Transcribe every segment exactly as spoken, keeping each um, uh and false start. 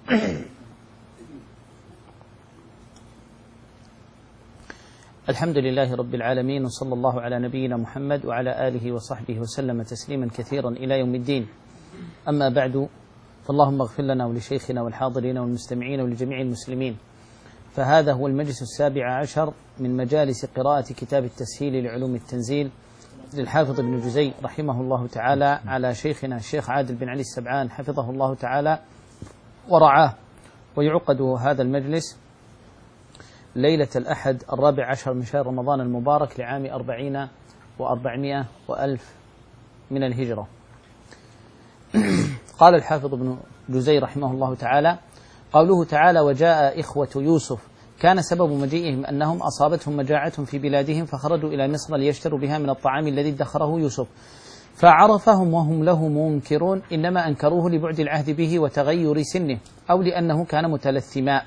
الحمد لله رب العالمين، وصلى الله على نبينا محمد وعلى آله وصحبه وسلم تسليما كثيرا إلى يوم الدين. أما بعد، فاللهم اغفر لنا ولشيخنا والحاضرين والمستمعين ولجميع المسلمين. فهذا هو المجلس السابع عشر من مجالس قراءة كتاب التسهيل لعلوم التنزيل للحافظ ابن جزي رحمه الله تعالى على شيخنا الشيخ عادل بن علي السبعان حفظه الله تعالى ورعاه. ويعقد هذا المجلس ليلة الأحد الرابع عشر من شهر رمضان المبارك لعام أربعين وأربعمائة وألف من الهجرة. قال الحافظ ابن جزي رحمه الله تعالى: قوله تعالى: وجاء إخوة يوسف، كان سبب مجيئهم أنهم أصابتهم مجاعة في بلادهم فخرجوا إلى مصر ليشتروا بها من الطعام الذي ادخره يوسف، فعرفهم وهم له منكرون، إنما أنكروه لبعد العهد به وتغير سنه، أو لأنه كان متلثما.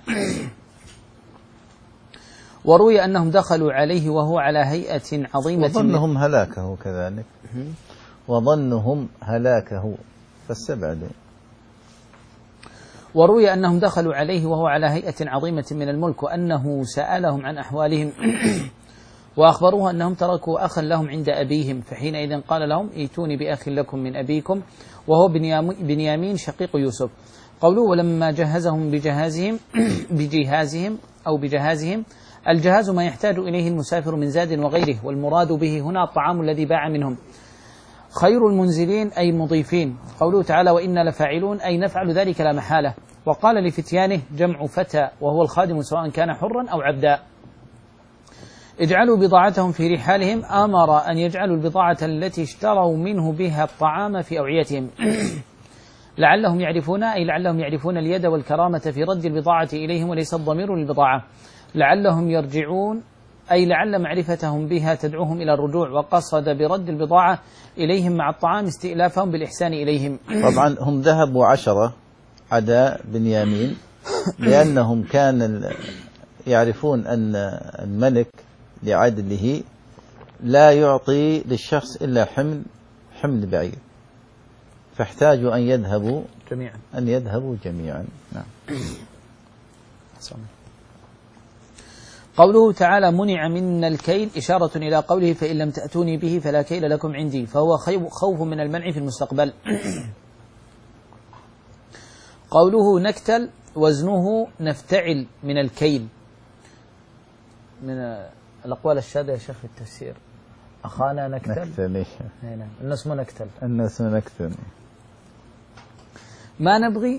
وروي أنهم دخلوا عليه وهو على هيئة عظيمة، وظنهم هلاكه كذلك، وظنهم هلاكه فالسبع. وروي أنهم دخلوا عليه وهو على هيئة عظيمة من الملك، وأنه سألهم عن أحوالهم وأخبروه أنهم تركوا أخا لهم عند أبيهم، فحينئذ قال لهم: ائتوني بأخ لكم من أبيكم وهو بنيامين شقيق يوسف. قوله: ولما جهزهم بجهازهم بجهازهم أو بجهازهم، الجهاز ما يحتاج إليه المسافر من زاد وغيره، والمراد به هنا الطعام الذي باع منهم. خير المنزلين أي المضيفين. قوله تعالى: وإنا لفاعلون أي نفعل ذلك لا محالة. وقال لفتيانه جمع فتى، وهو الخادم سواء كان حرا أو عبدا: اجعلوا بضاعتهم في رحالهم، أمر أن يجعلوا البضاعة التي اشتروا منه بها الطعام في أوعيتهم. لعلهم يعرفون أي لعلهم يعرفون اليد والكرامة في رد البضاعة إليهم، وليس الضمير للبضاعة. لعلهم يرجعون أي لعل معرفتهم بها تدعوهم إلى الرجوع، وقصد برد البضاعة إليهم مع الطعام استئلافهم بالإحسان إليهم. طبعا هم ذهبوا عشرة عدا بنيامين، لأنهم كان يعرفون أن الملك لعدله لا يعطي للشخص إلا حمل حمل بعير، فاحتاجوا أن يذهبوا جميعا أن يذهبوا جميعا. نعم. قوله تعالى: منع منا الكيل، إشارة إلى قوله: فإن لم تأتوني به فلا كيل لكم عندي، فهو خوف من المنع في المستقبل. قوله نكتل، وزنه نفتعل من الكيل. من الأقوال الشاذة يا شيخ في التفسير: أخانا نكتل، نكتل هنا الناس مو نكتل، الناس مو نكتل. ما نبغي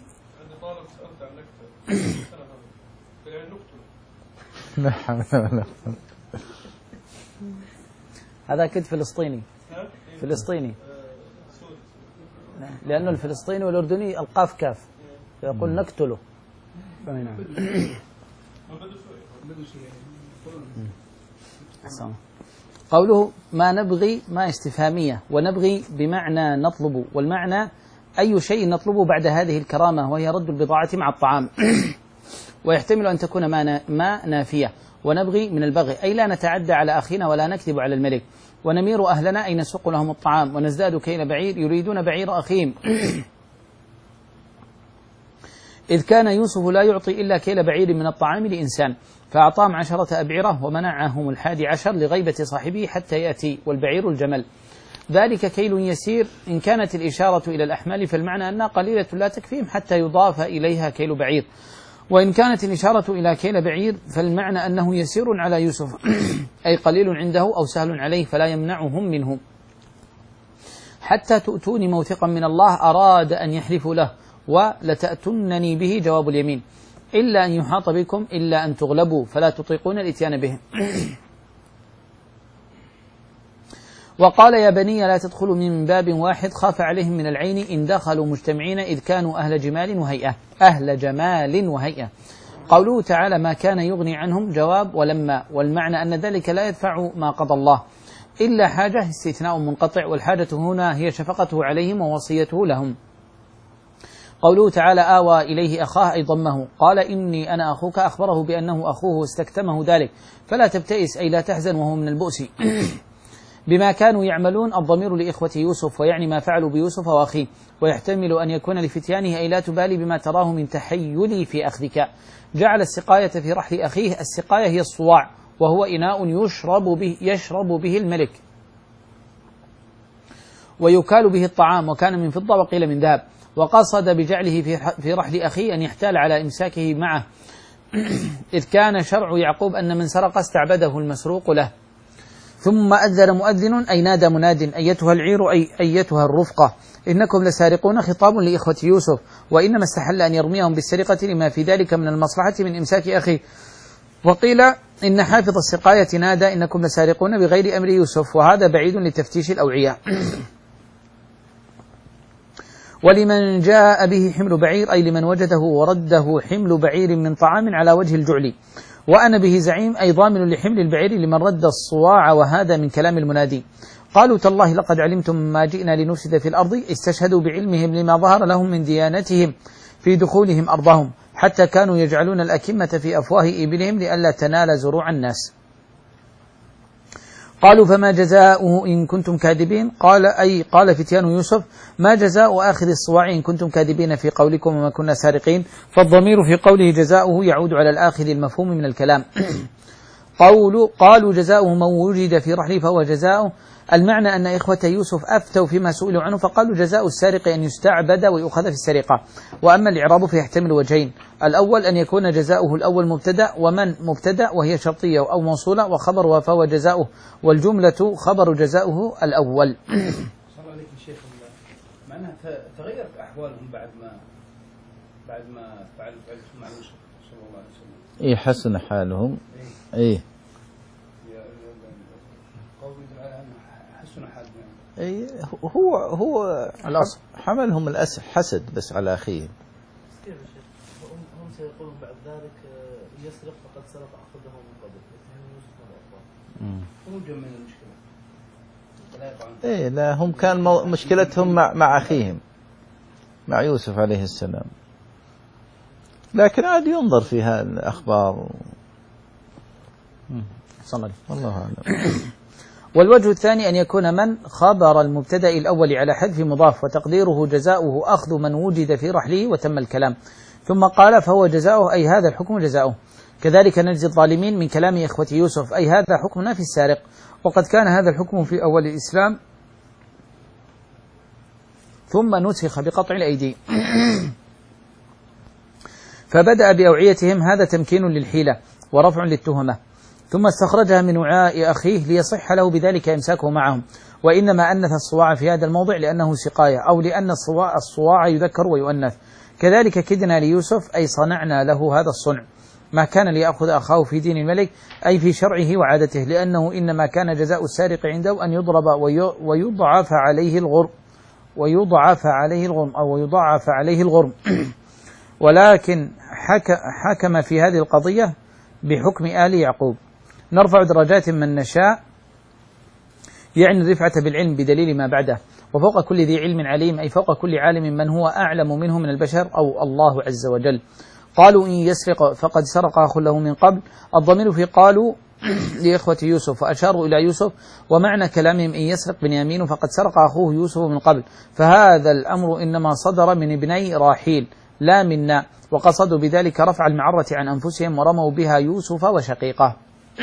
هذا أكيد فلسطيني فلسطيني لأنه الفلسطيني والأردني القاف كاف، فيقول نقتله. قوله ما نبغي ما استفهامية، ونبغي بمعنى نطلب، والمعنى أي شيء نطلبه بعد هذه الكرامة، وهي رد البضاعة مع الطعام. ويحتمل أن تكون ما ما نافية. ونبغي من البغي أي لا نتعدى على أخينا ولا نكذب على الملك. ونمير أهلنا أي نسوق لهم الطعام. ونزداد كيل بعير، يريدون بعير أخيهم. إذ كان يوسف لا يعطي إلا كيل بعير من الطعام لإنسان، فأعطاهم عشرة أبعرة، ومنعهم الحادي عشر لغيبة صاحبه حتى يأتي، والبعير الجمل. ذلك كيل يسير. إن كانت الإشارة إلى الأحمال فالمعنى أنها قليلة لا تكفيهم حتى يضاف إليها كيل بعير، وإن كانت الإشارة إلى كيل بعير فالمعنى أنه يسير على يوسف أي قليل عنده أو سهل عليه، فلا يمنعهم منه. حتى تؤتوني موثقا من الله، أراد أن يحلفوا له. ولتأتنني به جواب اليمين، إلا أن يحاط بكم إلا أن تغلبوا فلا تطيقون الإتيان به. وقال يا بني لا تدخلوا من باب واحد، خاف عليهم من العين إن دخلوا مجتمعين، إذ كانوا أهل جمال وهيئة أهل جمال وهيئة. قوله تعالى ما كان يغني عنهم، جواب ولما، والمعنى أن ذلك لا يدفع ما قضى الله إلا حاجة، استثناء منقطع، والحاجة هنا هي شفقته عليهم ووصيته لهم. قوله تعالى آوى إليه أخاه أي ضمه، قال إني أنا أخوك، أخبره بأنه أخوه واستكتمه ذلك، فلا تبتئس أي لا تحزن وهو من البؤس. بما كانوا يعملون الضمير لإخوة يوسف، ويعني ما فعلوا بيوسف وأخيه، ويحتمل أن يكون لفتيانه أي لا تبالي بما تراه من تحيلي في أخذك. جعل السقاية في رحل أخيه. السقاية هي الصواع، وهو إناء يشرب به, يشرب به الملك ويكال به الطعام، وكان من فضة وقيل من ذهب. وقصد بجعله في رحل أخيه أن يحتال على إمساكه معه، إذ كان شرع يعقوب أن من سرق استعبده المسروق له. ثم أذن مؤذن أي نادى مناد أيتها العير أي أيتها الرفقة إنكم لسارقون، خطاب لإخوة يوسف، وإنما استحل أن يرميهم بالسرقة لما في ذلك من المصلحة من إمساك أخيه. وقيل إن حافظ السقاية نادى إنكم لسارقون بغير أمر يوسف، وهذا بعيد لتفتيش الأوعية. ولمن جاء به حمل بعير أي لمن وجده ورده حمل بعير من طعام على وجه الجعل. وأنا به زعيم أي ضامن لحمل البعير لمن رد الصواع، وهذا من كلام المنادي. قالوا تالله لقد علمتم ما جئنا لنفسد في الأرض، استشهدوا بعلمهم لما ظهر لهم من ديانتهم في دخولهم أرضهم، حتى كانوا يجعلون الأكمة في أفواه إبلهم لئلا تنال زروع الناس. قالوا فما جزاؤه إن كنتم كاذبين؟ قال أي قال فتيان يوسف ما جزاء آخذ الصواع إن كنتم كاذبين في قولكم وما كنا سارقين. فالضمير في قوله جزاؤه يعود على الآخذ المفهوم من الكلام. قولوا قالوا جزاؤه من وجد في رحله فهو جزاؤه، المعنى أن إخوة يوسف أفتوا فيما سئلوا عنه فقالوا جزاء السارق أن يستعبد ويؤخذ في السرقة. وأما الإعراب فيحتمل وجهين، الأول أن يكون جزاؤه الأول مبتدأ، ومن مبتدأ وهي شرطية أو موصولة، وخبرها فهو جزاؤه، والجملة خبر جزاؤه الأول. صلى الله عليك شيخ، معناها تغيرت أحوالهم بعد ما بعد ما فعل فعلهم مع يوسف صلى الله عليه وسلم. إيه حسن حالهم. إيه, إيه. أي هو هو الأصل حملهم الأسف حسد بس على أخيه. كيف يا شيخ؟ هم سيقولون بعد ذلك يسرق فقد سرق أخذه من قبل، يتهم يوسف مرة أخرى. موجب من المشكلة. إيه لا هم كان مو مشكلتهم مع مع أخيهم مع يوسف عليه السلام، لكن عاد ينظر في هالأخبار. صلى الله أعلم. والوجه الثاني أن يكون من خبر المبتدأ الأول على حذف مضاف، وتقديره جزاؤه أخذ من وجد في رحله، وتم الكلام. ثم قال فهو جزاؤه أي هذا الحكم جزاؤه. كذلك نجزي الظالمين من كلام إخوة يوسف أي هذا حكمنا في السارق، وقد كان هذا الحكم في أول الإسلام ثم نسخ بقطع الأيدي. فبدأ بأوعيتهم، هذا تمكين للحيلة ورفع للتهمة، ثم استخرجها من وعاء أخيه ليصح له بذلك إمساكه معهم. وإنما أنث الصواع في هذا الموضع لأنه سقاية، أو لأن الصواع, الصواع يذكر ويؤنث. كذلك كدنا ليوسف أي صنعنا له هذا الصنع، ما كان ليأخذ أخاه في دين الملك أي في شرعه وعادته، لأنه إنما كان جزاء السارق عنده أن يضرب ويضعف عليه الغرم ويضعف عليه الغرم أو يضعف عليه الغرم. ولكن حكم في هذه القضية بحكم آل يعقوب. نرفع درجات من نشاء، يعني الرفعة بالعلم بدليل ما بعده. وفوق كل ذي علم عليم أي فوق كل عالم من هو أعلم منه من البشر أو الله عز وجل. قالوا إن يسرق فقد سرق أخ له من قبل، الضمير في قالوا لإخوة يوسف فأشاروا إلى يوسف، ومعنى كلامهم إن يسرق بنيامين فقد سرق أخوه يوسف من قبل. فهذا الأمر إنما صدر من ابني راحيل لا منا، وقصدوا بذلك رفع المعرة عن أنفسهم ورموا بها يوسف وشقيقه.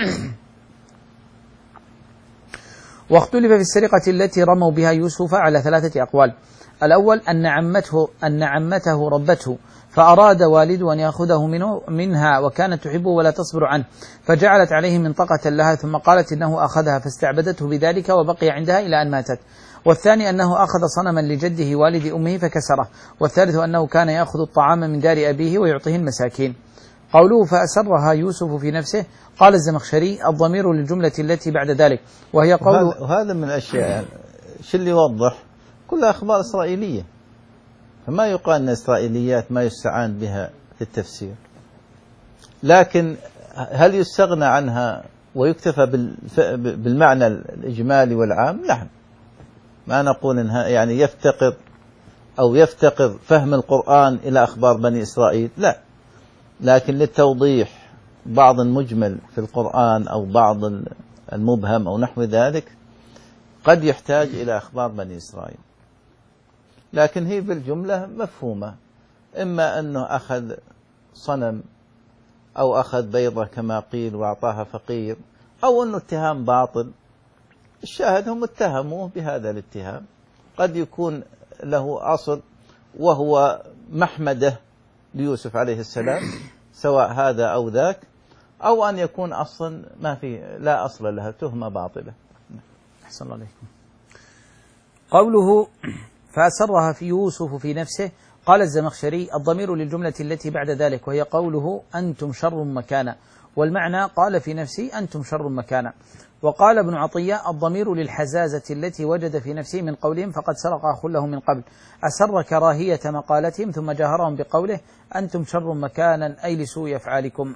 واختلف في السرقة التي رموا بها يوسف على ثلاثة أقوال. الأول أن عمته أن عمته ربته، فأراد والده أن يأخذه منه منها وكانت تحبه ولا تصبر عنه، فجعلت عليه منطقة لها، ثم قالت إنه أخذها فاستعبدته بذلك وبقي عندها إلى أن ماتت. والثاني أنه أخذ صنما لجده والد أمه فكسره. والثالث أنه كان يأخذ الطعام من دار أبيه ويعطيه المساكين. قوله فأسرها يوسف في نفسه، قال الزمخشري الضمير للجملة التي بعد ذلك، وهي قول وهذا, وهذا من الأشياء شو اللي يوضح كلها أخبار إسرائيلية، فما يقال أن إسرائيليات ما يستعان بها في التفسير. لكن هل يستغنى عنها ويكتفى بالمعنى الإجمالي والعام؟ نعم، ما نقول إنها يعني يفتقر أو يفتقر فهم القرآن إلى أخبار بني إسرائيل، لا، لكن للتوضيح بعض المجمل في القرآن أو بعض المبهم أو نحو ذلك قد يحتاج إلى أخبار بني إسرائيل، لكن هي بالجملة مفهومة، إما أنه أخذ صنم أو أخذ بيضة كما قيل وأعطاها فقير، أو أنه اتهام باطل. الشاهد هم اتهموه بهذا الاتهام، قد يكون له أصل وهو محمده ليوسف عليه السلام، سواء هذا أو ذاك، أو أن يكون أصلا ما في لا أصل لها، تهمة باطلة. أحسن الله عليكم. قوله فأسرها في يوسف في نفسه، قال الزمخشري الضمير للجملة التي بعد ذلك، وهي قوله أنتم شر مكانا، والمعنى قال في نفسي أنتم شر مكانا. وقال ابن عطية الضمير للحزازة التي وجد في نفسه من قولهم فقد سرق أخ له من قبل، أسر كراهية مقالتهم ثم جاهرهم بقوله أنتم شر مكانا أي لسوء أفعالكم.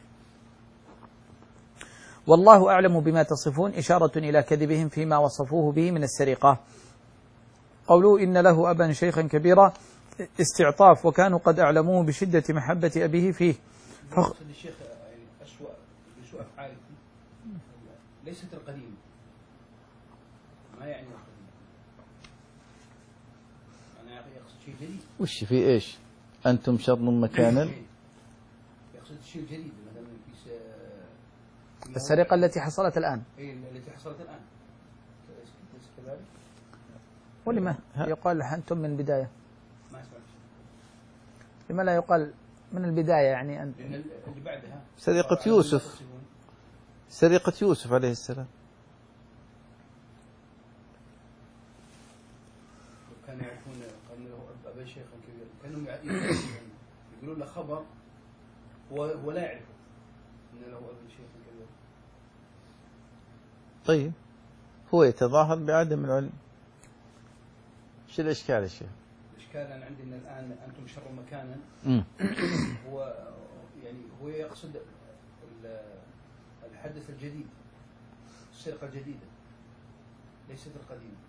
والله أعلم بما تصفون إشارة إلى كذبهم فيما وصفوه به من السرقة. قولوا إن له أبا شيخا كبيرا استعطاف، وكانوا قد أعلموه بشدة محبة أبيه فيه. فخ... الشيخ يعني أسوأ بسوء أفعالكم ليست القديم، ما يعني القديم، أنا يقصد شيء جديد. وش في إيش؟ أنتم شر مكانا، يقصد الشيء الجديد، مثلا في س... السرقة التي حصلت الآن. إيه التي حصلت الآن كذلك. ولما يقال أنتم من البداية؟ ما أسمع. لما لا يقال من البداية؟ يعني أن لأن اللي بعدها سرقة يوسف، سرقة يوسف عليه السلام. كانوا يعرفون أن له أبا شيخا كبيرا، كانوا يقولون له خبر هو لا يعرف أن له أبا شيخا كبيرا. طيب هو يتظاهر بعدم العلم. شو الإشكال يا شيخ؟ الإشكال أنا عندي أن الآن أنتم شر مكانا، هو يعني هو يقصد الحدث الجديد، السرقة الجديدة ليست القديمة.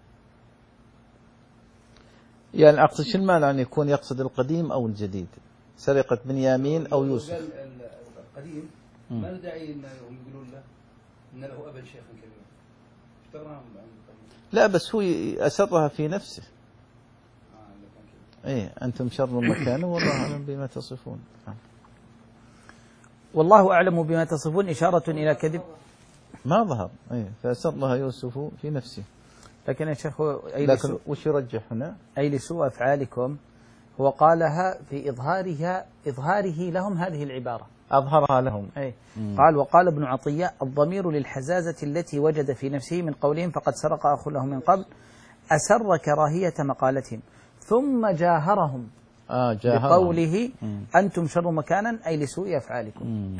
يعني أقصد شو المعنى أن يكون يقصد القديم أو الجديد؟ سرقة بنيامين أو يوسف. قال القديم ما له داعي أنهم يقولون له أن له أبا شيخا كبيرا، اشتراهم عن القديم. لا بس هو أسرها في نفسه. إيه أنتم شر مكانا والله أعلم بما تصفون. والله أعلم بما تصفون إشارة إلى كذب ما ظهر. إيه فأسرها يوسف في نفسه. لكن يا شيخ أي لكن وش يرجح هنا؟ أي لسوء أفعالكم، هو قالها في إظهارها إظهاره لهم هذه العبارة، أظهرها لهم. أي قال وقال ابن عطية الضمير للحزازة التي وجد في نفسه من قولهم فقد سرق أخ له من قبل، أسر كراهية مقالتهم ثم جاهرهم آه جاهرهم بقوله مم. أنتم شر مكانا أي لسوء أفعالكم.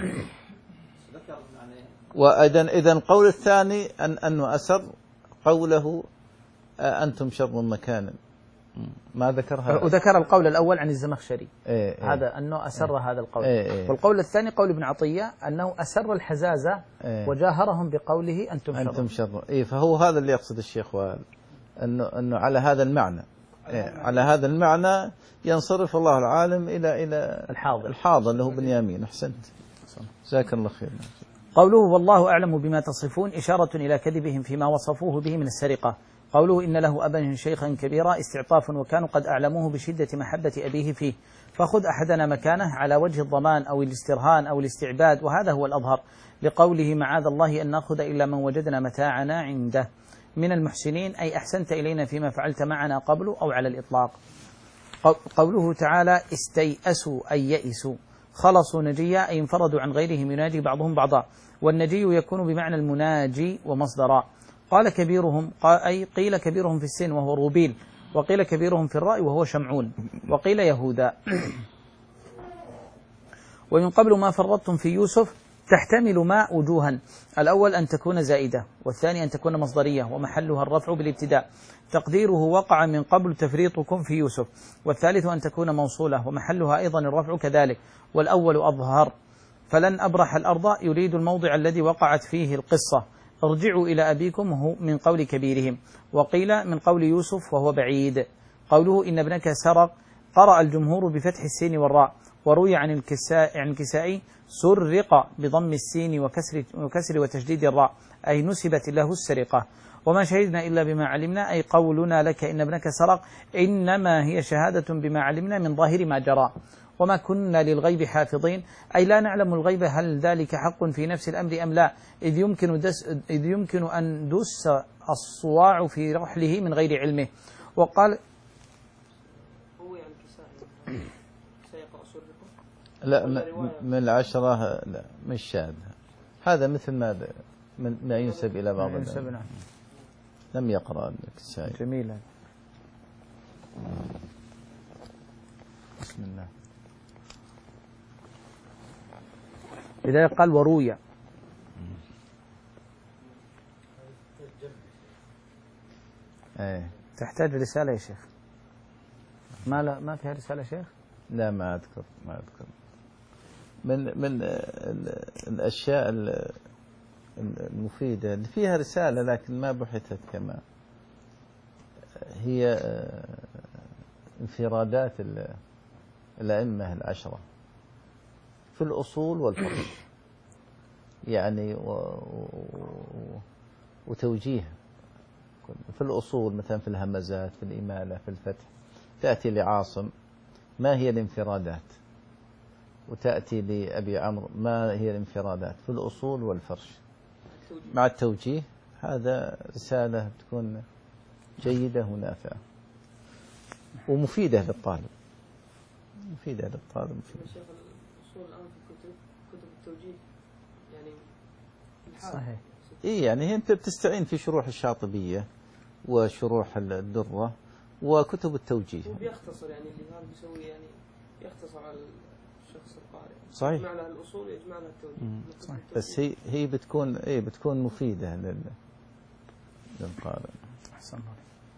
وإذن إذن قول الثاني أن أنه أسر قوله أنتم شر مكانا، ما ذكرها. وذكر القول الأول عن الزمخشري إيه إيه هذا أنه أسر إيه هذا القول إيه إيه والقول الثاني قول ابن عطية أنه أسر الحزازة إيه وجاهرهم بقوله أنتم شر. أنتم شر. إيه فهو هذا اللي يقصد الشيخ وال أنه أنه على هذا المعنى، إيه على هذا المعنى ينصرف الله العالم إلى إلى الحاضر الحاضر اللي هو بنيامين. أحسنت جزاك الله خير. قوله والله أعلم بما تصفون إشارة إلى كذبهم فيما وصفوه به من السرقة. قوله إن له أبا شيخا كبيرا استعطاف، وكانوا قد أعلموه بشدة محبة أبيه فيه، فخذ أحدنا مكانه على وجه الضمان أو الاسترهان أو الاستعباد، وهذا هو الأظهر، لقوله معاذ الله أن نأخذ إلا من وجدنا متاعنا عنده من المحسنين، أي أحسنت إلينا فيما فعلت معنا قبل أو على الإطلاق. قوله تعالى استيأسوا أي يئسوا، خلصوا نجيا أي انفردوا عن غيرهم يناجي بعضهم بعضا، والنجي يكون بمعنى المناجي ومصدرا. قال كبيرهم أي قيل كبيرهم في السن وهو روبيل، وقيل كبيرهم في الرأي وهو شمعون، وقيل يهودا. ومن قبل ما فرطتم في يوسف تحتمل ما وجوها، الأول أن تكون زائدة، والثاني أن تكون مصدرية ومحلها الرفع بالابتداء، تقديره وقع من قبل تفريطكم في يوسف، والثالث أن تكون موصولة ومحلها أيضا الرفع كذلك، والأول أظهر. فلن أبرح الأرض يريد الموضع الذي وقعت فيه القصة، ارجعوا إلى أبيكم هو من قول كبيرهم، وقيل من قول يوسف وهو بعيد. قوله إن ابنك سرق قرأ الجمهور بفتح السين والراء، وروي عن الكساء عن الكسائي سرق بضم السين وكسر وكسر وتشديد الراء، أي نسبت له السرقة. وما شهدنا إلا بما علمنا، أي قولنا لك إن ابنك سرق إنما هي شهادة بما علمنا من ظاهر ما جرى، وما كنا للغيب حافظين، أي لا نعلم الغيب هل ذلك حق في نفس الأمر أم لا، إذ يمكن, دس إذ يمكن أن دس الصواع في رحله من غير علمه. وقال لا من العشرة لا مش شاذ، هذا مثل ما من ما ينسب إلى بعض الناس. لم يقرأ لك الشاي. جميل. بسم الله. إذا قال وروية ايه تحتاج رسالة يا شيخ. ما لا ما فيها رسالة يا شيخ؟ لا ما أذكر ما أذكر. من من الأشياء المفيدة اللي فيها رسالة لكن ما بحثت كما هي انفرادات الأئمة العشرة في الأصول والفقه، يعني وتوجيه في الأصول مثلا في الهمزات في الإمالة في الفتح تأتي لعاصم ما هي الانفرادات، وتأتي لأبي عمرو ما هي الانفرادات في الأصول والفرش مع التوجيه. هذا رسالة تكون جيدة ونافعة ومفيدة للطالب، مفيدة للطالب مفيدة. شيخ الأصول الآن في كتب كتب التوجيه يعني صحيح. إيه يعني أنت بتستعين في شروح الشاطبية وشروح الدرة وكتب التوجيه. وبيختصر يعني اللي هذا بيسوي يعني يختصر على الشخص القارئ. صحيح. يجمع لها الأصول يجمع لها التوجيه. صحيح. بس هي هي بتكون إيه بتكون مفيدة لل للقارئ. أحسن الله.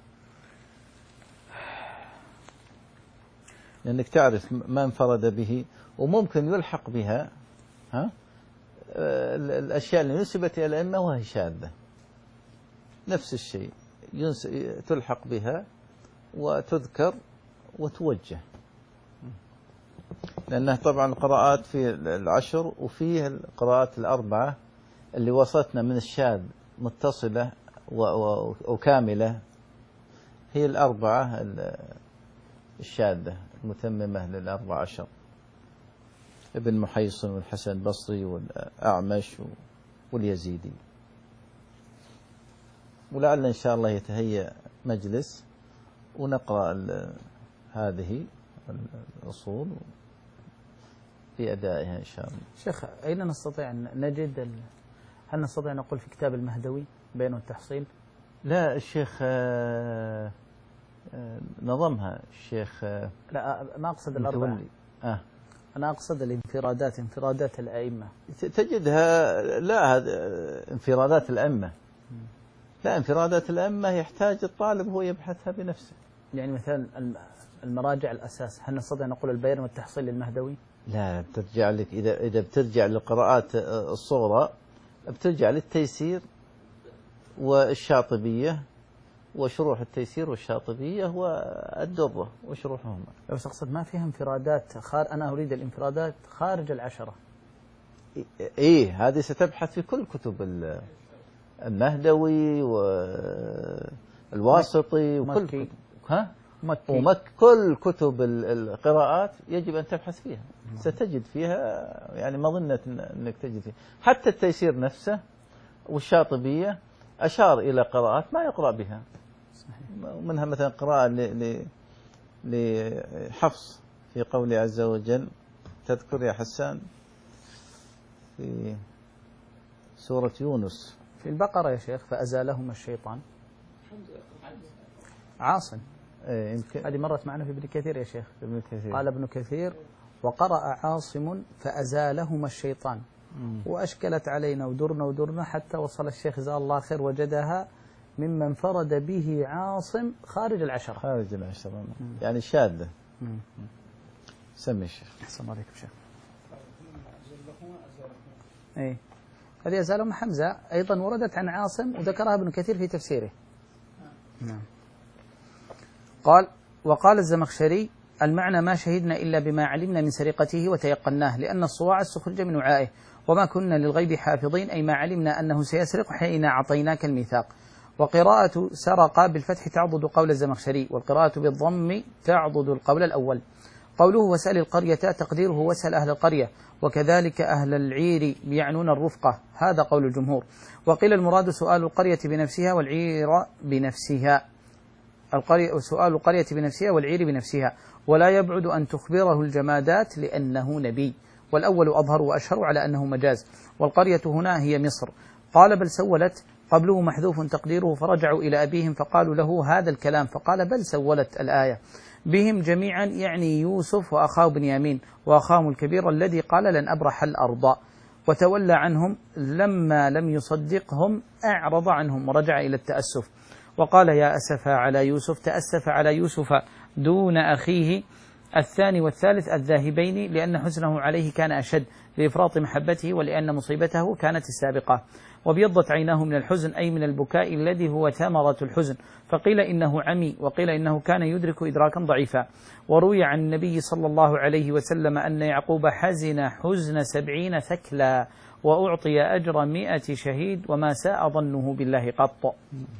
لأنك تعرف ما انفرد به وممكن يلحق بها ها الأشياء اللي نسبت إلى الأئمة وهي شاذة، نفس الشيء تلحق بها وتذكر وتوجه، لأنها طبعا القراءات في العشر وفيه القراءات الأربعة اللي وصلتنا من الشاذ متصلة وكاملة، هي الأربعة الشاذة المتممة للأربع عشر، ابن محيصن والحسن البصري والأعمش واليزيدي. ولعل إن شاء الله يتهيأ مجلس ونقرأ هذه الأصول في أدائها إن شاء الله. شيخ أين نستطيع أن نجد ال... هل نستطيع أن نقول في كتاب المهدوي بين التحصيل؟ لا الشيخ نظمها الشيخ. لا ما أقصد الأربعة. آه. أنا أقصد الانفرادات، انفرادات الأئمة. تجدها لا هذا انفرادات الأئمة، لا انفرادات الأئمة يحتاج الطالب هو يبحثها بنفسه. يعني مثلا المراجع الأساس هل نستطيع أن نقول البيان والتحصيل للمهدوي؟ لا بترجع لك إذا إذا بترجع للقراءات الصغرى بترجع للتيسير والشاطبية وشروح التيسير والشاطبية والدرة وشروحهم. بس أقصد ما فيها انفرادات خار... أنا أريد الانفرادات خارج العشرة. إيه هذه ستبحث في كل كتب المهدوي والواسطي وكل كتب. ها مكي. ومك كل كتب القراءات يجب أن تبحث فيها. ستجد فيها يعني مظنة أنك تجد فيها حتى التيسير نفسه والشاطبية أشار إلى قراءات ما يقرأ بها. صحيح. منها مثلا قراءة لحفص في قوله عز وجل، تذكر يا حسان في سورة يونس في البقرة يا شيخ، فأزالهما الشيطان. عاصم إيه يمكن هذه مرت معنا في ابن كثير يا شيخ. ابن كثير. قال ابن كثير وقرأ عاصم فأزالهما الشيطان. مم. وأشكلت علينا ودرنا ودرنا حتى وصل الشيخ جزاه الله خير وجدها مما انفرد به عاصم خارج العشرة. خارج العشرة يعني شاذة. سمي الشيخ. أحسن الله عليكم شيخ. إيه هذه أزالهما حمزة أيضا وردت عن عاصم وذكرها ابن كثير في تفسيره. نعم. قال وقال الزمخشري المعنى ما شهدنا إلا بما علمنا من سرقته وتيقناه، لأن الصواع استخرج من وعائه، وما كنا للغيب حافظين أي ما علمنا أنه سيسرق حين أعطيناك الميثاق. وقراءة سرق بالفتح تعضد قول الزمخشري، والقراءة بالضم تعضد القول الأول. قوله وسأل القرية تقديره وسأل أهل القرية، وكذلك أهل العير يعنون الرفقة، هذا قول الجمهور. وقيل المراد سؤال القرية بنفسها والعير بنفسها، القرية سؤال القرية بنفسها والعير بنفسها، ولا يبعد أن تخبره الجمادات لأنه نبي، والأول أظهر وأشهر على أنه مجاز، والقرية هنا هي مصر. قال بل سولت، قبله محذوف تقديره فرجعوا إلى أبيهم فقالوا له هذا الكلام، فقال بل سولت الآية بهم جميعا، يعني يوسف وأخاه بنيامين وأخاهم الكبير الذي قال لن أبرح الأرض، وتولى عنهم لما لم يصدقهم أعرض عنهم ورجع إلى التأسف، وقال يا أسف على يوسف، تأسف على يوسف دون أخيه الثاني والثالث الذاهبين، لأن حزنه عليه كان أشد لإفراط محبته، ولأن مصيبته كانت السابقة. وابيضت عيناه من الحزن أي من البكاء الذي هو ثمرة الحزن، فقيل إنه عمي، وقيل إنه كان يدرك إدراكا ضعيفا. وروي عن النبي صلى الله عليه وسلم أن يعقوب حزن حزن سبعين ثكلا، وأعطي أجر مئة شهيد، وما ساء ظنه بالله قط.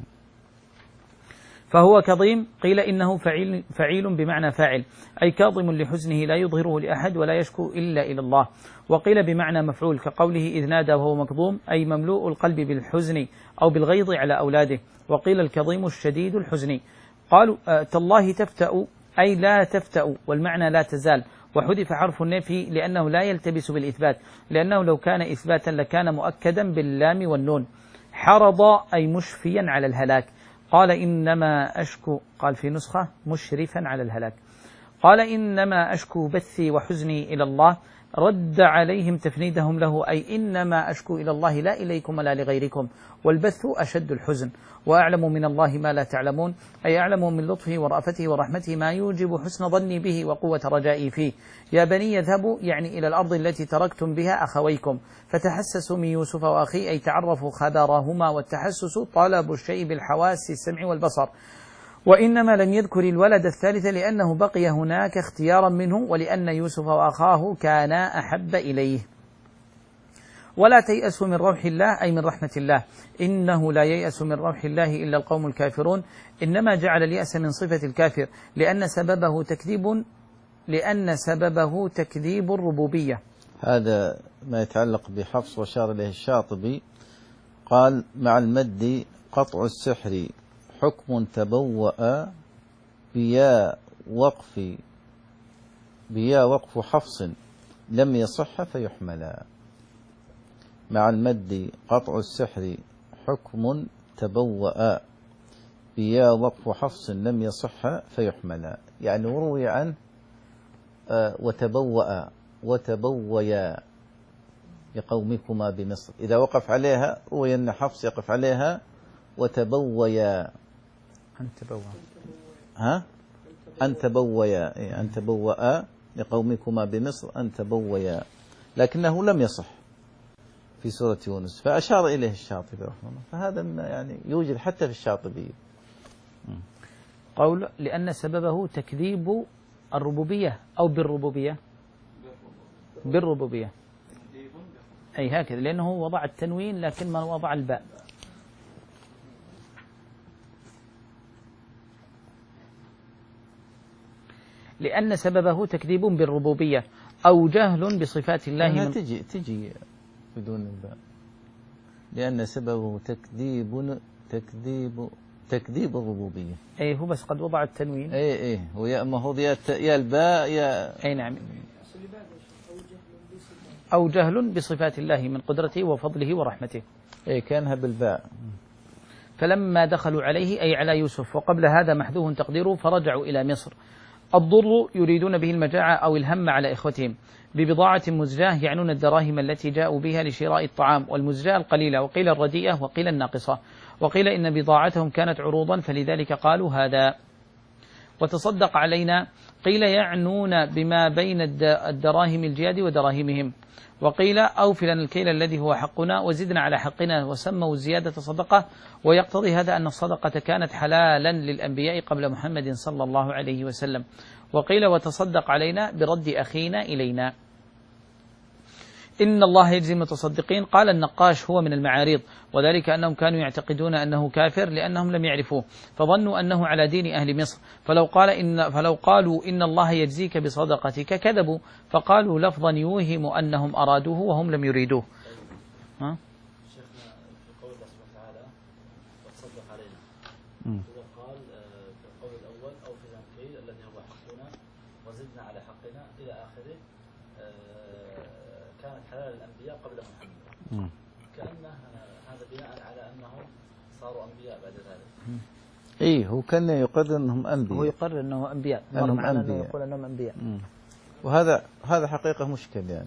فهو كظيم، قيل إنه فعيل, فعيل بمعنى فاعل، أي كاظم لحزنه لا يظهره لأحد ولا يشكو إلا إلى الله. وقيل بمعنى مفعول كقوله إذ نادى وهو مكظوم، أي مملوء القلب بالحزن أو بالغيظ على أولاده. وقيل الكظيم الشديد الحزن. قالوا آه تالله تفتأ، أي لا تفتأ، والمعنى لا تزال، وحذف حرف النفي لأنه لا يلتبس بالإثبات، لأنه لو كان إثباتا لكان مؤكدا باللام والنون. حرض أي مشفيا على الهلاك. قال إنما أشكو، قال في نسخة مشرفا على الهلاك، قال إنما أشكو بثي وحزني إلى الله، رد عليهم تفنيدهم له، أي إنما أشكو إلى الله لا إليكم ولا لغيركم، والبث أشد الحزن. وأعلم من الله ما لا تعلمون، أي أعلم من لطفه ورأفته ورحمته ما يوجب حسن ظني به وقوة رجائي فيه. يا بني يذهبوا، يعني إلى الأرض التي تركتم بها أخويكم، فتحسسوا من يوسف وأخيه، أي تعرفوا خبرهما، والتحسس طلب الشيء بالحواس السمع والبصر. وإنما لم يذكر الولد الثالث لأنه بقي هناك اختيارا منه، ولأن يوسف وأخاه كانا أحب إليه. ولا تيأسوا من روح الله، أي من رحمة الله، إنه لا ييأس من روح الله إلا القوم الكافرون. إنما جعل اليأس من صفة الكافر لأن سببه تكذيب لأن سببه تكذيب الربوبية. هذا ما يتعلق بحفص، وشار إليه الشاطبي قال مع المد قطع السحر حكم تبوأ بيا وقف بيا وقف حفص لم يصح فيحملا. مع المد قطع السحر حكم تبوأ بيا وقف حفص لم يصح فيحملا، يعني روي عنه وتبوأ وتبويا لقومكما بمصر، إذا وقف عليها روي أن حفص يقف عليها وتبويا أن تبوأ ها أن تبويا إيه أن تبوأ لقومكما بمصر أن تبويا، لكنه لم يصح في سورة يونس، فأشار إليه الشاطبي رحمه الله، فهذا يعني يوجد حتى في الشاطبي. قول لأن سببه تكذيب الربوبية أو بالربوبية بالربوبية أي هكذا، لأنه وضع التنوين لكن ما وضع الباء. لأن سببه تكذيب بالربوبية أو جهل بصفات الله من تجي تجي بدون الباء، لأن سببه تكذيب تكذيب تكذيب الربوبية. أي هو بس قد وضع التنوين. أي أي هو يا ما هو يا يا الباء يا أي نعم. أو جهل بصفات الله من قدرته وفضله ورحمته. أي كانها بالباء. فلما دخلوا عليه أي على يوسف، وقبل هذا محذوف تقديره فرجعوا إلى مصر. الضر يريدون به المجاعة أو الهم على إخوتهم. ببضاعة مزجاة يعنون الدراهم التي جاءوا بها لشراء الطعام، والمزجاة القليلة، وقيل الرديئة وقيل الناقصة، وقيل إن بضاعتهم كانت عروضا فلذلك قالوا هذا. وتصدق علينا، قيل يعنون بما بين الدراهم الجياد ودراهمهم، وقيل أوفي لنا الكيل الذي هو حقنا وزدنا على حقنا، وسموا الزيادة صدقة، ويقتضي هذا أن الصدقة كانت حلالا للأنبياء قبل محمد صلى الله عليه وسلم. وقيل وتصدق علينا برد أخينا إلينا. إن الله يجزي المتصدقين. قال النقاش هو من المعاريض، وذلك أنهم كانوا يعتقدون أنه كافر لأنهم لم يعرفوه، فظنوا أنه على دين أهل مصر، فلو قال إن فلو قالوا إن الله يجزيك بصدقتك كذبوا، فقالوا لفظا يوهم أنهم أرادوه وهم لم يريدوه. ها؟ شيخنا في قول الله سبحانه وتعالى وتصدق علينا، إذا قال في القول الأول أو في الأنكيل الذي هو حقنا وزدنا على حقنا إلى آخره، كانت حلال الأنبياء قبل محمد، كأنه هذا بناء على أنهم صاروا أنبياء بعد ذلك. إيه، هو كان يقرر أنهم أنبياء، هو يقرر أنه أنبياء، أنهم معنا أنبياء. أنه يقول أنهم أنبياء. مم. وهذا هذا حقيقة مشكل، يعني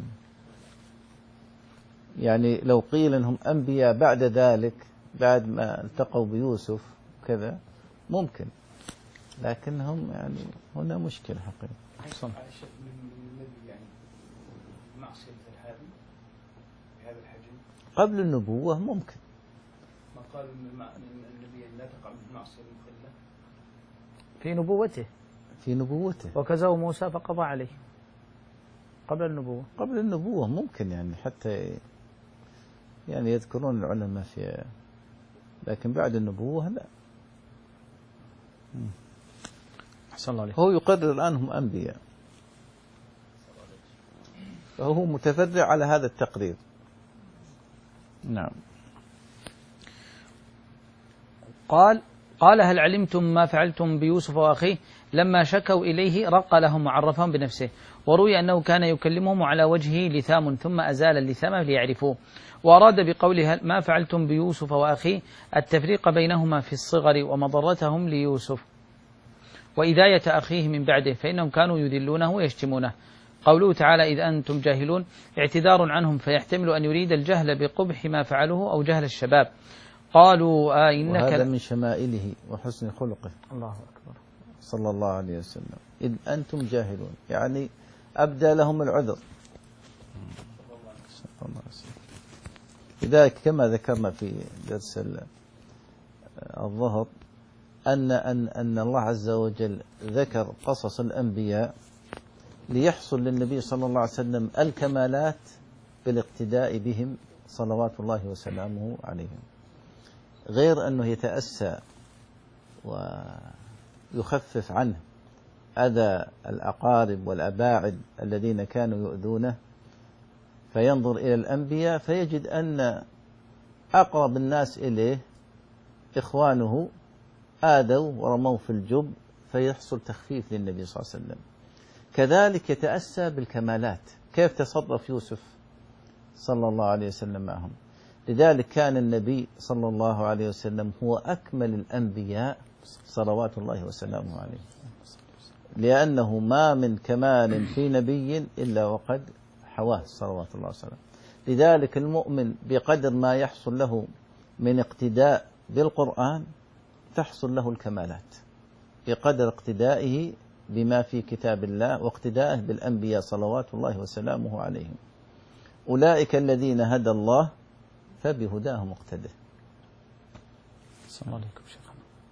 يعني لو قيل أنهم أنبياء بعد ذلك، بعد ما التقوا بيوسف كذا ممكن، لكنهم يعني هنا مشكلة حقيقة. أحسن. عائشة من النبي يعني معصية هذه بهذا الحجم قبل النبوة ممكن. ما قال إن النبي لا تقع منه معصية مخلة في نبوته في نبوته وكزه موسى فقضى عليه قبل النبوة. قبل النبوة ممكن، يعني حتى يعني يذكرون العلماء في، لكن بعد النبوة لا. أحسن الله عليك. هو يقرر الآن هم أنبياء، فهو متفرع على هذا التقرير. نعم. قال قال هل علمتم ما فعلتم بيوسف وأخيه؟ لما شكوا إليه رق لهم وعرفهم بنفسه، وروي أنه كان يكلمهم على وجهه لثام ثم أزال اللثام ليعرفوه، وأراد بقوله ما فعلتم بيوسف وأخيه التفريق بينهما في الصغر ومضرتهم ليوسف وإذاية أخيه من بعده، فإنهم كانوا يذلونه ويشتمونه. قوله تعالى إذ أنتم جاهلون اعتذار عنهم، فيحتمل أن يريد الجهل بقبح ما فعلوه أو جهل الشباب. قالوا آه إنك وهذا من شمائله وحسن خلقه الله أكبر صلى الله عليه وسلم، إذ أنتم جاهلون، يعني أبدى لهم العذر. لذلك كما ذكرنا في درس الظهر أن أن أن الله عز وجل ذكر قصص الأنبياء ليحصل للنبي صلى الله عليه وسلم الكمالات بالاقتداء بهم صلوات الله وسلامه عليهم، غير أنه يتأسى ويخفف عنه أذى الأقارب والأباعد الذين كانوا يؤذونه، فينظر إلى الأنبياء فيجد أن أقرب الناس إليه إخوانه آذوا ورموا في الجب، فيحصل تخفيف للنبي صلى الله عليه وسلم. كذلك يتأسى بالكمالات، كيف تصرف يوسف صلى الله عليه وسلم معهم. لذلك كان النبي صلى الله عليه وسلم هو أكمل الأنبياء صلوات الله وسلامه عليه، لأنه ما من كمال في نبي إلا وقد حواه صلوات الله وسلامه. لذلك المؤمن بقدر ما يحصل له من اقتداء بالقرآن تحصل له الكمالات، بقدر اقتدائه بما في كتاب الله واقتدائه بالأنبياء صلوات الله وسلامه عليهم. أولئك الذين هدى الله فبهداه مقتده. السلام عليكم شيخنا.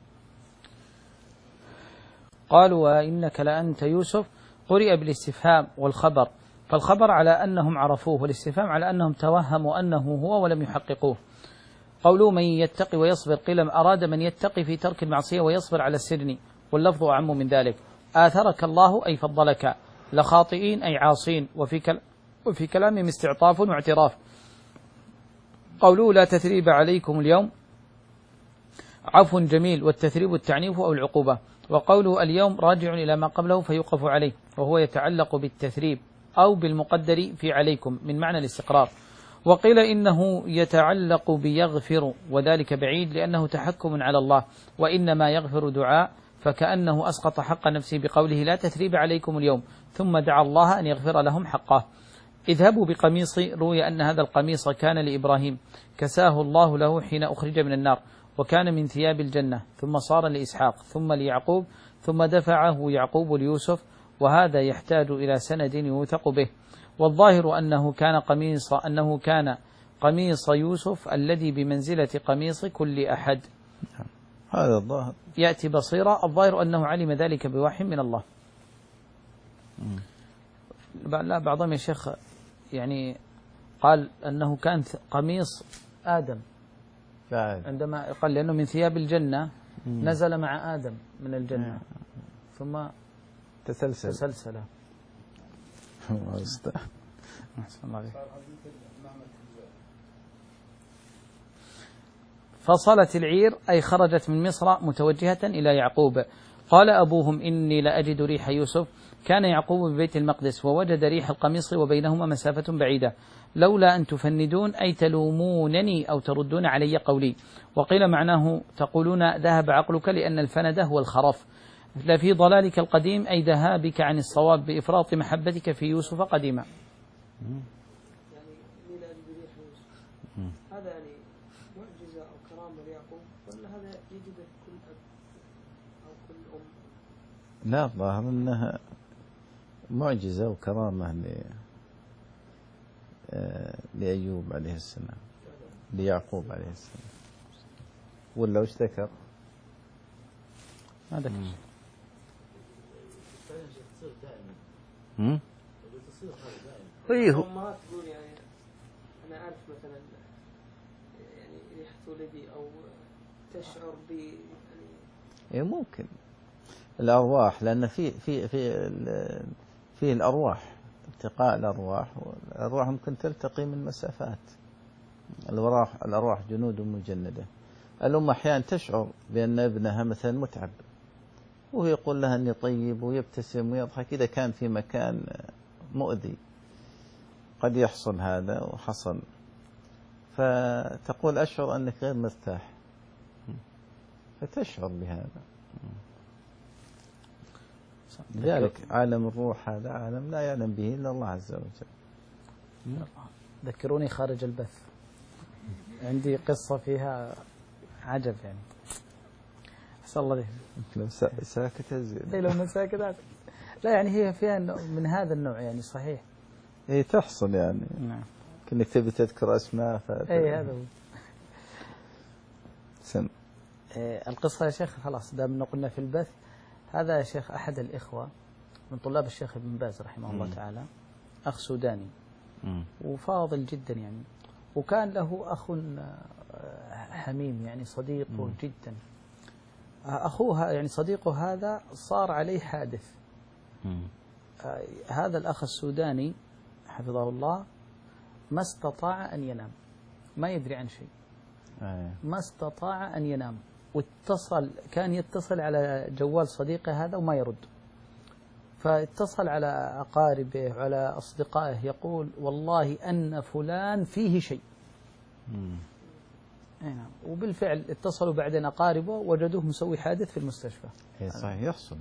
قالوا وإنك لأنت يوسف، قرئ بالاستفهام والخبر، فالخبر على أنهم عرفوه والاستفهام على أنهم توهموا أنه هو ولم يحققوه. قولوا من يتقي ويصبر، قيل أراد من يتقي في ترك المعصية ويصبر على السجن، واللفظ أعم من ذلك. آثرك الله أي فضلك، لخاطئين أي عاصين، وفي, كل وفي كلامهم استعطاف واعتراف. قولوا لا تثريب عليكم اليوم عفو جميل، والتثريب التعنيف أو العقوبة. وقوله اليوم راجع إلى ما قبله فيوقف عليه، وهو يتعلق بالتثريب أو بالمقدر في عليكم من معنى الاستقرار. وقيل إنه يتعلق بيغفر، وذلك بعيد لأنه تحكم على الله، وإنما يغفر دعاء، فكأنه أسقط حق نفسه بقوله لا تثريب عليكم اليوم، ثم دعا الله أن يغفر لهم حقه. اذهبوا بقميصي، روي أن هذا القميص كان لإبراهيم كساه الله له حين أخرج من النار، وكان من ثياب الجنة، ثم صار لإسحاق ثم ليعقوب، ثم دفعه يعقوب ليوسف، وهذا يحتاج إلى سند يوثق به. والظاهر أنه كان قميص أنه كان قميص يوسف الذي بمنزلة قميص كل أحد. هذا الظاهر يأتي بصيرا، الظاهر أنه علم ذلك بوحي من الله. لا بعضهم يا شيخ يعني قال أنه كان قميص آدم بعد عندما قال لأنه من ثياب الجنة نزل مع آدم من الجنة ثم تسلسل تسلسل. فصلت العير أي خرجت من مصر متوجهة إلى يعقوب. قال أبوهم إني لأجد ريح يوسف. كان يعقوب ببيت المقدس ووجد ريح القميص وبينهما مسافة بعيدة، لولا أن تفندون أي تلومونني أو تردون علي قولي. وقيل معناه تقولون ذهب عقلك لأن الفند هو الخرف. لفي ضلالك القديم أي ذهابك عن الصواب بإفراط محبتك في يوسف قديما. يعني إني لأجد ريح يوسف هذا يعني معجزة أو كرامة ليعقوب، ولا هذا يجده كل أب أو كل أم؟ لا، الظاهر أنها معجزة وكرامة ل لأيوب عليه السلام، ليعقوب عليه السلام. ولا وش ذكر؟ ما ذكر. امم ايه امهات تقول يعني انا اعرف مثلا يعني ريحة ولدي او تشعر ب يعني إيه ممكن الأرواح، لأن في في في في الأرواح التقاء الأرواح، والأرواح ممكن تلتقي من مسافات. الأرواح الأرواح جنود مجندة. الأم أحيانا تشعر بأن ابنها مثلا متعب، وهو يقول لها أني طيب ويبتسم ويضحك. إذا كان في مكان مؤذي قد يحصل هذا، وحصل، فتقول أشعر أنك غير مرتاح، فتشعر بهذا. لذلك عالم الروح هذا عالم لا يعلم به إلا الله عز وجل. ذكروني خارج البث، عندي قصة فيها عجب يعني. أسأل الله ذي لو ساكت زين. إيه لو ما ساكت لا يعني هي فيها من هذا النوع يعني صحيح. إيه تحصل يعني. نعم. كنك تبي تذكر أسماء. إيه هذا هو. سن. إيه القصة يا شيخ خلاص دام قلنا في البث. هذا يا شيخ أحد الإخوة من طلاب الشيخ ابن باز رحمه الله تعالى، أخ سوداني وفاضل جدا يعني، وكان له أخ حميم يعني صديقه جدا. أخوها يعني صديقه هذا صار عليه حادث. هذا الأخ السوداني حفظه الله ما استطاع أن ينام، ما يدري عن شيء، ما استطاع أن ينام. واتصل كان يتصل على جوال صديقه هذا وما يرد، فاتصل على أقاربه وعلى أصدقائه يقول والله أن فلان فيه شيء. نعم. وبالفعل اتصلوا بعدين أقاربه وجدوه مسوي حادث في المستشفى. إيه صحيح يحصل.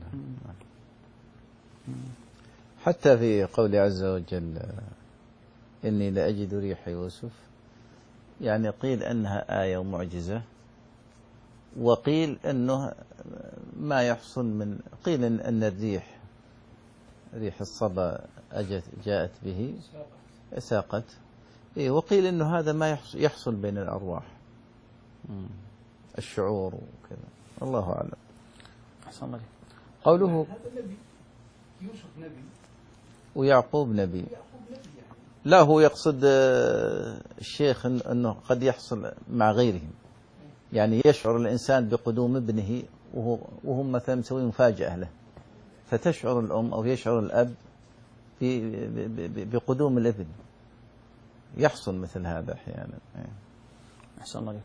حتى في قول عز وجل إني لأجد ريح يوسف، يعني قيل أنها آية ومعجزة، وقيل أنه ما يحصل من قيل أن الريح ريح الصبا أجت جاءت به ساقت. إيه وقيل أنه هذا ما يحصل, يحصل بين الأرواح، الشعور وكذا، الله أعلم. أحسن الله. قوله هذا نبي، يوسف نبي ويعقوب نبي. لا هو يقصد الشيخ أنه قد يحصل مع غيرهم، يعني يشعر الإنسان بقدوم ابنه وهو وهم مثلا مسوي مفاجأة له، فتشعر الأم أو يشعر الأب بقدوم الابن. يحصل مثل هذا أحيانا. أحسن الله.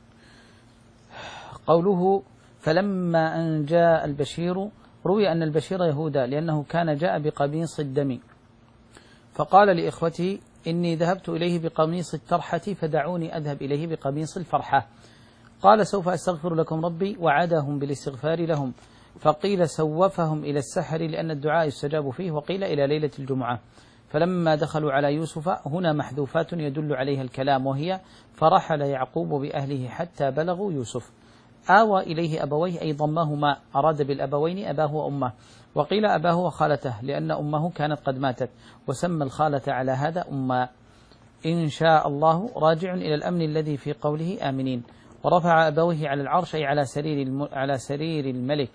قوله فلما أن جاء البشير، روي أن البشير يهودا لأنه كان جاء بقميص الدم، فقال لإخوته إني ذهبت إليه بقميص الترحة فدعوني أذهب إليه بقميص الفرحة. قال سوف أستغفر لكم ربي، وعدهم بالاستغفار لهم، فقيل سوفهم إلى السحر لأن الدعاء يستجاب فيه، وقيل إلى ليلة الجمعة. فلما دخلوا على يوسف هنا محذوفات يدل عليها الكلام، وهي فرحل يعقوب بأهله حتى بلغوا يوسف. آوى إليه أبويه أي ضمهما، أراد بالأبوين أباه وأمه، وقيل أباه وخالته لأن أمه كانت قد ماتت، وسمى الخالة على هذا أما. إن شاء الله راجع إلى الأمن الذي في قوله آمنين. ورفع أبويه على العرش أي على سرير على سرير الملك،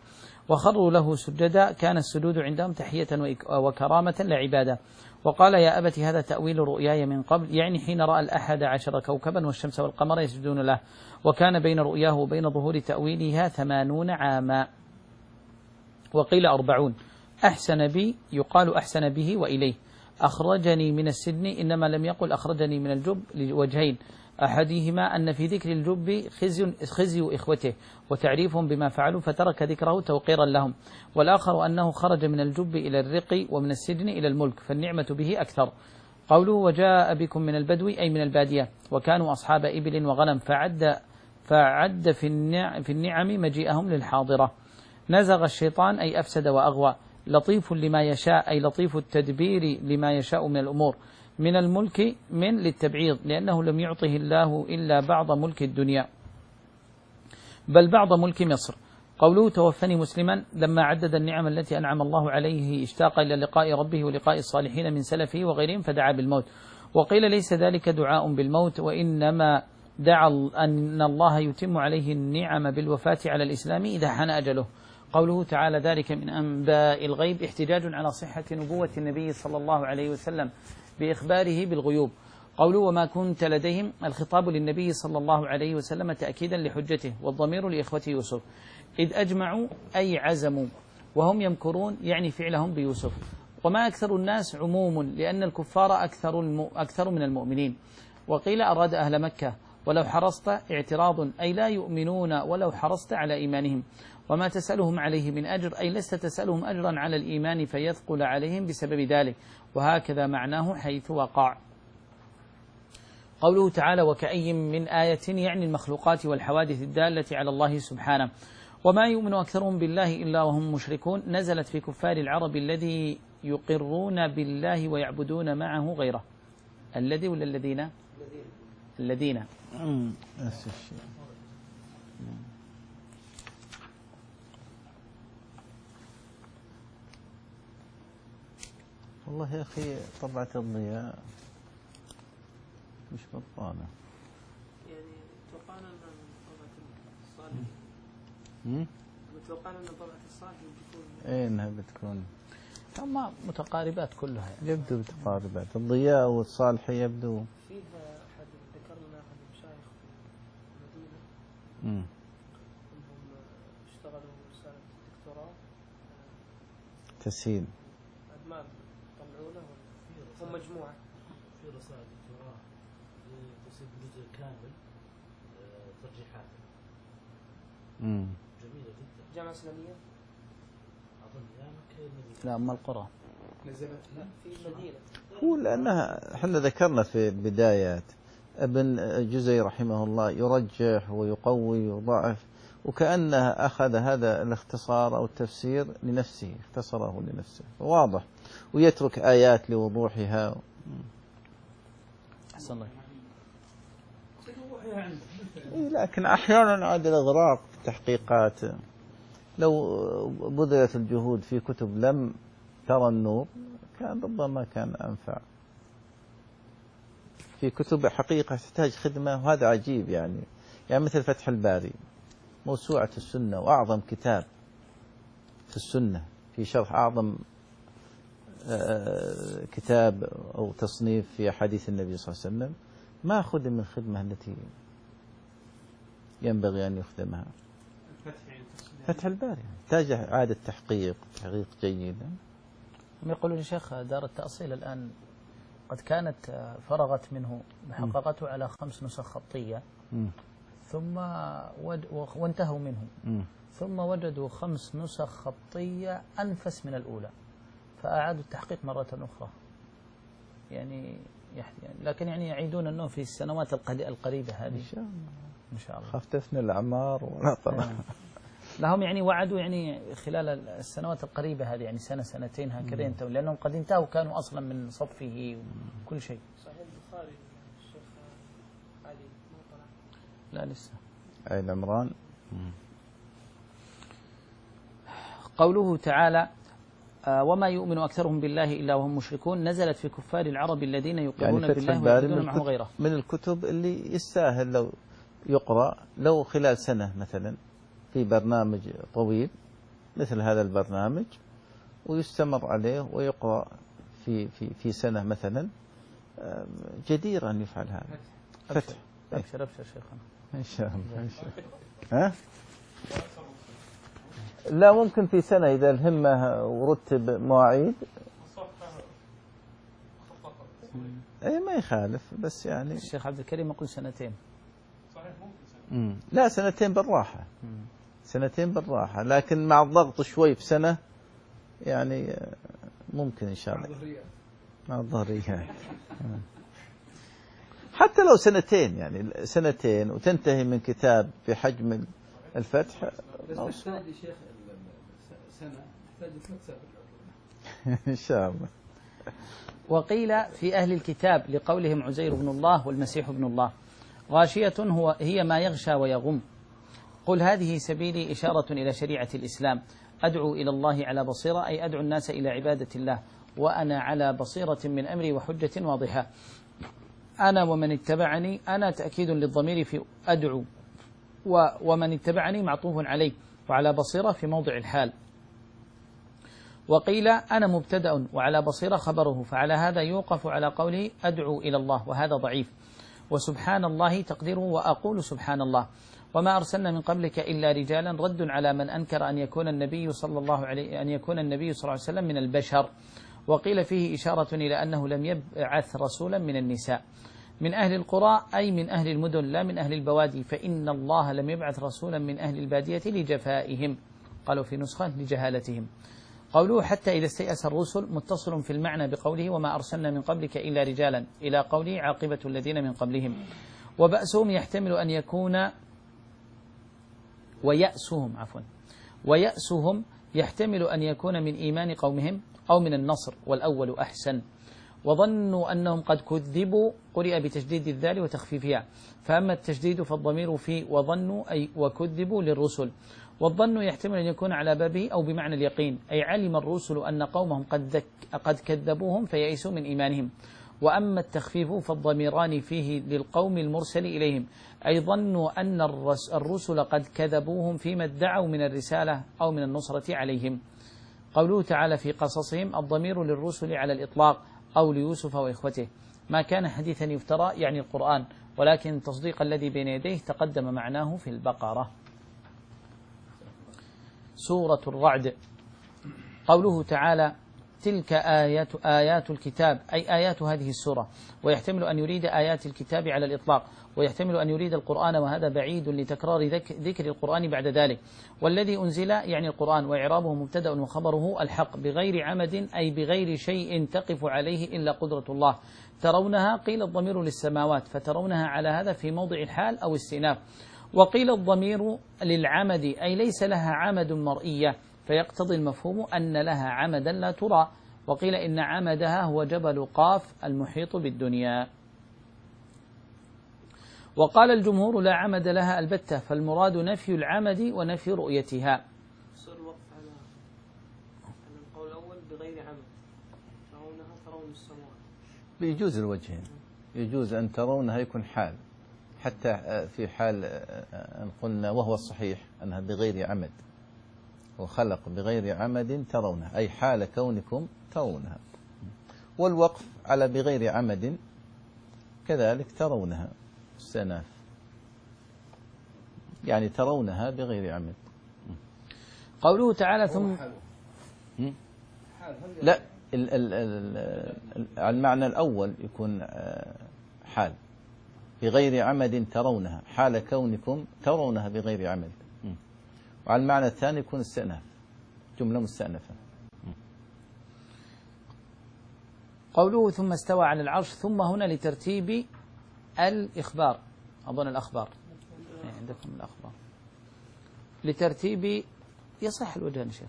وخروا له سجدا كان السجود عندهم تحية وكرامة لا عبادة. وقال يا أبت هذا تأويل رؤياي من قبل، يعني حين رأى الأحد عشر كوكبا والشمس والقمر يسجدون له، وكان بين رؤياه وبين ظهور تأويلها ثمانون عاما، وقيل أربعون. أحسن بي يقال أحسن به وإليه. أخرجني من السجن إنما لم يقل أخرجني من الجب لوجهين، أحدهما أن في ذكر الجب خزي, خزي إخوته وتعريفهم بما فعلوا فترك ذكره توقيرا لهم، والآخر أنه خرج من الجب إلى الرق ومن السجن إلى الملك فالنعمة به أكثر. قوله وجاء بكم من البدو أي من البادية، وكانوا أصحاب إبل وغنم فعد, فعد في, النعم في النعم مجيئهم للحاضرة. نزغ الشيطان أي أفسد وأغوى. لطيف لما يشاء أي لطيف التدبير لما يشاء من الأمور. من الملك من للتبعيض لأنه لم يعطه الله إلا بعض ملك الدنيا بل بعض ملك مصر. قوله توفني مسلما لما عدد النعم التي أنعم الله عليه اشتاق إلى لقاء ربه ولقاء الصالحين من سلفه وغيرهم فدعا بالموت. وقيل ليس ذلك دعاء بالموت، وإنما دعا أن الله يتم عليه النعم بالوفاة على الإسلام إذا حان أجله. قوله تعالى ذلك من أنباء الغيب احتجاج على صحة نبوة النبي صلى الله عليه وسلم بإخباره بالغيوب. قوله وما كنت لديهم الخطاب للنبي صلى الله عليه وسلم تأكيدا لحجته، والضمير لإخوة يوسف. إذ أجمعوا أي عزموا وهم يمكرون يعني فعلهم بيوسف. وما أكثر الناس عموم لأن الكفار أكثر, الم... أكثر من المؤمنين. وقيل أراد أهل مكة ولو حرصت اعتراض أي لا يؤمنون ولو حرصت على إيمانهم. وما تسألهم عليه من أجر أي لست تسألهم أجرا على الإيمان فيثقل عليهم بسبب ذلك، وهكذا معناه حيث وقع. قوله تعالى وكأي من آية يعني المخلوقات والحوادث الدالة على الله سبحانه. وما يؤمن أكثرهم بالله إلا وهم مشركون نزلت في كفار العرب الذي يقرون بالله ويعبدون معه غيره. الذي ولا الذين؟ الذين. والله يا أخي طبعة الضياء مش بطانة. يعني توقعنا أن طبعة الصالح متوقعنا أن طبعة الصالح بتكون إيه إنها بتكون هم متقاربات كلها يعني. يبدو متقاربات. الضياء والصالح يبدو فيها أحد ذكر لنا أحد المشايخ في المدينة مم. أنهم اشتغلوا رسالة الدكتوراه تسهيل أدمان طلعونه هم مجموعة في رسالة دكتوراه تصيب جزء كامل ترجيحات مم. جميلة جدا. جامعة إسلامية أظن يا مكة المدينة. لا أم القرى نزلت لا في المدينة. هو لأنها احنا ذكرنا في البدايات ابن جزي رحمه الله يرجح ويقوي ويضعف، وكأنه أخذ هذا الاختصار أو التفسير لنفسه، اختصره لنفسه واضح، ويترك آيات لوضوحها. أحسن الله. لكن أحيانا عاد الإغراق تحقيقات لو بذلت الجهود في كتب لم ترى النور كان ربما كان أنفع. في كتب حقيقة تحتاج خدمة، وهذا عجيب يعني يعني مثل فتح الباري موسوعة السنة وأعظم كتاب في السنة في شرح أعظم كتاب أو تصنيف في حديث النبي صلى الله عليه وسلم، ما خدم من الخدمة التي ينبغي أن يخدمها. فتح الباري يحتاج إعادة تحقيق تحقيق جيد. هم يقولون يا شيخ دار التأصيل الآن قد كانت فرغت منه محققته على خمس نسخ خطية م. ثم ود وانتهوا منه م. ثم وجدوا خمس نسخ خطية أنفس من الأولى فأعادوا التحقيق مرة أخرى يعني, يعني لكن يعني يعيدون أنه في السنوات القريبة هذه إن شاء الله إن شاء الله. خفتفنا الأعمار ولا طلع. لهم يعني وعدوا يعني خلال السنوات القريبة هذه يعني سنة سنتين هكذا ينتهوا، لأنهم قد انتهوا كانوا أصلا من صفه وكل شيء. صحيح البخاري الشيخ علي ما طلع. لا لسه. أي العمران. قوله تعالى وما يؤمن أكثرهم بالله إلا وهم مشركون نزلت في كفار العرب الذين يقرون يعني بالله ويعبدون معه غيره. من الكتب اللي يستاهل لو يقرأ لو خلال سنة مثلا في برنامج طويل مثل هذا البرنامج ويستمر عليه ويقرأ في في في سنة مثلا، جدير أن يفعل هذا. فتح. أبشر أبشر شيخنا. إن شاء الله. إن شاء الله. ها؟ لا ممكن في سنة إذا الهمة ورتب مواعيد. أي ما يخالف، بس يعني الشيخ عبد الكريم يقول سنتين. صحيح ممكن سنة. لا سنتين بالراحة. سنتين بالراحة، لكن مع الضغط شوي بسنة يعني ممكن إن شاء الله. مع الظهريات. حتى لو سنتين، يعني سنتين وتنتهي من كتاب بحجم الفتح. بس تحتاج شيخ سنة، تحتاج ثلاث سنوات. إن شاء الله. وقيل في أهل الكتاب لقولهم عزير بن الله والمسيح ابن الله، غاشية هو هي ما يغشى ويغم. قل هذه سبيلي إشارة إلى شريعة الإسلام، أدعو إلى الله على بصيرة، أي أدعو الناس إلى عبادة الله، وأنا على بصيرة من أمري وحجة واضحة. أنا ومن اتبعني، أنا تأكيد للضمير في أدعو، ومن اتبعني معطوف عليه، وعلى بصيرة في موضع الحال. وقيل أنا مبتدأ وعلى بصيرة خبره، فعلى هذا يوقف على قوله أدعو إلى الله، وهذا ضعيف. وسبحان الله تقديره وأقول سبحان الله. وما أرسلنا من قبلك إلا رجالا، رد على من أنكر أن يكون النبي صلى الله عليه أن يكون النبي صلى الله عليه وسلم من البشر. وقيل فيه إشارة إلى أنه لم يبعث رسولا من النساء. من أهل القرى أي من أهل المدن لا من أهل البوادي، فإن الله لم يبعث رسولا من أهل البادية لجفائهم، قالوا في نسخة لجهالتهم. قوله حتى إذا استيأس الرسل متصل في المعنى بقوله وما أرسلنا من قبلك إلا رجالا، إلى قوله عاقبة الذين من قبلهم. وبأسهم يحتمل أن يكون ويأسهم عفوا ويأسهم يحتمل أن يكون من إيمان قومهم أو من النصر، والأول أحسن. وظنوا أنهم قد كذبوا، قرئ بتشديد الذال وتخفيفها، فأما التشديد فالضمير في وظنوا أي وكذبوا للرسل. والظن يحتمل أن يكون على بابه أو بمعنى اليقين، أي علم الرسل أن قومهم قد, قد كذبوهم فيئسوا من إيمانهم. وأما التخفيف فالضميران فيه للقوم المرسل إليهم، أي ظنوا أن الرسل قد كذبوهم فيما ادعوا من الرسالة أو من النصرة عليهم. قوله تعالى في قصصهم الضمير للرسل على الإطلاق أو ليوسف وإخوته، ما كان حديثا يفترى يعني القرآن، ولكن تصديق الذي بين يديه تقدم معناه في البقرة. سورة الرعد. قوله تعالى تلك آيات آيات الكتاب، أي آيات هذه السورة، ويحتمل أن يريد آيات الكتاب على الإطلاق، ويحتمل أن يريد القرآن، وهذا بعيد لتكرار ذكر القرآن بعد ذلك. والذي أنزل يعني القرآن، وإعرابه مبتدأ وخبره الحق بغير عمد، أي بغير شيء تقف عليه إلا قدرة الله. ترونها قيل الضمير للسماوات، فترونها على هذا في موضع الحال أو استئناف. وقيل الضمير للعمد، أي ليس لها عمد مرئية، فيقتضي المفهوم أن لها عمدا لا ترى. وقيل إن عمدها هو جبل قاف المحيط بالدنيا. وقال الجمهور لا عمد لها البتة، فالمراد نفي العمد ونفي رؤيتها. صار الوقف على القول الأول بغير عمد، ترونها ترون السماوات. بيجوز الوجهين، يجوز أن ترونها يكون حال، حتى في حال أن قلنا وهو الصحيح أنها بغير عمد، وخلق بغير عمد ترونها، أي حال كونكم ترونها. والوقف على بغير عمد كذلك ترونها استئناف، يعني ترونها بغير عمد. قوله تعالى ثم لا ال ال ال المعنى الأول يكون حال بغير عمد ترونها، حال كونكم ترونها بغير عمد. وعلى المعنى الثاني يكون استئناف، جملة مستأنفة. قوله ثم استوى على العرش، ثم هنا لترتيب الإخبار، أظن الأخبار عندكم الأخبار، لترتيب يصح الوجهان شيخ،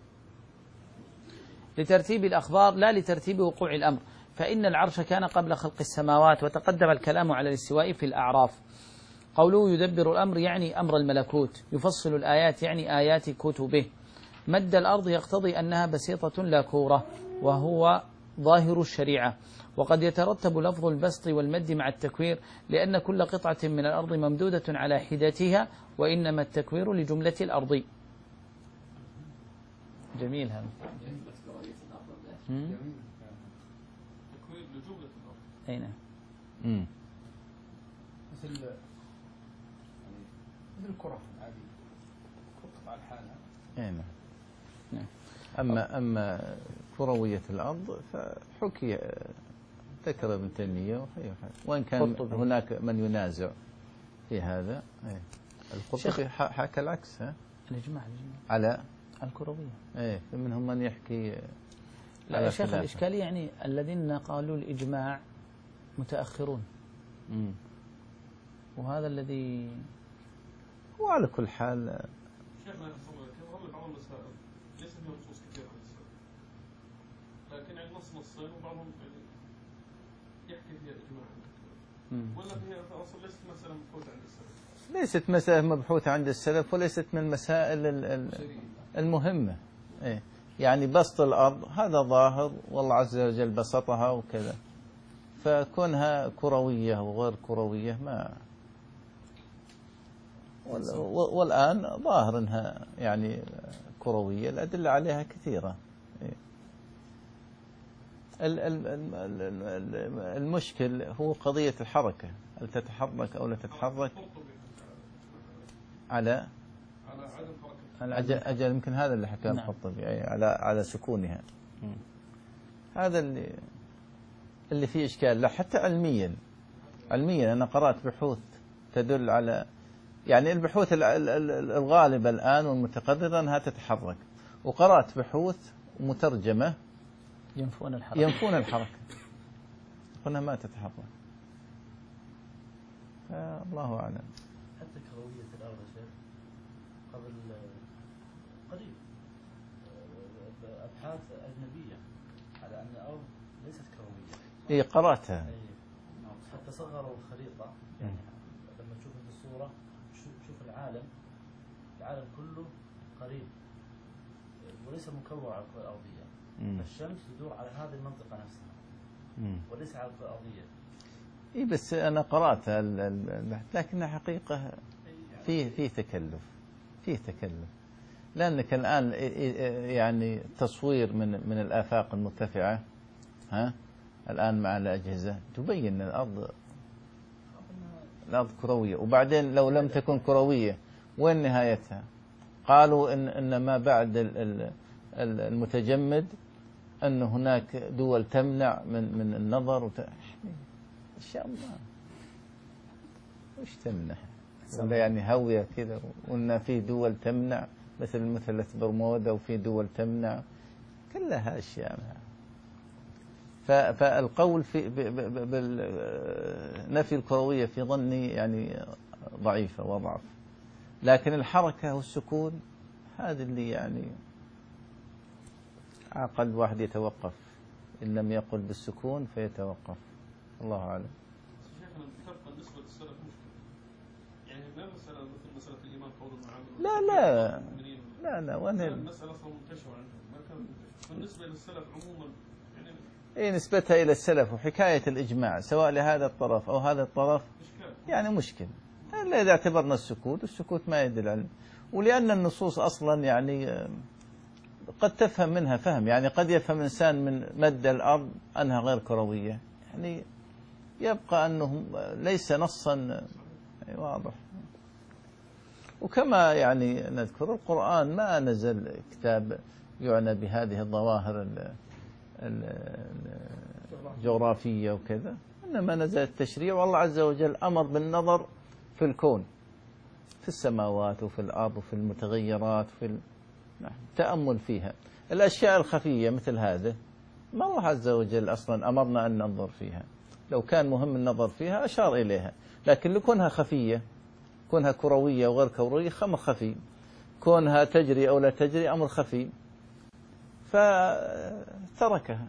لترتيب الأخبار لا لترتيب وقوع الأمر، فإن العرش كان قبل خلق السماوات، وتقدم الكلام على الاستواء في الأعراف. قوله يدبر الأمر يعني أمر الملكوت، يفصل الآيات يعني آيات كتبه. مد الأرض يقتضي أنها بسيطة لا كورة، وهو ظاهر الشريعة. وقد يترتب لفظ البسط والمد مع التكوير، لأن كل قطعة من الأرض ممدودة على حدتها، وإنما التكوير لجملة الأرض. جميل هذا. مم. تكوين لجملة الأرض. أي نعم. مم. مثل يعني مثل الكرة العادية تقطع على حالها. أي نعم. نعم. أما أما كروية الأرض فحكي ذكر ابن تيمية وخير، وإن كان قرطبي. هناك من ينازع في هذا. أي. القرطبي حكى العكس. ها؟ الإجماع الإجماع على الكروية. إيه، منهم من يحكي. لا يا شيخ، الإشكالية يعني الذين قالوا الإجماع متأخرون. مم. وهذا الذي وعلى كل حال شيخنا كثر بعض المسائل ليس فيها نصوص كثيرة عن السلف، لكن يعني نص نصين وبعضهم يعني يحكي فيها الإجماع، ولا هي أصلا ليست مسألة مبحوثة عند السلف. ليست مسألة مبحوثة عند السلف، وليست من المسائل المهمة. إيه؟ يعني بسط الأرض هذا ظاهر، والله عز وجل بسطها وكذا، فكونها كروية وغير كروية ما. والآن ظاهر أنها يعني كروية، الأدلة عليها كثيرة. المشكل هو قضية الحركة، هل تتحرك أو لا تتحرك على على أجل, أجل يمكن هذا اللي حكاه القرطبي. نعم. على على سكونها. م. هذا اللي اللي فيه إشكال. لا حتى علميا علميا أنا قرأت بحوث تدل على يعني البحوث الغالبة الآن والمتقررة أنها تتحرك، وقرأت بحوث مترجمة ينفون الحركة ينفون الحركة قلنا ما تتحرك. الله أعلم. حتى كروية الأرض شيخ قبل قريب أبحاث أجنبية على أن الأرض ليست كروية. إيه قرأتها. حتى صغروا الخريطة، يعني لما تشوف في الصورة تشوف العالم العالم كله قريب وليس مكور على الكرة الأرضية. الشمس تدور على هذه المنطقة نفسها مم. وليس على الكرة الأرضية. إيه بس أنا قرأتها البحث، لكنها حقيقة فيه فيه تكلف فيه تكلف لأنك الآن يعني تصوير من من الآفاق المرتفعة، ها الآن مع الأجهزة تبين الأرض الأرض كروية، وبعدين لو لم تكن كروية وين نهايتها؟ قالوا إن إن ما بعد المتجمد أن هناك دول تمنع من من النظر وت... إن شاء الله وش تمنع؟ ولا يعني هوية كذا، وإن في دول تمنع مثل مثل برمودا، وفي دول تمنع، كلها أشياء. فالقول في بالنفي الكروية في ظني يعني ضعيفة وضعف، لكن الحركة والسكون هذا اللي يعني عقل واحد يتوقف، إن لم يقل بالسكون فيتوقف. الله أعلم. شيخنا الفرق بالنسبة للسلف مشكلة، يعني ما مسألة مثل مسألة الإيمان قول المعامل. لا لا لا لا وأنا المسألة أصلا منتشرة عندهم، ما كان بالنسبة للسلف عموما يعني إيه نسبتها إلى السلف وحكاية الإجماع سواء لهذا الطرف أو هذا الطرف يعني مشكل. إلا إذا اعتبرنا السكوت، السكوت ما يدل على، ولأن النصوص أصلا يعني قد تفهم منها فهم، يعني قد يفهم الإنسان من مد الأرض أنها غير كروية، يعني يبقى أنه ليس نصا واضح. وكما يعني نذكر القرآن ما نزل كتاب يعنى بهذه الظواهر الجغرافية وكذا، إنما نزل التشريع، والله عز وجل أمر بالنظر في الكون، في السماوات وفي الأرض وفي المتغيرات، في التأمل فيها. الأشياء الخفية مثل هذا ما الله عز وجل أصلا أمرنا أن ننظر فيها، لو كان مهم النظر فيها أشار إليها، لكن لكونها خفية، كونها كروية وغير كروية أمر خفي، كونها تجري أو لا تجري أمر خفي، فتركها.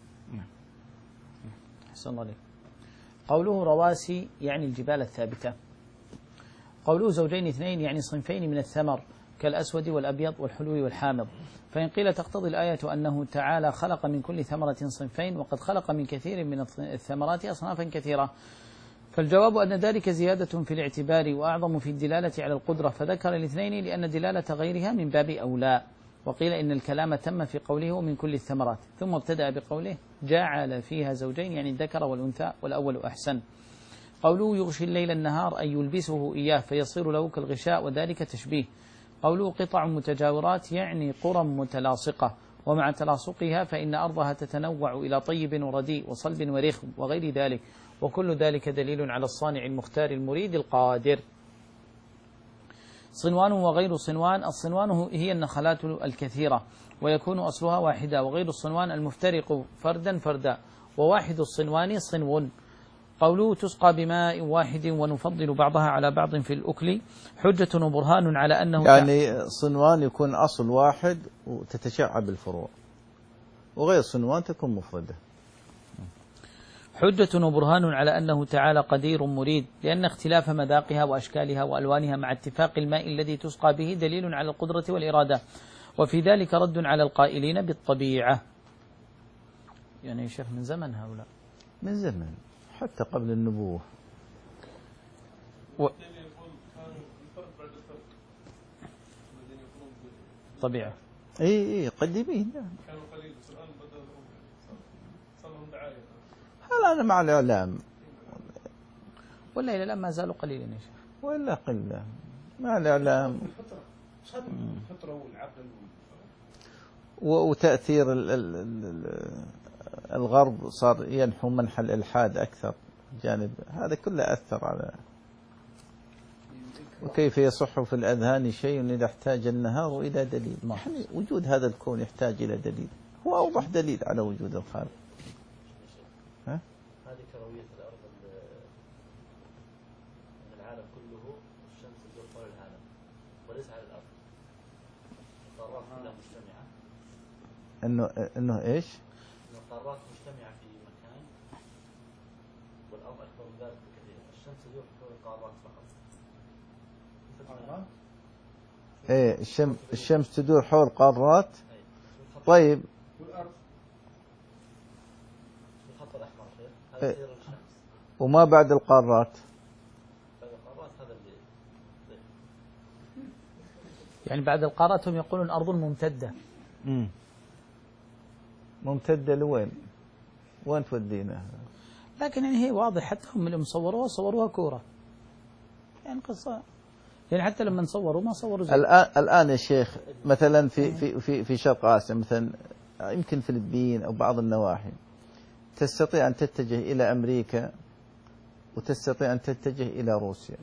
أحسن الله عليك. قوله رواسي يعني الجبال الثابتة. قوله زوجين اثنين يعني صنفين من الثمر كالأسود والأبيض والحلو والحامض. فإن قيل تقتضي الآية أنه تعالى خلق من كل ثمرة صنفين، وقد خلق من كثير من الثمرات أصنافا كثيرة، فالجواب أن ذلك زيادة في الاعتبار وأعظم في الدلالة على القدرة، فذكر الاثنين لأن دلالة غيرها من باب أولى. وقيل إن الكلام تم في قوله ومن كل الثمرات، ثم ابتدأ بقوله جعل فيها زوجين، يعني الذكر والأنثى، والأول أحسن. قوله يغشي الليل النهار أي يلبسه إياه فيصير له كالغشاء، وذلك تشبيه. قوله قطع متجاورات يعني قرى متلاصقة، ومع تلاصقها فإن أرضها تتنوع إلى طيب ورديء وصلب ورخم وغير ذلك، وكل ذلك دليل على الصانع المختار المريد القادر. صنوان وغير صنوان، الصنوان هي النخلات الكثيرة ويكون أصلها واحدة، وغير الصنوان المفترق فردا فردا، وواحد الصنوان صنو. قوله تسقى بماء واحد ونفضل بعضها على بعض في الأكل، حجة وبرهان على أنه يعني صنوان يكون أصل واحد وتتشعب الفروع، وغير صنوان تكون مفردة. حجة وبرهان على أنه تعالى قدير مريد، لأن اختلاف مذاقها وأشكالها وألوانها مع اتفاق الماء الذي تسقى به دليل على القدرة والإرادة، وفي ذلك رد على القائلين بالطبيعة. يعني يا شيخ من زمن هؤلاء، من زمن حتى قبل النبوة. و... طبيعة. اي اي قديمين كانوا قليل، بس الآن بدأ صار لهم دعاية. هل أنا مع الإعلام ولا إلى الآن ما زالوا قليلا يا شيخ؟ ولا قلة مع الإعلام الفطرة والعقل وتأثير ال ال ال الغرب صار ينحو منحى الإلحاد أكثر جانب، هذا كله أثر على. وكيف يصح في الأذهان شيء إذا احتاج النهار إلى دليل. يعني وجود هذا الكون يحتاج إلى دليل، هو أوضح دليل على وجود الخالق. ها؟ هذه كروية الأرض، العالم كله الشمس تدور حول العالم وليس على الأرض، القارات كلها مجتمعة. إنه إنه إيش؟ إنه القارات مجتمعة في مكان والأرض أكبر من ذلك بكثير، الشمس تدور حول القارات فقط. إيه الشمس الشمس تدور حول قارات. طيب والأرض الخط الأحمر شيخ هذا إيه. سير الشمس. وما بعد القارات؟ بعد القارات هذا اللي يعني بعد القارات هم يقولون أرض ممتدة. مم. ممتدة لوين؟ وين تودينا؟ لكن يعني هي واضح، حتى هم اللي مصوروها صوروها كورة، يعني قصة. يعني حتى لما نصوروا ما صوروا زي الآن الآن يا شيخ مثلا في في في في شرق آسيا مثلا، يمكن فلبين أو بعض النواحي، تستطيع أن تتجه إلى أمريكا وتستطيع أن تتجه إلى روسيا.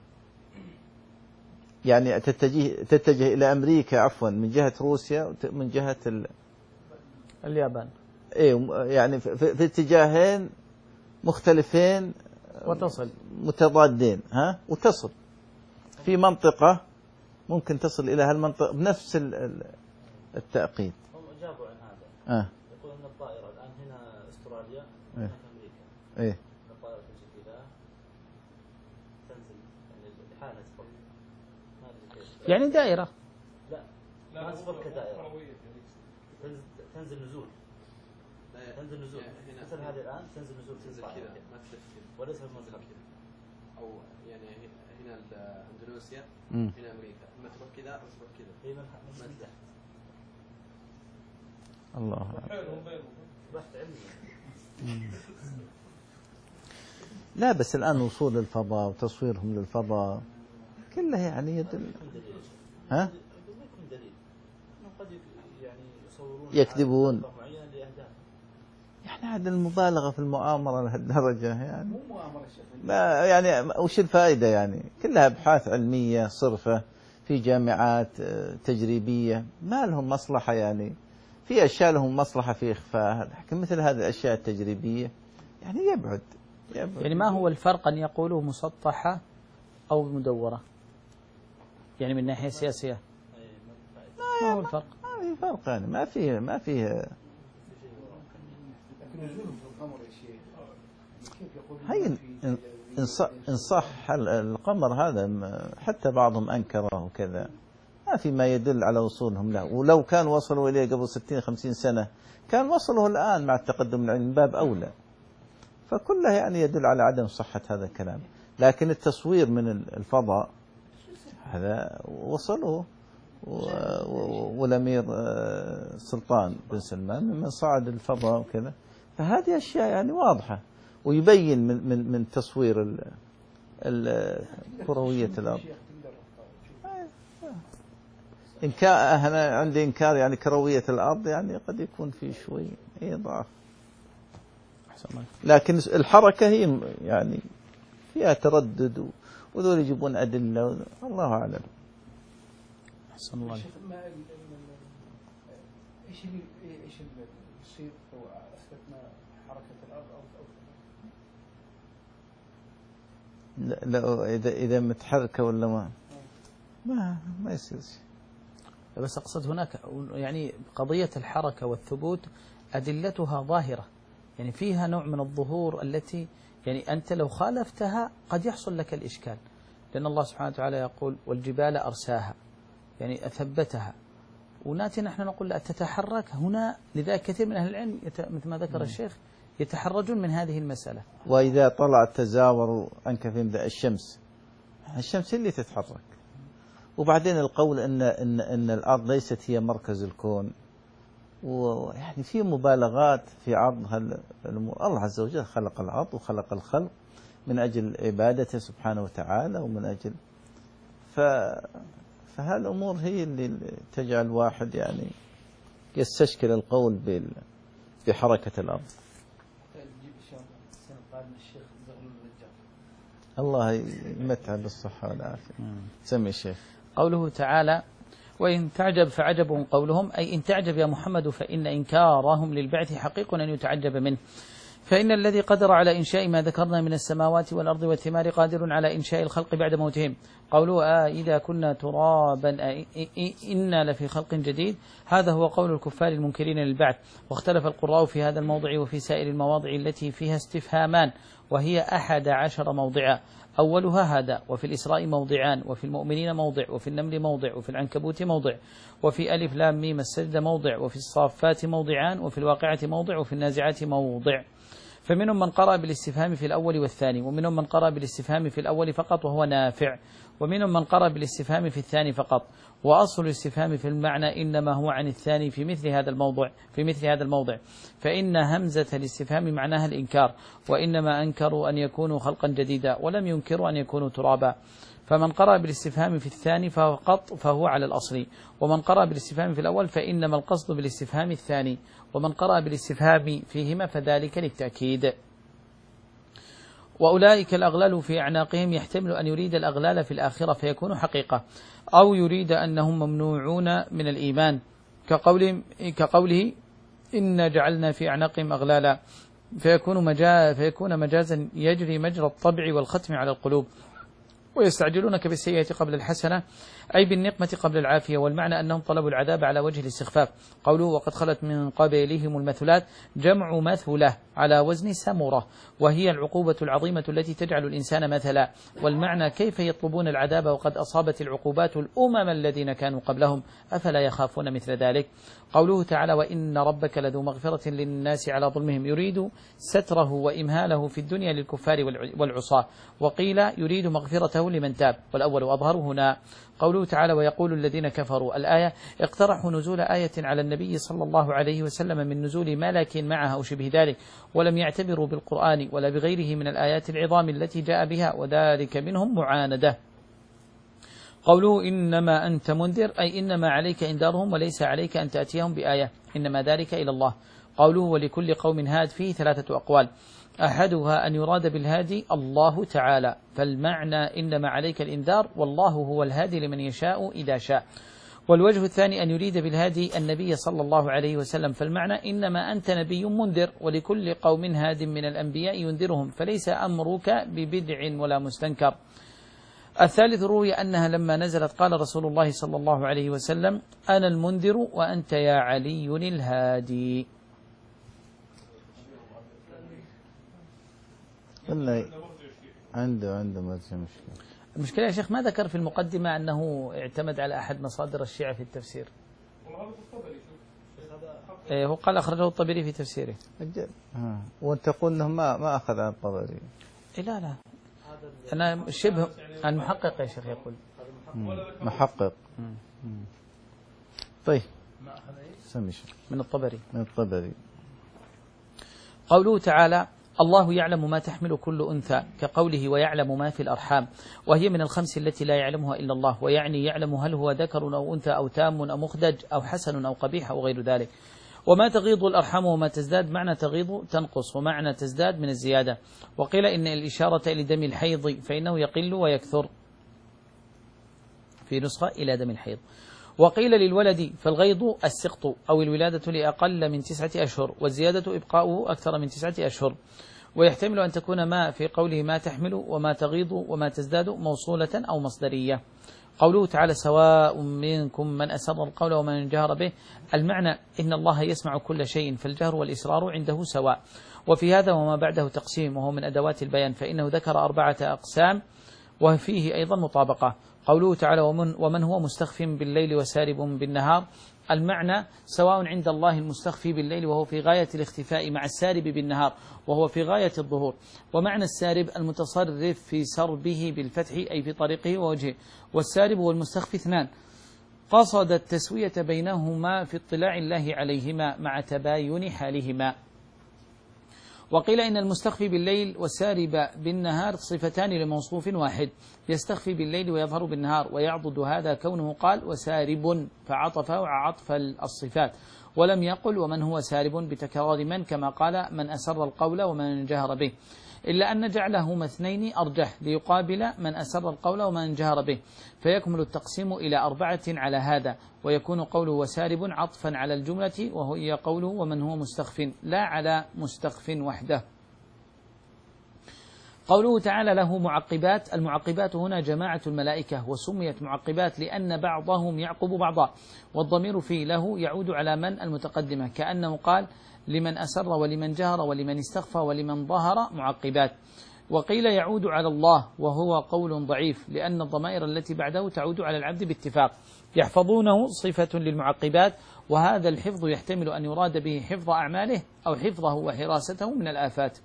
يعني تتجه تتجه إلى أمريكا عفوا من جهة روسيا ومن جهة ال... اليابان. إيه يعني في, في اتجاهين مختلفين وتصل متضادين، ها، وتصل في منطقة ممكن تصل إلى هالمنطقة بنفس التأقيت. هم أجابوا عن هذا. آه. يقول أن الطائرة الآن هنا أستراليا إيه. هنا أمريكا. إيه. أن الطائرة تجي كذا تنزل يعني لحالها تفر. ما أدري كيف. يعني دائرة. لا لا ما لا تفر كدائرة. كروية يعني. تنزل تنزل نزول. تنزل نزول. مثل هذه الآن تنزل نزول تنزل الطائرة. كذا ما تلف كذا وليس بمنزل كذا، أو يعني هنا أندونيسيا مم. هنا أمريكا، إما تروح كذا أو تروح كذا. هي من من تحت. الله. حيلهم بينهم. بحث علمي. لا بس الآن وصول للفضاء وتصويرهم للفضاء كله يعني يدل. ها؟ ما يكون دليل. إنه قد يعني يصورون يكذبون. معينة لأهداف. يعني هذا المبالغة في المؤامرة لهالدرجة يعني. مو مؤامرة شيخ. ما يعني وش الفائدة يعني؟ كلها أبحاث علمية صرفة في جامعات تجريبية، ما لهم مصلحة يعني. في أشياء لهم مصلحة في إخفاءها، لكن مثل هذه الأشياء التجريبية يعني يبعد, يبعد. يعني ما هو الفرق أن يقولوا مسطحة أو مدورة؟ يعني من الناحية السياسية ما هو الفرق؟ ما في فرق يعني، ما فيه ما فيه. لكن نزولهم في القمر يا شيخ كيف يقولون هي إن صح, إن صح القمر هذا حتى بعضهم أنكره وكذا، ما في ما يدل على وصولهم له. ولو كان وصلوا إليه قبل ستين خمسين سنة كان وصلوا الآن مع التقدم العلمي باب أولى. فكله يعني يدل على عدم صحة هذا الكلام. لكن التصوير من الفضاء هذا وصلوا والأمير سلطان بن سلمان ممن صعد الفضاء وكذا. فهذه أشياء يعني واضحة، ويبين من من من تصوير ال كروية الأرض. إن كان أنا عندي إنكار يعني كروية الأرض يعني قد يكون في شوي أي ضعف، لكن الحركة هي يعني فيها تردد، وذول يجيبون أدلة الله أعلم. أحسن الله. إيش اللي إيش اللي يصير لو أثبتنا حركة الأرض أو أو لا إذا إذا متحركة ولا ما ما ما يصير شيء. بس أقصد هناك يعني قضية الحركة والثبوت أدلتها ظاهرة، يعني فيها نوع من الظهور التي يعني أنت لو خالفتها قد يحصل لك الإشكال، لأن الله سبحانه وتعالى يقول والجبال أرساها، يعني أثبتها، وناتي نحن نقول لا تتحرك هنا. لذلك كثير من أهل العلم مثل ما ذكر الشيخ يتحرجون من هذه المسألة. وإذا طلع تزاور أنك في الشمس، الشمس اللي تتحرك. وبعدين القول إن إن إن الأرض ليست هي مركز الكون، ويعني في مبالغات في عرض هالأمور. الله عز وجل خلق الأرض وخلق الخلق من أجل عبادته سبحانه وتعالى، ومن أجل ف فهالأمور هي اللي تجعل الواحد يعني يستشكل القول بحركة الأرض. الله يمتع بالصحة والعافية. سمي الشيخ. قوله تعالى وإن تعجب فعجب قولهم، أي إن تعجب يا محمد فإن إنكارهم للبعث حقيق أن يتعجب منه، فإن الذي قدر على إنشاء ما ذكرنا من السماوات والأرض والثمار قادر على إنشاء الخلق بعد موتهم. قوله آه إذا كنا ترابا آه إنا لفي خلق جديد، هذا هو قول الكفار المنكرين للبعث. واختلف القراء في هذا الموضع وفي سائر المواضع التي فيها استفهامان، وهي أحد عشر موضعا، أولها هذا، وفي الإسراء موضعان، وفي المؤمنين موضع، وفي النمل موضع، وفي العنكبوت موضع، وفي ألف لام ميم السجدة موضع، وفي الصافات موضعان، وفي الواقعة موضع، وفي النازعات موضع. فمنهم من قرأ بالاستفهام في الأول والثاني، ومنهم من قرأ بالاستفهام في الأول فقط وهو نافع، ومنهم من قرأ بالاستفهام في الثاني فقط. وأصل الاستفهام في المعنى إنما هو عن الثاني في مثل هذا الموضوع في مثل هذا الموضع فإن همزة الاستفهام معناها الإنكار، وإنما أنكروا أن يكونوا خلقا جديدا ولم ينكروا أن يكونوا ترابا. فمن قرأ بالاستفهام في الثاني فقط فهو على الأصل، ومن قرأ بالاستفهام في الأول فإنما القصد بالاستفهام الثاني، ومن قرأ بالاستفهام فيهما فذلك للتأكيد. وأولئك الأغلال في أعناقهم يحتمل أن يريد الأغلال في الآخرة فيكون حقيقة، أو يريد أنهم ممنوعون من الإيمان كقول كقوله إن جعلنا في أعناقهم أغلالا، فيكون مجاز فيكون مجازا يجري مجرى الطبع والختم على القلوب. ويستعجلونك بالسيئة قبل الحسنة، أي بالنقمة قبل العافية، والمعنى أنهم طلبوا العذاب على وجه الاستخفاف. قوله وقد خلت من قبلهم المثلات، جمع مثلة على وزن سمرة، وهي العقوبة العظيمة التي تجعل الإنسان مثلا. والمعنى كيف يطلبون العذاب وقد أصابت العقوبات الأمم الذين كانوا قبلهم، أفلا يخافون مثل ذلك. قوله تعالى وإن ربك لذو مغفرة للناس على ظلمهم، يريد ستره وإمهاله في الدنيا للكفار والعصاة، وقيل يريد مغفرته لمن تاب، والأول أظهر هنا. قوله تعالى ويقول الذين كفروا، الآية اقترحوا نزول آية على النبي صلى الله عليه وسلم من نزول ملك معها أو شبه ذلك، ولم يعتبروا بالقرآن ولا بغيره من الآيات العظام التي جاء بها، وذلك منهم معاندة. قوله إنما أنت منذر، أي إنما عليك إنذارهم وليس عليك أن تأتيهم بآية، إنما ذلك إلى الله. قوله ولكل قوم هاد، فيه ثلاثة أقوال، أحدها أن يراد بالهادي الله تعالى، فالمعنى إنما عليك الإنذار، والله هو الهادي لمن يشاء إذا شاء. والوجه الثاني أن يريد بالهادي النبي صلى الله عليه وسلم، فالمعنى إنما أنت نبي منذر، ولكل قوم هاد من الأنبياء ينذرهم، فليس أمرك ببدع ولا مستنكر. الثالث روي أنها لما نزلت قال رسول الله صلى الله عليه وسلم أنا المنذر وأنت يا علي الهادي. والله عنده عنده ما في مشكلة. المشكلة يا شيخ ما ذكر في المقدمة أنه اعتمد على أحد مصادر الشيعة في التفسير. إيه هو قال أخرجه الطبري في تفسيره. ها وأنت تقول أنه ما ما أخذ عن الطبري. إيه لا لا أنا شبه المحقق يا شيخ يقول. محقق. طيب ما هذا إيه؟ سمي شيء من الطبري. من الطبري. قوله تعالى: الله يعلم ما تحمل كل أنثى، كقوله ويعلم ما في الأرحام، وهي من الخمس التي لا يعلمها إلا الله، ويعني يعلم هل هو ذكر أو أنثى أو تام أو مخدج أو حسن أو قبيح أو غير ذلك. وما تغيض الأرحام وما تزداد، معنى تغيض تنقص، ومعنى تزداد من الزيادة. وقيل إن الإشارة إلى دم الحيض فإنه يقل ويكثر، في نسخة إلى دم الحيض. وقيل للولد فالغيض السقط أو الولادة لأقل من تسعة أشهر، والزيادة إبقاؤه أكثر من تسعة أشهر. ويحتمل أن تكون ما في قوله ما تحمل وما تغيض وما تزداد موصولة أو مصدرية. قوله تعالى: سواء منكم من أسر القول ومن جهر به، المعنى إن الله يسمع كل شيء، فالجهر والإسرار عنده سواء. وفي هذا وما بعده تقسيم، وهو من أدوات البيان، فإنه ذكر أربعة أقسام وفيه أيضا مطابقة. قوله تعالى: ومن, ومن هو مستخف بالليل وسارب بالنهار، المعنى سواء عند الله المستخفي بالليل وهو في غاية الاختفاء مع السارب بالنهار وهو في غاية الظهور. ومعنى السارب المتصرف في سربه بالفتح أي في طريقه ووجهه، والسارب والمستخفي اثنان، قصد التسوية بينهما في اطلاع الله عليهما مع تباين حالهما. وقيل إن المستخفي بالليل والسارب بالنهار صفتان لموصوف واحد، يستخفي بالليل ويظهر بالنهار، ويعضد هذا كونه قال وسارب فعطفه عطف الصفات، ولم يقل ومن هو سارب بتكرار من، كما قال من أسر القول ومن جهر به، إلا أن جعله مثنين أرجح ليقابل من أسر القول ومن جهر به، فيكمل التقسيم إلى أربعة على هذا، ويكون قوله وسارب عطفا على الجملة، وهي قوله ومن هو مستخف، لا على مستخف وحده. قوله تعالى له معقبات، المعقبات هنا جماعة الملائكة، وسميت معقبات لأن بعضهم يعقب بعضا، والضمير في له يعود على من المتقدمة، كأنه قال لمن أسر ولمن جهر ولمن استخفى ولمن ظهر معقبات. وقيل يعود على الله، وهو قول ضعيف، لأن الضمائر التي بعده تعود على العبد باتفاق. يحفظونه صفة للمعقبات، وهذا الحفظ يحتمل أن يراد به حفظ أعماله أو حفظه وحراسته من الآفات.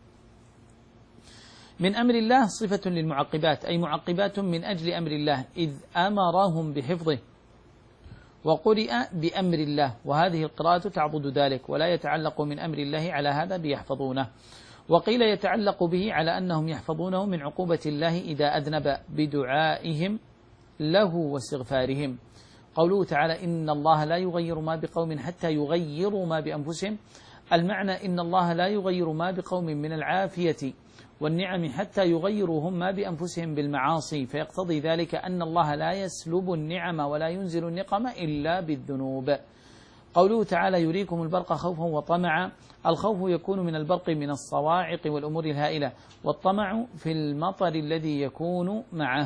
من أمر الله صفة للمعقبات، أي معقبات من أجل أمر الله إذ أمرهم بحفظه، وقرئ بأمر الله، وهذه القراءة تعضد ذلك، ولا يتعلق من أمر الله على هذا بيحفظونه. وقيل يتعلق به على أنهم يحفظونه من عقوبة الله إذا أذنب بدعائهم له واستغفارهم. قوله تعالى إن الله لا يغير ما بقوم حتى يغيروا ما بأنفسهم، المعنى إن الله لا يغير ما بقوم من العافية والنعم حتى يغيروا هم ما بأنفسهم بالمعاصي، فيقتضي ذلك أن الله لا يسلب النعم ولا ينزل النقم إلا بالذنوب. قوله تعالى يريكم البرق خوفا وطمعا، الخوف يكون من البرق من الصواعق والأمور الهائلة، والطمع في المطر الذي يكون معه.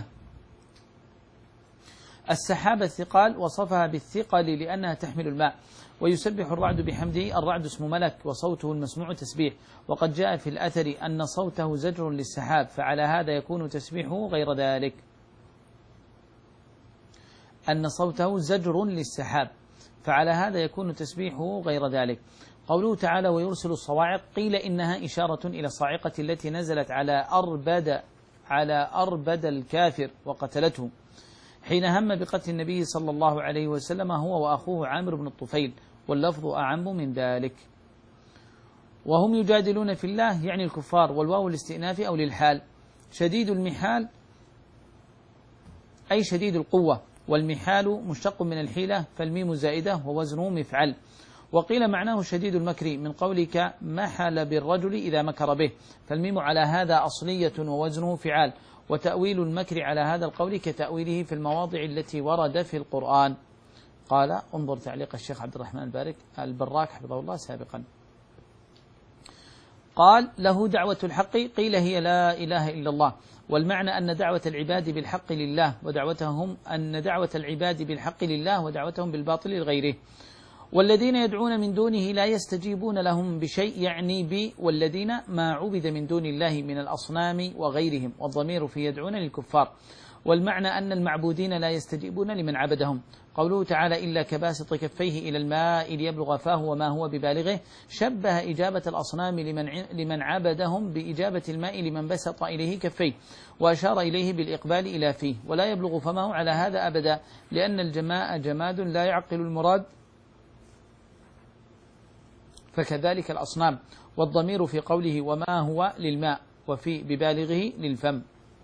السحابة الثقال وصفها بالثقل لأنها تحمل الماء. ويسبح الرعد بحمده، الرعد اسم ملك وصوته المسموع تسبيح، وقد جاء في الأثر أن صوته زجر للسحاب، فعلى هذا يكون تسبيحه غير ذلك، أن صوته زجر للسحاب، فعلى هذا يكون تسبيحه غير ذلك. قوله تعالى ويرسل الصواعق، قيل إنها إشارة إلى الصاعقة التي نزلت على أربد على أربد الكافر وقتلته حين هم بقتل النبي صلى الله عليه وسلم هو وأخوه عامر بن الطفيل، واللفظ أعم من ذلك. وهم يجادلون في الله يعني الكفار، والواو الاستئناف أو للحال. شديد المحال أي شديد القوة، والمحال مشتق من الحيلة فالميم زائدة ووزنه مفعل. وقيل معناه شديد المكر من قولك محل بالرجل إذا مكر به، فالميم على هذا أصلية ووزنه فعال. وتأويل المكر على هذا القول كتأويله في المواضع التي ورد في القرآن. قال انظر تعليق الشيخ عبد الرحمن البارك البراك حفظه الله سابقا. قال له دعوة الحق، قيل هي لا إله إلا الله، والمعنى أن دعوة العباد بالحق لله ودعوتهم أن دعوة العباد بالحق لله ودعوتهم بالباطل لغيره. والذين يدعون من دونه لا يستجيبون لهم بشيء، يعني ب والذين ما عبد من دون الله من الأصنام وغيرهم، والضمير في يدعون للكفار، والمعنى أن المعبودين لا يستجيبون لمن عبدهم. قوله تعالى إلا كباسط كفيه إلى الماء ليبلغ فاه وما هو ببالغه، شبه إجابة الأصنام لمن لمن عبدهم بإجابة الماء لمن بسط إليه كفيه، وأشار إليه بالإقبال إلى فيه، ولا يبلغ فمه على هذا أبدا، لأن الجماء جماد لا يعقل المراد فكذلك الأصنام. والضمير في قوله وما هو للماء وفي ببالغه للفم.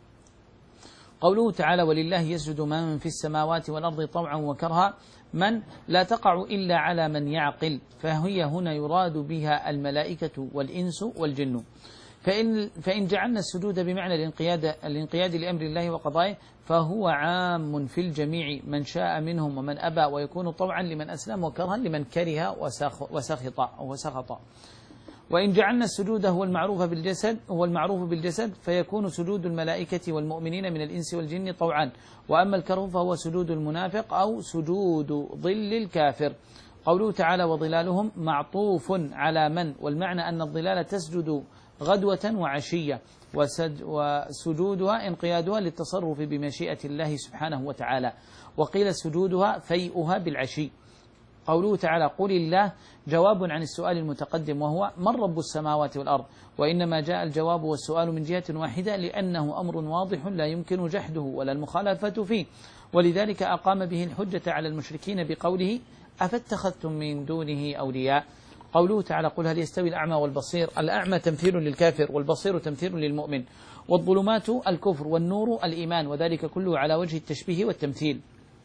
قوله تعالى ولله يسجد من في السماوات والأرض طوعا وكرها، من لا تقع إلا على من يعقل، فهي هنا يراد بها الملائكة والإنس والجن. فإن, فإن جعلنا السجود بمعنى الانقياد, الانقياد لأمر الله وقضائه فهو عام في الجميع من شاء منهم ومن أبى، ويكون طوعا لمن أسلم وكرها لمن كره وسخط أو سخط. وإن جعلنا السجود هو المعروف بالجسد هو المعروف بالجسد فيكون سجود الملائكة والمؤمنين من الإنس والجن طوعا، وأما الكره فهو سجود المنافق أو سجود ظل الكافر. قوله تعالى وظلالهم معطوف على من، والمعنى أن الظلال تسجد غدوة وعشية، وسجودها انقيادها للتصرف بمشيئة الله سبحانه وتعالى، وقيل سجودها فيئها بالعشي. قوله تعالى قل الله جواب عن السؤال المتقدم وهو من رب السماوات والأرض، وإنما جاء الجواب والسؤال من جهة واحدة لأنه أمر واضح لا يمكن جحده ولا المخالفة فيه، ولذلك أقام به الحجة على المشركين بقوله أفاتخذتم من دونه أولياء. قوله تعالى قل هل يستوي الأعمى والبصير، الأعمى تمثيل للكافر والبصير تمثيل للمؤمن، والظلمات الكفر والنور الإيمان، وذلك كله على وجه التشبيه والتمثيل.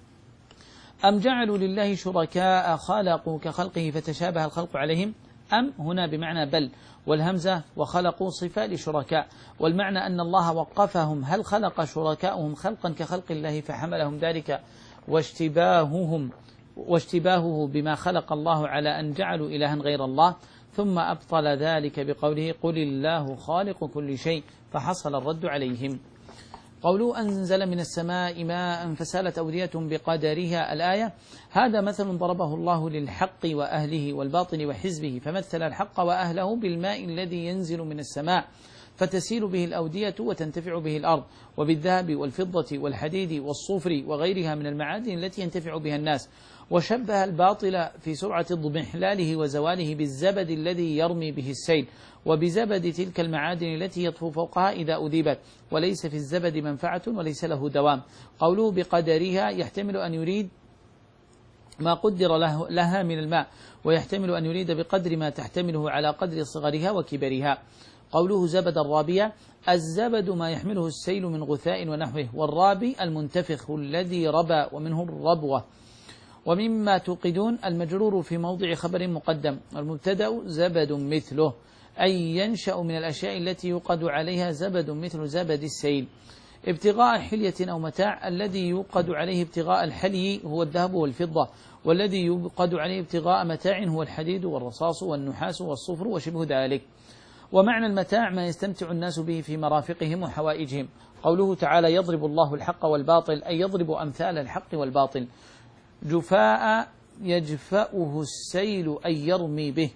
أم جعلوا لله شركاء خلقوا كخلقه فتشابه الخلق عليهم، أم هنا بمعنى بل، والهمزة وخلقوا صفة لشركاء، والمعنى أن الله وقفهم هل خلق شركاؤهم خلقا كخلق الله فحملهم ذلك واشتباههم واشتباهه بما خلق الله على أن جعلوا إلها غير الله، ثم أبطل ذلك بقوله قل الله خالق كل شيء فحصل الرد عليهم. قوله أنزل من السماء ماء فسالت أودية بقدرها، الآية هذا مثل ضربه الله للحق وأهله والباطل وحزبه، فمثل الحق وأهله بالماء الذي ينزل من السماء فتسيل به الأودية وتنتفع به الأرض، وبالذهب والفضة والحديد والصفر وغيرها من المعادن التي ينتفع بها الناس، وشبه الباطل في سرعة اضمحلاله وزواله بالزبد الذي يرمي به السيل، وبزبد تلك المعادن التي يطفو فوقها إذا أذيبت، وليس في الزبد منفعة وليس له دوام. قوله بقدرها يحتمل أن يريد ما قدر له لها من الماء، ويحتمل أن يريد بقدر ما تحتمله على قدر صغرها وكبرها. قوله زبد الرابية، الزبد ما يحمله السيل من غثاء ونحوه، والرابي المنتفخ الذي ربى ومنه الربوة. ومما توقدون المجرور في موضع خبر مقدم، المبتدأ زبد مثله، أي ينشأ من الأشياء التي يوقد عليها زبد مثل زبد السيل. ابتغاء حلية أو متاع، الذي يوقد عليه ابتغاء الحلي هو الذهب والفضة، والذي يوقد عليه ابتغاء متاع هو الحديد والرصاص والنحاس والصفر وشبه ذلك. ومعنى المتاع ما يستمتع الناس به في مرافقهم وحوائجهم. قوله تعالى يضرب الله الحق والباطل، أي يضرب أمثال الحق والباطل. جفاء يجفأه السيل أي يرمي به.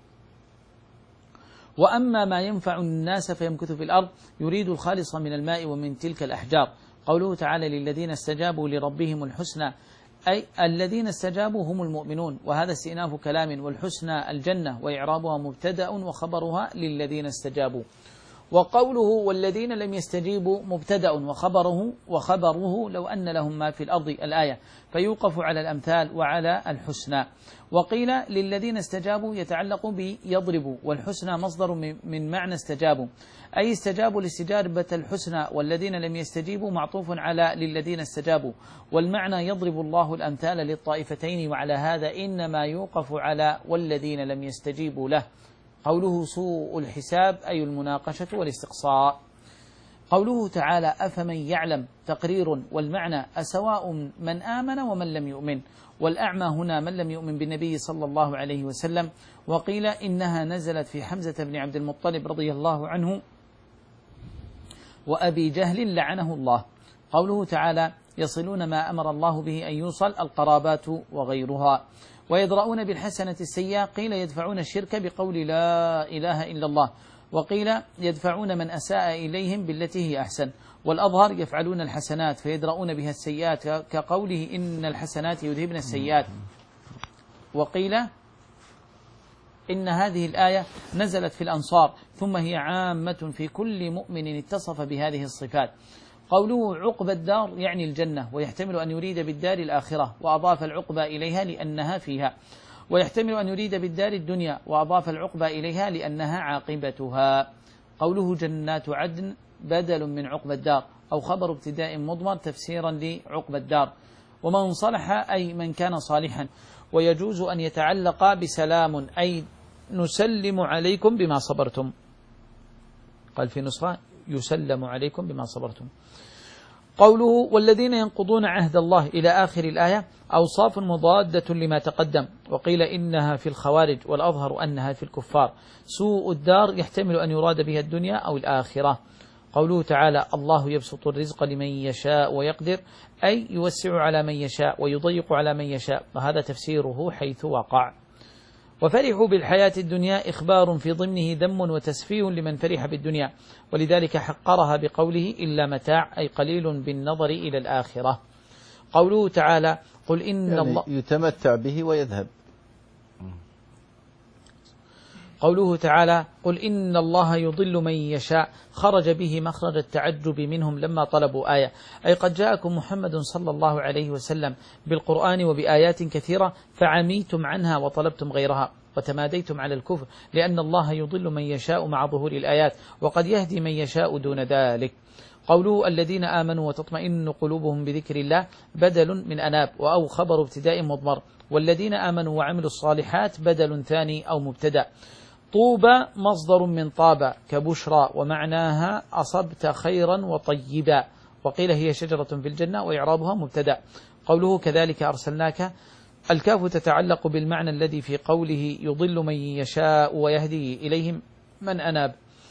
وأما ما ينفع الناس فيمكث في الأرض يريد الخالص من الماء ومن تلك الأحجار. قوله تعالى للذين استجابوا لربهم الحسنى، أي الذين استجابوا هم المؤمنون، وهذا استئناف كلام، والحسنى الجنة، وإعرابها مبتدأ وخبرها للذين استجابوا. وقوله والذين لم يستجيبوا مبتدأ وخبره وخبره لو أن لهم ما في الأرض، الآية، فيوقف على الأمثال وعلى الحسنى. وقيل للذين استجابوا يتعلق بيضربوا، والحسنى مصدر من معنى استجابوا، أي استجابوا لاستجابة الحسنى، والذين لم يستجيبوا معطوف على للذين استجابوا، والمعنى يضرب الله الأمثال للطائفتين، وعلى هذا إنما يوقف على والذين لم يستجيبوا له. قوله سوء الحساب أي المناقشة والاستقصاء. قوله تعالى أفمن يعلم تقرير، والمعنى أسواء من آمن ومن لم يؤمن، والأعمى هنا من لم يؤمن بالنبي صلى الله عليه وسلم. وقيل إنها نزلت في حمزة بن عبد المطلب رضي الله عنه وأبي جهل لعنه الله. قوله تعالى يصلون ما أمر الله به أن يوصل، القرابات وغيرها. ويدرؤون بالحسنة السيئة، قيل يدفعون الشرك بقول لا إله إلا الله، وقيل يدفعون من أساء إليهم بالتي هي أحسن، والأظهر يفعلون الحسنات فيدرؤون بها السيئات، كقوله إن الحسنات يذهبن السيئات. وقيل إن هذه الآية نزلت في الأنصار، ثم هي عامة في كل مؤمن اتصف بهذه الصفات. قوله عقبى الدار يعني الجنة، ويحتمل أن يريد بالدار الآخرة، وأضاف العقبى إليها لأنها فيها. ويحتمل أن يريد بالدار الدنيا وأضاف العقبة إليها لأنها عاقبتها. قوله جنات عدن بدل من عقبة الدار أو خبر ابتداء مضمر تفسيرا لعقبة الدار. ومن صلح أي من كان صالحا. ويجوز أن يتعلق بسلام أي نسلم عليكم بما صبرتم. قال في نسخة يسلم عليكم بما صبرتم. قوله والذين ينقضون عهد الله إلى آخر الآية أوصاف مضادة لما تقدم، وقيل إنها في الخوارج والأظهر أنها في الكفار. سوء الدار يحتمل أن يراد بها الدنيا أو الآخرة. قوله تعالى الله يبسط الرزق لمن يشاء ويقدر أي يوسع على من يشاء ويضيق على من يشاء، وهذا تفسيره حيث وقع. وفرحوا بالحياة الدنيا إخبار في ضمنه ذم وتسفيه لمن فرح بالدنيا، ولذلك حقرها بقوله إلا متاع أي قليل بالنظر إلى الآخرة. قوله تعالى قل إن يعني الله يتمتع به ويذهب. قوله تعالى قل إن الله يضل من يشاء خرج به مخرج التعجب منهم لما طلبوا آية، أي قد جاءكم محمد صلى الله عليه وسلم بالقرآن وبآيات كثيرة فعميتم عنها وطلبتم غيرها وتماديتم على الكفر، لأن الله يضل من يشاء مع ظهور الآيات وقد يهدي من يشاء دون ذلك. قوله الذين آمنوا وتطمئن قلوبهم بذكر الله بدل من أناب وأو خبر ابتداء مضمر، والذين آمنوا وعملوا الصالحات بدل ثاني أو مبتدأ. طوبى مصدر من طاب كبشرى ومعناها أصبت خيرا وطيبا، وقيل هي شجرة في الجنة وإعرابها مبتدأ. قوله كذلك أرسلناك الكاف تتعلق بالمعنى الذي في قوله يضل من يشاء ويهدي إليهم من أناب.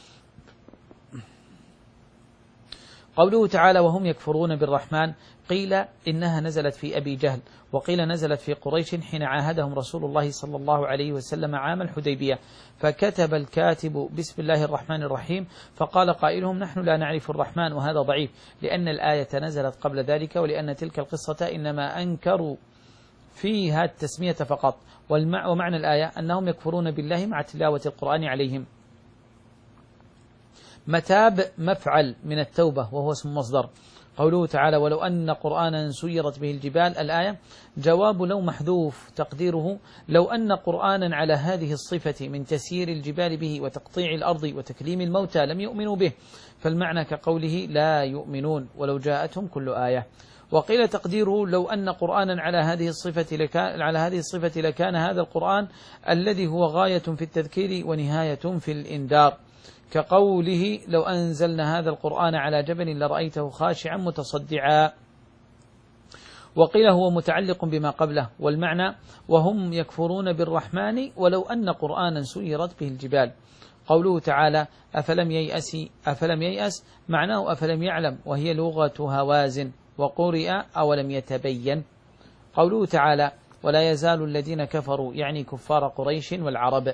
قوله تعالى وهم يكفرون بالرحمن قيل إنها نزلت في أبي جهل، وقيل نزلت في قريش حين عاهدهم رسول الله صلى الله عليه وسلم عام الحديبية، فكتب الكاتب بسم الله الرحمن الرحيم، فقال قائلهم نحن لا نعرف الرحمن، وهذا ضعيف لأن الآية نزلت قبل ذلك، ولأن تلك القصة إنما أنكروا فيها التسمية فقط، ومعنى الآية أنهم يكفرون بالله مع تلاوة القرآن عليهم. متاب مفعل من التوبة وهو اسم مصدر. قوله تعالى ولو أن قرآنا سيرت به الجبال الآية جواب لو محذوف تقديره لو أن قرآنا على هذه الصفة من تسيير الجبال به وتقطيع الأرض وتكليم الموتى لم يؤمنوا به، فالمعنى كقوله لا يؤمنون ولو جاءتهم كل آية. وقيل تقديره لو أن قرآنا على هذه الصفة لكان, على هذه الصفة لكان هذا القرآن الذي هو غاية في التذكير ونهاية في الإنذار، كقوله لو أنزلنا هذا القرآن على جبل لرأيته خاشعا متصدعا. وقيل هو متعلق بما قبله، والمعنى وهم يكفرون بالرحمن ولو أن قرآنا سيرت به الجبال. قوله تعالى أفلم ييأس أفلم ييأس معناه أفلم يعلم، وهي لغة هوازن، وقرئ أولم يتبين. قوله تعالى ولا يزال الذين كفروا يعني كفار قريش والعرب.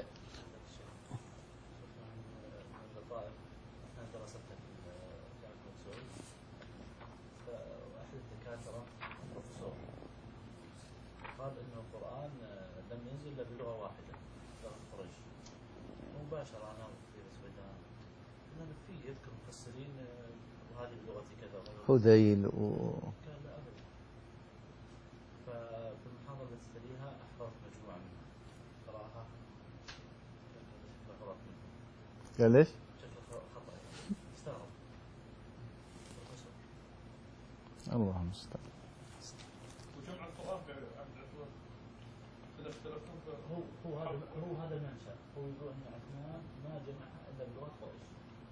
قال إن القرآن لم ينزل إلا بلغة واحدة لغة قريش مباشرة. أنا في السودان إن في يذكر مفسرين وهذه اللغة كذا هذيل و... كان لا أبدا. ففي المحاضرة التي تليها أحضرت مجموعة منها قراءها غلط منها. قال ليش؟ شكل خطأ استغرب. الله المستعان. وجمع القرآن هو هو هذا هو هذا المنشأ. هو يقول أن عثمان ما جمع إلا بلغة قريش.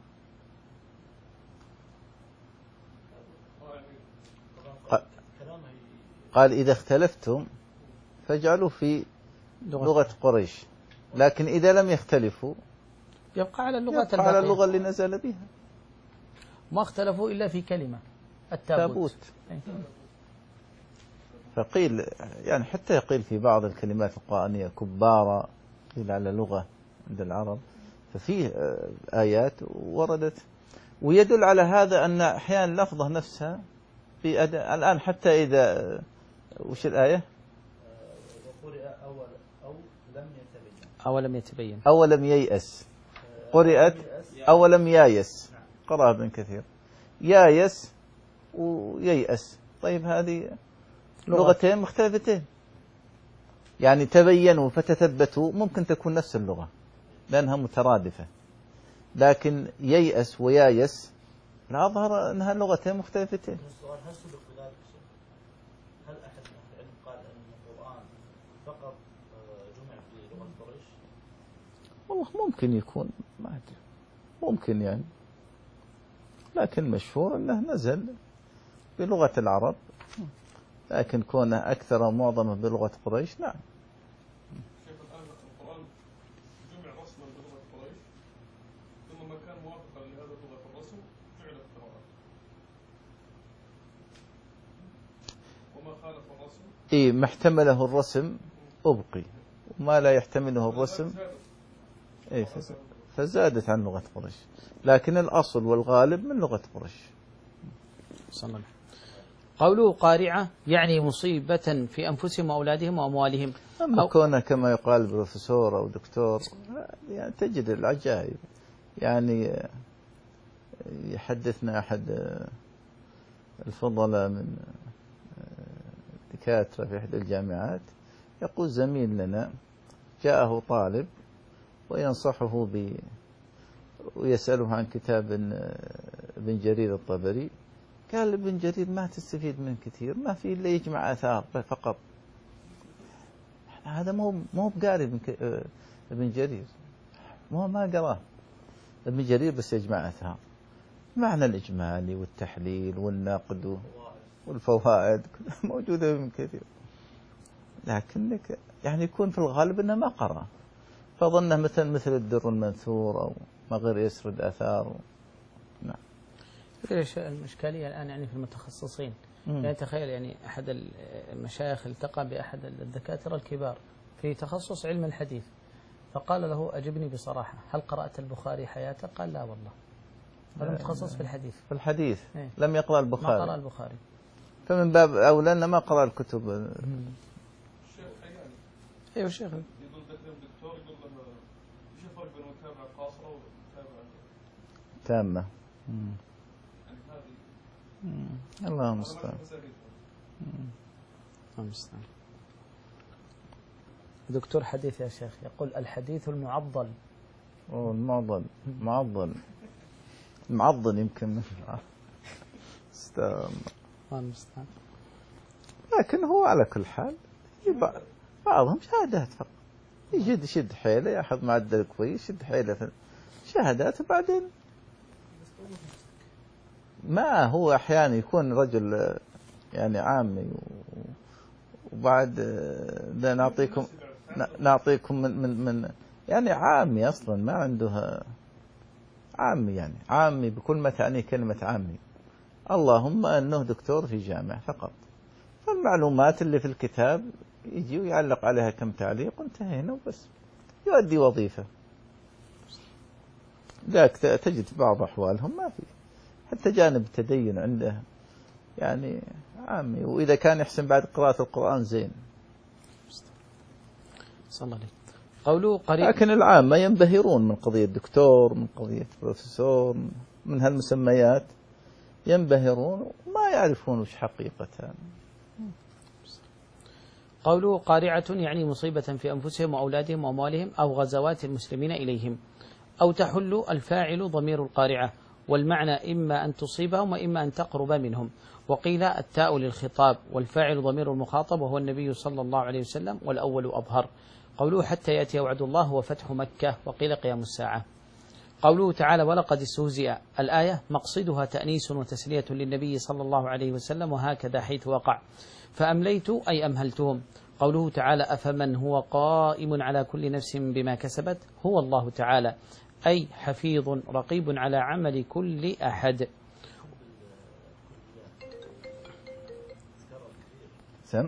كلامه قال إذا اختلفتم فاجعلوا في لغة قريش، لكن إذا لم يختلفوا يبقى على اللغة يبقى على اللغة اللي نزل بها. ما اختلفوا إلا في كلمة التابوت. فقيل يعني حتى يقيل في بعض الكلمات القرآنية كبارة قيل على لغة عند العرب، ففيه آيات وردت ويدل على هذا أن أحيانا لفظة نفسها في أداء. الآن حتى إذا وش الآية وقرئ أول أو لم يتبين أو لم يتبين أو لم ييأس، قرئت أو لم يايس، قرأ ابن كثير يايس وييأس. طيب هذه لغتين مختلفتين، يعني تبينوا فتثبتوا ممكن تكون نفس اللغة لأنها مترادفة، لكن ييأس ويايس الأظهر أنها لغتين مختلفتين. السؤال هل سبق بذلك شيء؟ هل أحد من أهل العلم قال أن القرآن فقط جمع في لغة قريش؟ والله ممكن يكون، ما أدري، ممكن يعني، لكن مشهور أنه نزل بلغة العرب، لكن كونه أكثر ومعظمه بلغة قريش نعم. شيخ الآن القرآن جمع رسما بلغة قريش، ثم ما كان موافقا لهذا لغة الرسم جعلت قراءة، وما خالف الرسم إيه ما احتمله الرسم أبقي، وما لا يحتمله الرسم إيه فزادت عن لغة قريش، لكن الأصل والغالب من لغة قريش. صلى الله عليه وسلم. قوله قارعة يعني مصيبة في أنفسهم وأولادهم وأموالهم. أما كونه كما يقال بروفيسور أو دكتور يعني تجد العجائب. يعني يحدثنا أحد الفضلاء من دكاترة في إحدى الجامعات يقول زميل لنا جاءه طالب وينصحه ب ويسأله عن كتاب ابن جرير الطبري، قال ابن جرير ما تستفيد من كثير، ما في إلا يجمع آثار فقط، هذا مو مو بقاري ابن جرير، مو ما قراه ابن جرير بس يجمع آثار، معنى الإجمالي والتحليل والنقد والفوائد موجودة من كثير، لكنك يعني يكون في الغالب أنه ما قرأ، فظنه مثل مثل الدر المنثور أو ما غير يسرد آثار. نعم. ليش الإشكالية الآن يعني في المتخصصين؟ مم. يعني تخيل يعني أحد المشايخ التقى بأحد الدكاترة الكبار في تخصص علم الحديث، فقال له أجبني بصراحة هل قرأت البخاري حياته؟ قال لا والله، هذا متخصص في الحديث. في الحديث ايه؟ لم يقرأ البخاري. ما قرأ البخاري. فمن باب أولى أنه ما قرأ الكتب. الشيخ حياني. أيوة الشيخ. يقول دكتور يقول له ايش الفرق بين المتابعة قاصرة والمتابعة تامة؟ يعني هذه الله المستعان. الله المستعان. دكتور حديث يا شيخ يقول الحديث المعضل. أوه المعضل معضل معضل يمكن استغفر الله المستعان. لكن هو على كل حال بعضهم شهادات فقط، يجد يشد حيله ياخذ معدل كويس يشد حيله في شهادات، وبعدين ما هو أحيانا يكون رجل يعني عامي وبعد ده نعطيكم نعطيكم من من من يعني عامي أصلا ما عنده عامي، يعني عامي بكل ما تعني كلمة عامي، اللهم أنه دكتور في جامعة فقط، فالمعلومات اللي في الكتاب يجي ويعلق عليها كم تعليق وانتهينا وبس، يؤدي وظيفة. ذاك تجد بعض أحوالهم ما في حتى جانب تدين عنده يعني عامي، وإذا كان يحسن بعد قراءة القرآن زين. صلى الله عليه. قوله قريب. لكن العامة ينبهرون من قضية دكتور، من قضية بروفيسور، من هالمسميات ينبهرون وما يعرفون وش حقيقتها. قوله قارعة يعني مصيبة في أنفسهم وأولادهم وأموالهم أو غزوات المسلمين إليهم، أو تحل الفاعل ضمير القارعة، والمعنى إما أن تصيبهم وإما أن تقرب منهم، وقيل التاء للخطاب والفاعل ضمير المخاطب وهو النبي صلى الله عليه وسلم، والأول أظهر. قوله حتى يأتي وعد الله وفتح مكة، وقيل قيام الساعة. قوله تعالى ولقد استهزئ، الآية مقصدها تأنيس وتسلية للنبي صلى الله عليه وسلم، وهكذا حيث وقع، فأمليت أي أمهلتهم. قوله تعالى أفمن هو قائم على كل نفس بما كسبت هو الله تعالى، أي حفيظ رقيب على عمل كل أحد. سم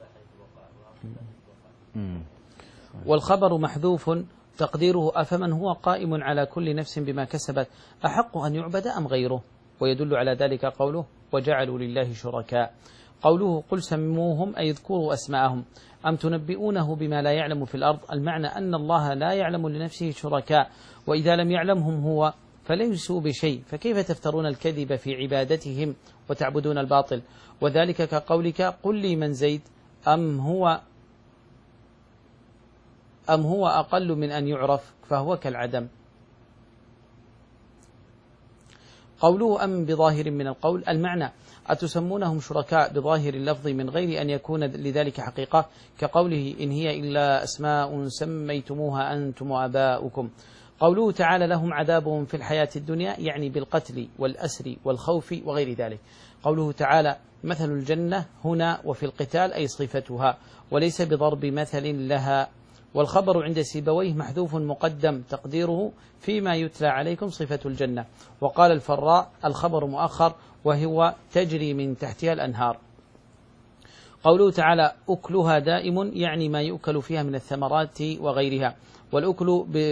والخبر محذوف تقديره أفمن هو قائم على كل نفس بما كسبت أحق أن يعبد أم غيره، ويدل على ذلك قوله وجعلوا لله شركاء. قوله قل سموهم أي اذكروا أسماءهم، أم تنبئونه بما لا يعلم في الأرض، المعنى أن الله لا يعلم لنفسه شركاء، وإذا لم يعلمهم هو فليسوا بشيء، فكيف تفترون الكذب في عبادتهم وتعبدون الباطل؟ وذلك كقولك قل لي من زيد، أم هو أم هو أقل من أن يعرف فهو كالعدم. قوله أم بظاهر من القول، المعنى أتسمونهم شركاء بظاهر اللفظ من غير أن يكون لذلك حقيقة، كقوله إن هي إلا أسماء سميتموها أنتم وآباؤكم. قوله تعالى لهم عذاب في الحياة الدنيا يعني بالقتل والأسر والخوف وغير ذلك. قوله تعالى مثل الجنة هنا وفي القتال أي صفتها، وليس بضرب مثل لها. والخبر عند سيبويه محذوف مقدم تقديره فيما يتلى عليكم صفة الجنة. وقال الفراء الخبر مؤخر وهو تجري من تحتها الأنهار. قوله تعالى أكلها دائم يعني ما يؤكل فيها من الثمرات وغيرها، والأكل,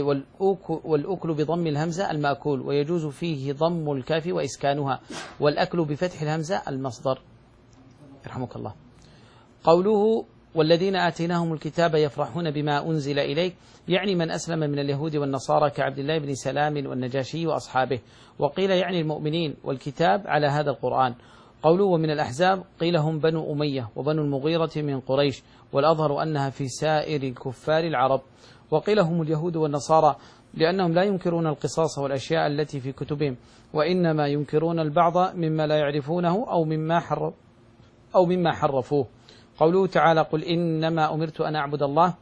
والأكل بضم الهمزة المأكول، ويجوز فيه ضم الكاف وإسكانها، والأكل بفتح الهمزة المصدر. يرحمك الله. قوله والذين آتيناهم الكتاب يفرحون بما أنزل إليك يعني من أسلم من اليهود والنصارى كعبد الله بن سلام والنجاشي وأصحابه، وقيل يعني المؤمنين والكتاب على هذا القرآن. قوله ومن الأحزاب قيل هم بنو أمية وبنو المغيرة من قريش، والأظهر أنها في سائر الكفار العرب. وقيل هم اليهود والنصارى لأنهم لا ينكرون القصاص والأشياء التي في كتبهم، وإنما ينكرون البعض مما لا يعرفونه أو مما حرف أو مما حرفوه. قوله تعالى قل إنما أمرت أن أعبد الله،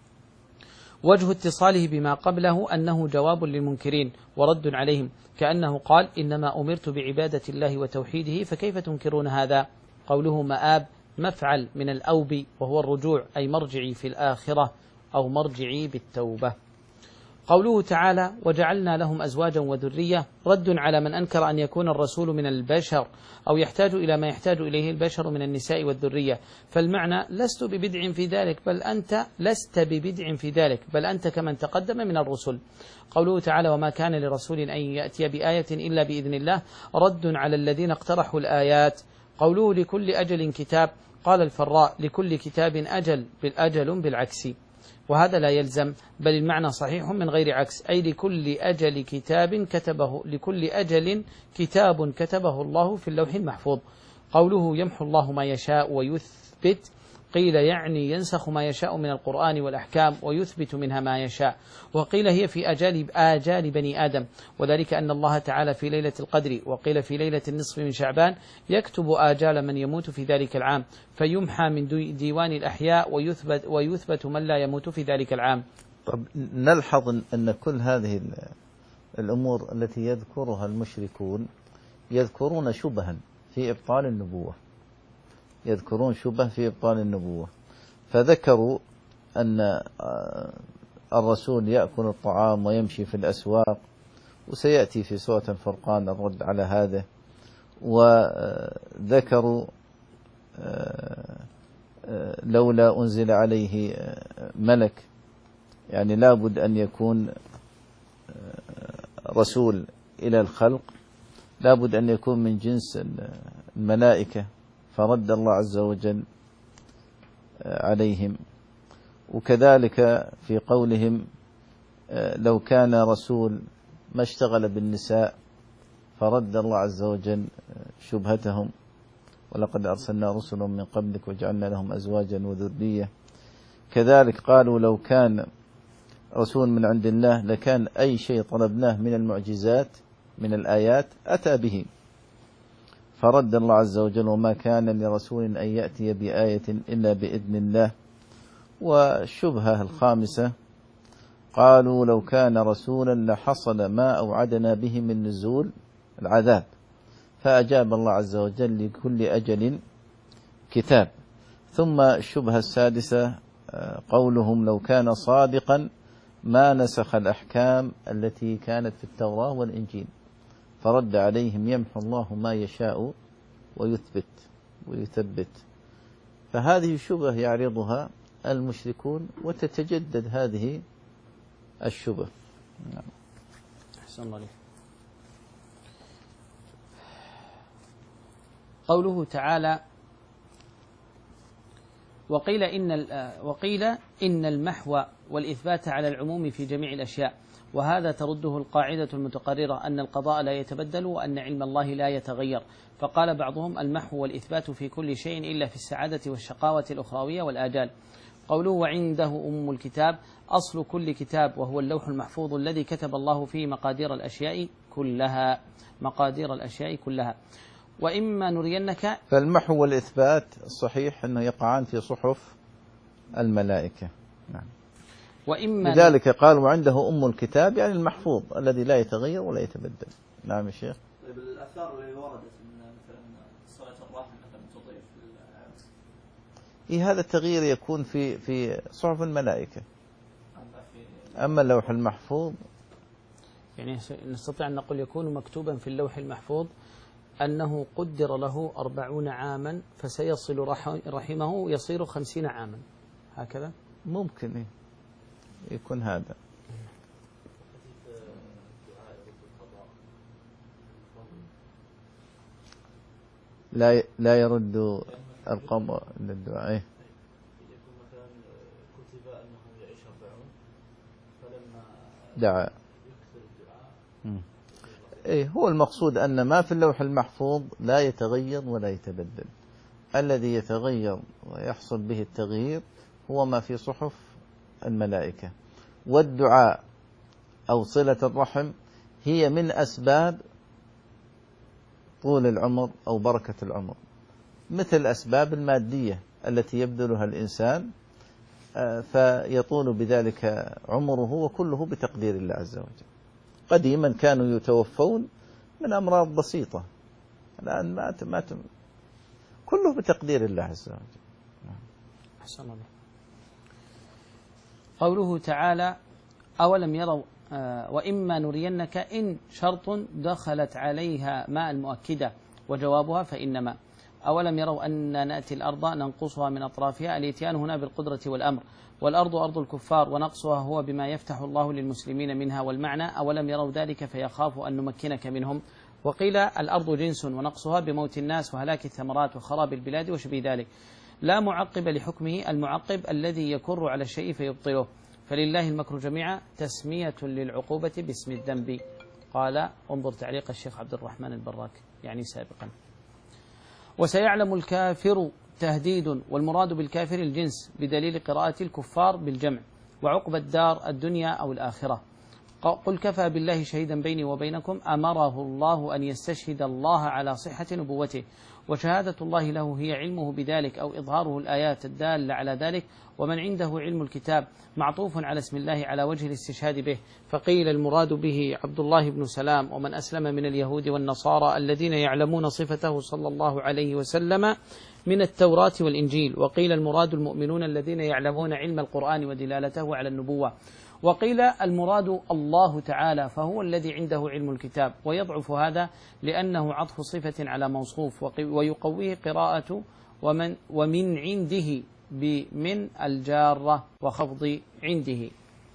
وجه اتصاله بما قبله أنه جواب للمنكرين ورد عليهم، كأنه قال إنما أمرت بعبادة الله وتوحيده فكيف تنكرون هذا. قوله مآب مفعل من الأوب وهو الرجوع أي مرجعي في الآخرة أو مرجعي بالتوبة. قوله تعالى وجعلنا لهم أزواجا وذرية رد على من أنكر أن يكون الرسول من البشر أو يحتاج إلى ما يحتاج إليه البشر من النساء والذرية، فالمعنى لست ببدع في ذلك بل أنت لست ببدع في ذلك بل أنت كمن تقدم من الرسل. قوله تعالى وما كان لرسول أن يأتي بآية إلا بإذن الله رد على الذين اقترحوا الآيات. قوله لكل أجل كتاب، قال الفراء لكل كتاب أجل بالأجل بالعكس، وهذا لا يلزم بل المعنى صحيح من غير عكس، أي لكل أجل كتاب كتبه لكل أجل كتاب كتبه الله في اللوح المحفوظ. قوله يمحو الله ما يشاء ويثبت، قيل يعني ينسخ ما يشاء من القرآن والأحكام ويثبت منها ما يشاء، وقيل هي في آجال, آجال بني آدم، وذلك أن الله تعالى في ليلة القدر وقيل في ليلة النصف من شعبان يكتب آجال من يموت في ذلك العام فيمحى من ديوان الأحياء ويثبت, ويثبت من لا يموت في ذلك العام. طب نلحظ أن كل هذه الأمور التي يذكرها المشركون يذكرون شبها في إبطال النبوة يذكرون شبه في إبطال النبوة فذكروا أن الرسول يأكل الطعام ويمشي في الأسواق، وسيأتي في سورة الفرقان الرد على هذا. وذكروا لولا أنزل عليه ملك، يعني لابد أن يكون رسول إلى الخلق، لابد أن يكون من جنس الملائكة، فرد الله عز وجل عليهم. وكذلك في قولهم لو كان رسول ما اشتغل بالنساء، فرد الله عز وجل شبهتهم ولقد أرسلنا رسلا من قبلك وجعلنا لهم أزواجا وذرية. كذلك قالوا لو كان رسول من عند الله لكان أي شيء طلبناه من المعجزات من الآيات أتى به، فرد الله عز وجل وما كان لرسول أن يأتي بآية إلا بإذن الله. والشبهة الخامسة قالوا لو كان رسولا لحصل ما أوعدنا به من نزول العذاب، فأجاب الله عز وجل لكل أجل كتاب. ثم الشبهة السادسة قولهم لو كان صادقا ما نسخ الأحكام التي كانت في التوراة والإنجيل، فرد عليهم يمحو الله ما يشاء ويثبت ويثبت. فهذه شبهة يعرضها المشركون وتتجدد هذه الشبهة. نعم. أحسن الله عليك. قوله تعالى وقيل إن وقيل إن المحو والإثبات على العموم في جميع الأشياء، وهذا ترده القاعدة المتقررة أن القضاء لا يتبدل وأن علم الله لا يتغير. فقال بعضهم المحو والإثبات في كل شيء إلا في السعادة والشقاوة الأخروية والآجال. قوله وعنده أم الكتاب أصل كل كتاب وهو اللوح المحفوظ الذي كتب الله فيه مقادير الأشياء كلها مقادير الأشياء كلها. وإما نرينك. فالمحو والإثبات الصحيح أنه يقعان في صحف الملائكة. نعم. وإما لذلك قال وعنده أم الكتاب يعني المحفوظ الذي لا يتغير ولا يتبدل. نعم يا شيخ. طيب الآثار اللي وردت من مثلا صلة الرحم مثلا تضيف العكس. إيه هذا التغيير يكون في في صحف الملائكة. أما في أما اللوح المحفوظ يعني نستطيع أن نقول يكون مكتوبا في اللوح المحفوظ أنه قدر له أربعون عاما فسيصل رحمه يصير خمسين عاما هكذا ممكن يكون هذا. لا لا يرد القضاء للدعاء. يكون مثلا كتب أنه يعيش أربعون فلما دعا. يكثر الدعاء. إيه هو المقصود أن ما في اللوح المحفوظ لا يتغير ولا يتبدل. الذي يتغير ويحصل به التغيير هو ما في صحف الملائكة. والدعاء أو صلة الرحم هي من أسباب طول العمر أو بركة العمر، مثل الأسباب المادية التي يبذلها الإنسان فيطول بذلك عمره وكله بتقدير الله عز وجل. قديما كانوا يتوفون من أمراض بسيطة، الآن ما ما كله بتقدير الله عز وجل. أحسن الله. قوله تعالى أولم يروا آه وإما نرينك إن شرط دخلت عليها ماء المؤكدة وجوابها فإنما. أولم يروا أن نأتي الأرض ننقصها من أطرافها. الإتيان هنا بالقدرة والأمر، والأرض أرض الكفار ونقصها هو بما يفتح الله للمسلمين منها، والمعنى أولم يروا ذلك فيخافوا أن نمكنك منهم. وقيل الأرض جنس ونقصها بموت الناس وهلاك الثمرات وخراب البلاد وشبه ذلك. لا معقب لحكمه، المعقب الذي يكر على الشيء فيبطله. فلله المكر جميعا تسمية للعقوبة باسم الذنب. قال انظر تعليق الشيخ عبد الرحمن البراك يعني سابقا. وسيعلم الكافر تهديد، والمراد بالكافر الجنس بدليل قراءة الكفار بالجمع. وعقب الدار الدنيا أو الآخرة. قل كفى بالله شهيدا بيني وبينكم أمره الله أن يستشهد الله على صحة نبوته، وشهادة الله له هي علمه بذلك أو إظهاره الآيات الدالة على ذلك. ومن عنده علم الكتاب معطوف على اسم الله على وجه الاستشهاد به. فقيل المراد به عبد الله بن سلام ومن أسلم من اليهود والنصارى الذين يعلمون صفته صلى الله عليه وسلم من التوراة والإنجيل. وقيل المراد المؤمنون الذين يعلمون علم القرآن ودلالته على النبوة. وقيل المراد الله تعالى فهو الذي عنده علم الكتاب. ويضعف هذا لأنه عطف صفة على موصوف، ويقويه قراءة ومن, ومن عنده بمن الجارة وخفض عنده.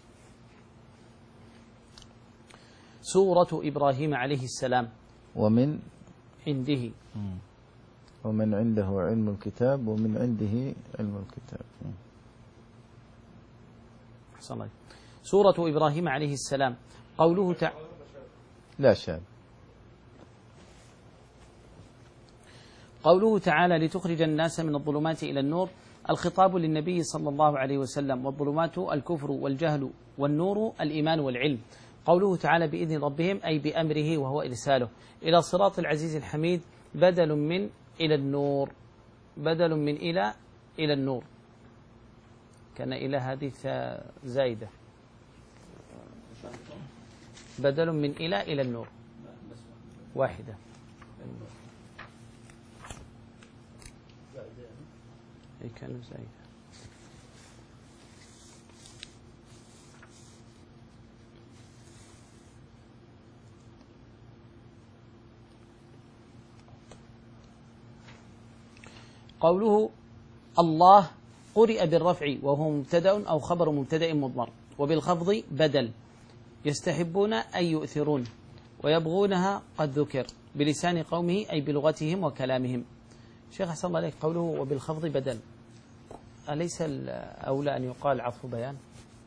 سورة إبراهيم عليه السلام. ومن عنده ومن عنده علم الكتاب ومن عنده علم الكتاب. أحسن الله. سورة إبراهيم عليه السلام. قوله تعالى لا شاب. قوله تعالى لتخرج الناس من الظلمات إلى النور. الخطاب للنبي صلى الله عليه وسلم، والظلمات الكفر والجهل، والنور الإيمان والعلم. قوله تعالى بإذن ربهم أي بأمره وهو إرساله إلى صراط العزيز الحميد. بدل من إلى النور، بدل من إلى إلى النور. كان إلى هذه زايدة. بدل من إلى إلى النور واحدة. أي كانوا زايدة. قوله الله قرئ بالرفع وهو مبتدأ أو خبر مبتدأ مضمر، وبالخفض بدل. يستحبون أي يؤثرون، ويبغونها قد ذكر بلسان قومه أي بلغتهم وكلامهم. شيخ حسن الله عليك قوله وبالخفض بدل، أليس الأولى أن يقال عطف بيان؟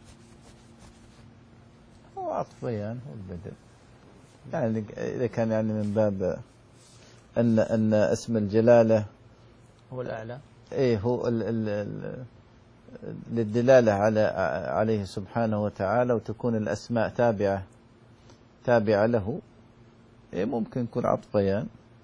هو عطف بيان هو البدل، يعني إذا كان يعني من باب أن أن اسم الجلالة هو الأعلى. إيه هو ال ال ال للدلالة على عليه سبحانه وتعالى، وتكون الأسماء تابعة تابعة له، ممكن يكون عطف بيان.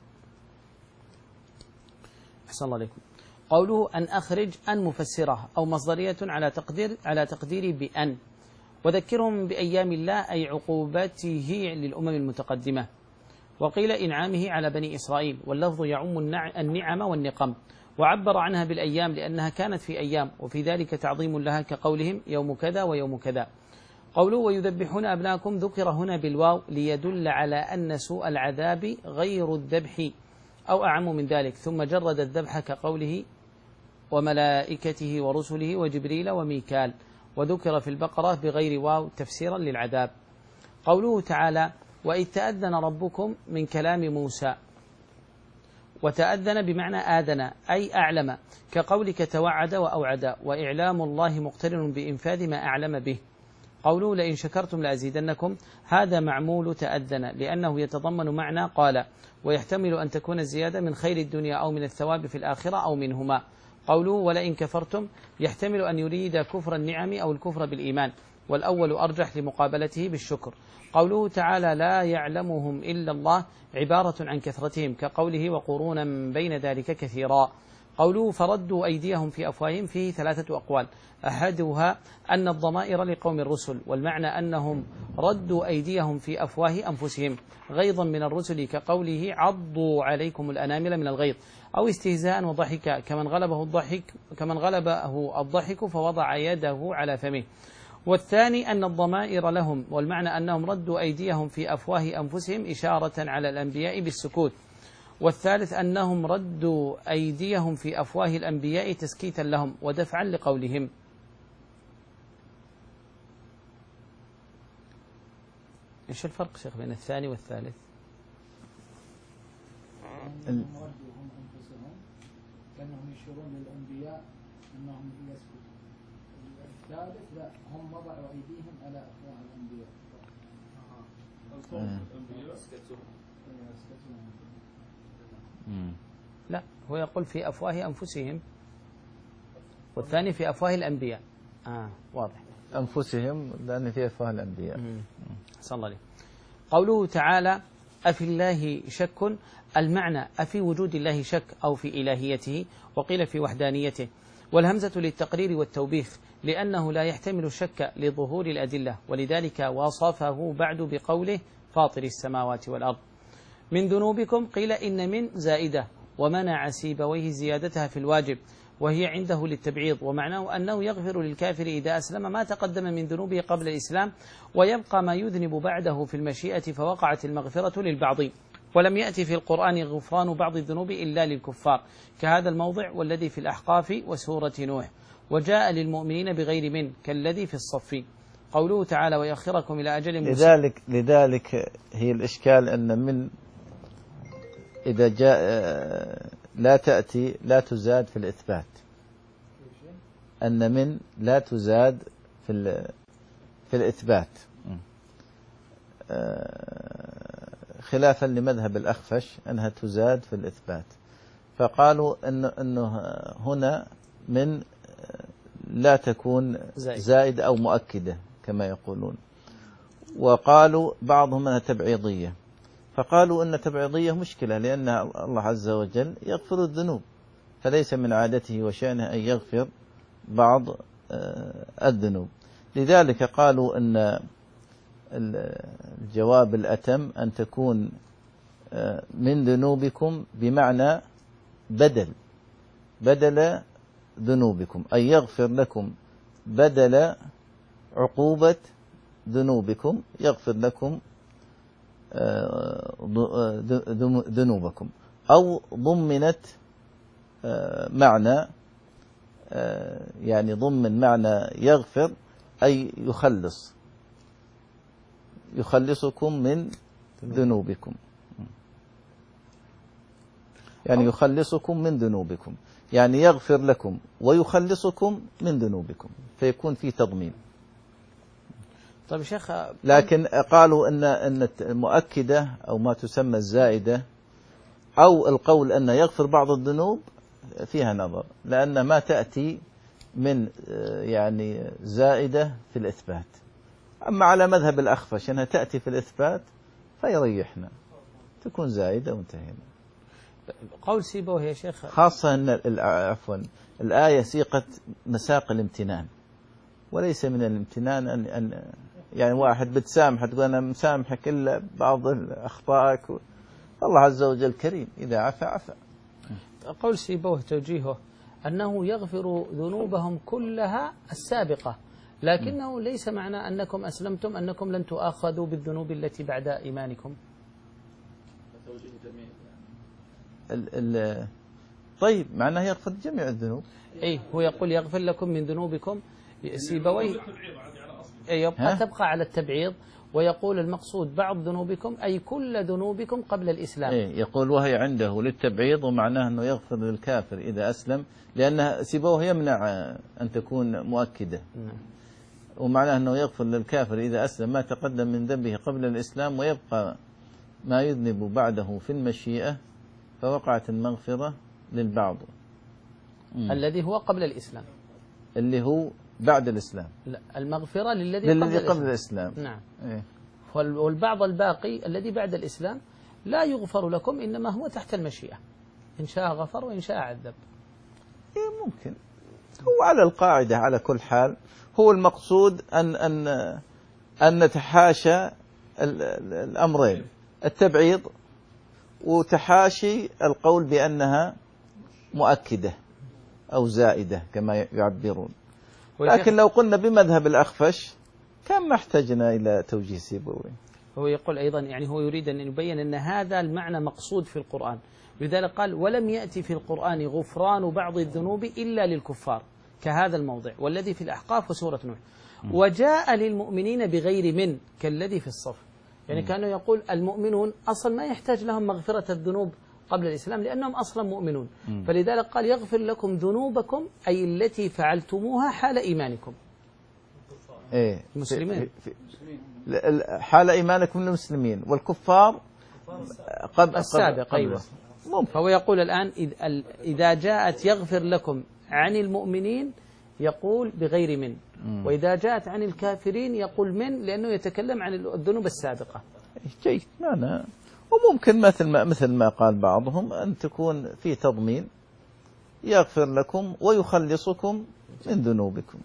أحسن الله عليكم. قوله أن أخرج أن مفسرة أو مصدرية على تقدير على تقدير بأن، وذكرهم بأيام الله أي عقوبته للأمم المتقدمة، وقيل إنعامه على بني إسرائيل، واللفظ يعم النعم والنقم، وعبر عنها بالأيام لأنها كانت في أيام، وفي ذلك تعظيم لها كقولهم يوم كذا ويوم كذا. قوله ويذبحون أبناءكم ذكر هنا بالواو ليدل على أن سوء العذاب غير الذبح أو أعم من ذلك، ثم جرد الذبح كقوله وملائكته ورسله وجبريل وميكال، وذكر في البقرة بغير واو تفسيرا للعذاب. قوله تعالى وإذ تأذن ربكم من كلام موسى، وتأذن بمعنى آذن أي أعلم، كقولك توعد وأوعد، وإعلام الله مقترن بإنفاذ ما أعلم به. قوله لئن شكرتم لأزيدنكم، هذا معمول تأذن لأنه يتضمن معنى قال، ويحتمل أن تكون الزيادة من خير الدنيا أو من الثواب في الآخرة أو منهما. قوله ولئن كفرتم يحتمل أن يريد كفر النعم أو الكفر بالإيمان، والأول أرجح لمقابلته بالشكر. قوله تعالى لا يعلمهم إلا الله عبارة عن كثرتهم، كقوله وقرونا بين ذلك كثيرا. قوله فردوا أيديهم في أفواههم فيه ثلاثة أقوال، أحدها أن الضمائر لقوم الرسل، والمعنى أنهم ردوا أيديهم في أفواه أنفسهم غيظا من الرسل، كقوله عضوا عليكم الأنامل من الغيظ، أو استهزاء وضحك كمن غلبه الضحك كمن غلبه الضحك فوضع يده على فمه. والثاني أن الضمائر لهم، والمعنى أنهم ردوا أيديهم في أفواه أنفسهم إشارة على الأنبياء بالسكوت. والثالث أنهم ردوا أيديهم في أفواه الأنبياء تسكيتا لهم ودفعا لقولهم. إيش الفرق شيخ بين الثاني والثالث؟ أنهم ردوا هم أنفسهم كأنهم يشيرون للأنبياء أنهم يسكتوا. الثالث لا، هم وضعوا أيديهم على أفواه الأنبياء. لا، هو يقول في أفواه أنفسهم، والثاني في أفواه الأنبياء. آه واضح. أنفسهم لأن في أفواه الأنبياء. صلى الله عليه. قوله تعالى أفي الله شك، المعنى أفي وجود الله شك أو في إلهيته، وقيل في وحدانيته، والهمزة للتقرير والتوبيخ لأنه لا يحتمل الشك لظهور الأدلة، ولذلك وصفه بعد بقوله فاطر السماوات والأرض. من ذنوبكم قيل إن من زائدة، ومنع سيبويه زيادتها في الواجب، وهي عنده للتبعيض، ومعناه أنه يغفر للكافر إذا أسلم ما تقدم من ذنوبه قبل الإسلام، ويبقى ما يذنب بعده في المشيئة، فوقعت المغفرة للبعض. ولم يأتي في القرآن غفران بعض الذنوب إلا للكفار، كهذا الموضع والذي في الأحقاف وسورة نوح، وجاء للمؤمنين بغير من كالذي في الصف. قوله تعالى ويؤخركم إلى أجل مسمى. لذلك لذلك هي الإشكال أن من إذا جاء لا تأتي لا تزاد في الإثبات، أن من لا تزاد في في الإثبات، خلافا لمذهب الأخفش أنها تزاد في الإثبات، فقالوا أنه أنه هنا من لا تكون زائد أو مؤكدة كما يقولون، وقالوا بعضهم أنها تبعيضية، فقالوا أن تبعيضية مشكلة لأن الله عز وجل يغفر الذنوب، فليس من عادته وشأنه أن يغفر بعض الذنوب. لذلك قالوا أن الجواب الأتم أن تكون من ذنوبكم بمعنى بدل بدل ذنوبكم، أي يغفر لكم بدل عقوبة ذنوبكم، يغفر لكم ذنوبكم، أو ضمنت معنى يعني ضمن معنى يغفر أي يخلص يخلصكم من ذنوبكم، يعني يخلصكم من ذنوبكم، يعني يغفر لكم ويخلصكم من ذنوبكم، فيكون في تضمين. طيب شيخ، لكن قالوا أن أن المؤكدة أو ما تسمى الزائدة أو القول أن يغفر بعض الذنوب فيها نظر، لأن ما تأتي من يعني زائدة في الإثبات. أما على مذهب الأخفش أنها تأتي في الإثبات فيريحنا، تكون زائدة وانتهينا. قول سيبويه يا شيخ، خاصة أن عفوا الآية سيقت مساق الامتنان، وليس من الامتنان أن, أن يعني واحد بتسامح تقول أنا مسامحك إلا بعض أخطائك. الله عز وجل كريم، إذا عفا عفا. قول سيبويه توجيهه أنه يغفر ذنوبهم كلها السابقة، لكنه ليس معنى أنكم أسلمتم أنكم لن تؤاخذوا بالذنوب التي بعد إيمانكم. ال ال طيب معناه يغفر جميع الذنوب. أي هو يقول يغفر لكم من ذنوبكم. سيبويه أي يبقى تبقى على التبعيض، ويقول المقصود بعض ذنوبكم أي كل ذنوبكم قبل الإسلام. إيه يقول وهي عنده للتبعيض، ومعناه أنه يغفر للكافر إذا أسلم، لأن سيبويه يمنع أن تكون مؤكدة. ومعناه أنه يغفر للكافر إذا أسلم ما تقدم من ذنبه قبل الإسلام، ويبقى ما يذنب بعده في المشيئة، فوقعت المغفرة للبعض. مم. الذي هو قبل الإسلام، اللي هو بعد الإسلام. لا، المغفرة للذي للذي قبل, قبل الإسلام. الإسلام. نعم. إيه. والبعض الباقي الذي بعد الإسلام لا يغفر لكم، إنما هو تحت المشيئة، إن شاء غفر وإن شاء عذب. إيه ممكن. هو على القاعدة على كل حال هو المقصود أن أن أن نتحاشى الأمرين، التبعيض وتحاشي القول بأنها مؤكدة أو زائدة كما يعبرون. لكن لو قلنا بمذهب الأخفش كان ما احتجنا إلى توجيه سيبويه. هو يقول أيضا يعني هو يريد أن يبين أن هذا المعنى مقصود في القرآن، لذلك قال ولم يأتي في القرآن غفران بعض الذنوب إلا للكفار كهذا الموضع والذي في الأحقاف وسورة نوح، وجاء للمؤمنين بغير من كالذي في الصف. يعني كانوا يقول المؤمنون أصلا ما يحتاج لهم مغفرة الذنوب قبل الإسلام لأنهم أصلا مؤمنون، فلذلك قال يغفر لكم ذنوبكم أي التي فعلتموها حال إيمانكم. إيه المسلمين في في حال إيمانكم من المسلمين، والكفار قبل السابق. أيوة. فهو يقول الآن إذا جاءت يغفر لكم عن المؤمنين يقول بغير من، وإذا جاءت عن الكافرين يقول من، لأنه يتكلم عن الذنوب السابقة. جيد. معنى وممكن مثل ما مثل ما قال بعضهم أن تكون في تضمين يغفر لكم ويخلصكم من ذنوبكم،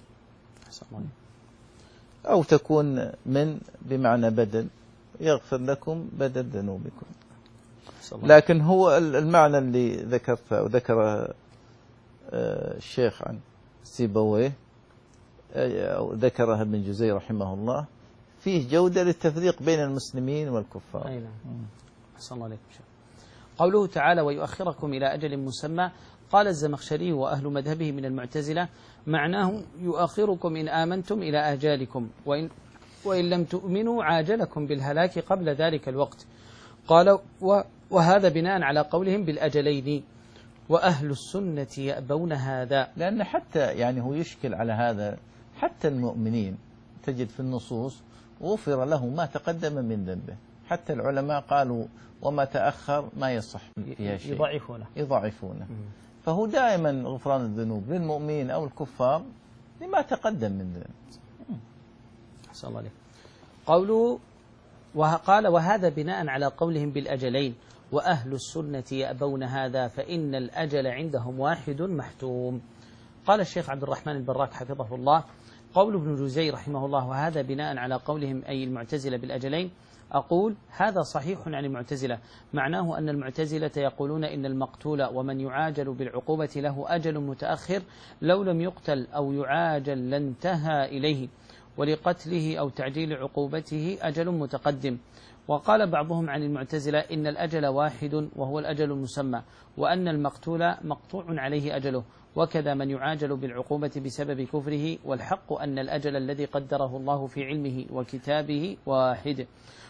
أو تكون من بمعنى بدل يغفر لكم بدل ذنوبكم. لكن هو المعنى اللي ذكرته وذكره الشيخ عن سيبويه أو ذكرها ابن جزي رحمه الله فيه جودة للتفريق بين المسلمين والكفار. أي نعم. أحسن الله عليكم. قوله تعالى ويؤخركم إلى أجل مسمى، قال الزمخشري وأهل مذهبه من المعتزلة معناه يؤخركم إن آمنتم إلى آجالكم، وإن, وإن لم تؤمنوا عاجلكم بالهلاك قبل ذلك الوقت. قال وهذا بناء على قولهم بالأجلين، وأهل السنة يأبون هذا. لأن حتى يعني هو يشكل على هذا، حتى المؤمنين تجد في النصوص غفر له ما تقدم من ذنبه، حتى العلماء قالوا وما تأخر ما يصح فيها شيء يضعفونه يضعفونه. فهو دائما غفران الذنوب للمؤمنين أو الكفار لما تقدم من ذنب. أحسن الله عليك. قوله وقال وهذا بناء على قولهم بالأجلين، وأهل السنة يأبون هذا فإن الأجل عندهم واحد محتوم. قال الشيخ عبد الرحمن البراك حفظه الله قول ابن جزي رحمه الله وهذا بناء على قولهم أي المعتزلة بالأجلين، أقول هذا صحيح عن المعتزلة، معناه أن المعتزلة يقولون إن المقتول ومن يعاجل بالعقوبة له أجل متأخر، لو لم يقتل أو يعاجل لانتهى إليه، ولقتله أو تعجيل عقوبته أجل متقدم. وقال بعضهم عن المعتزلة إن الأجل واحد وهو الأجل المسمى، وأن المقتول مقطوع عليه أجله، وكذا من يعاجل بالعقوبة بسبب كفره، والحق أن الأجل الذي قدره الله في علمه وكتابه واحد.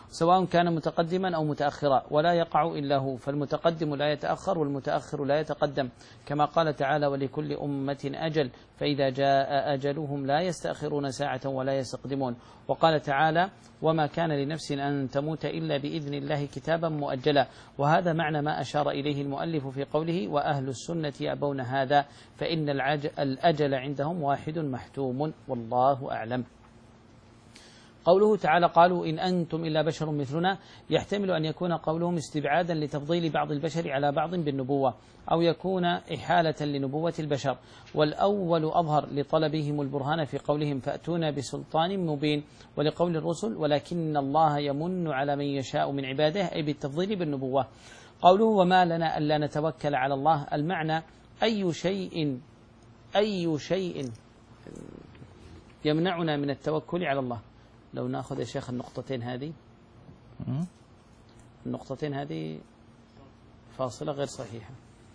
سواء كان متقدما أو متأخرا ولا يقع إلا هو، فالمتقدم لا يتأخر والمتأخر لا يتقدم، كما قال تعالى ولكل أمة أجل فإذا جاء أجلهم لا يستأخرون ساعة ولا يستقدمون. وقال تعالى وما كان لنفس أن تموت إلا بإذن الله كتابا مؤجلا، وهذا معنى ما أشار إليه المؤلف في قوله وأهل السنة يأبون هذا، فإن الأجل عندهم واحد محتوم والله أعلم. قوله تعالى قالوا إن أنتم إلا بشر مثلنا، يحتمل أن يكون قولهم استبعادا لتفضيل بعض البشر على بعض بالنبوة، أو يكون إحالة لنبوة البشر، والأول أظهر لطلبهم البرهان في قولهم فأتونا بسلطان مبين، ولقول الرسل ولكن الله يمن على من يشاء من عباده، أي بالتفضيل بالنبوة. قوله وما لنا ألا نتوكل على الله، المعنى أي شيء أي شيء يمنعنا من التوكل على الله. لو نأخذ يا شيخ النقطتين هذه، النقطتين هذه فاصلة غير صحيحة،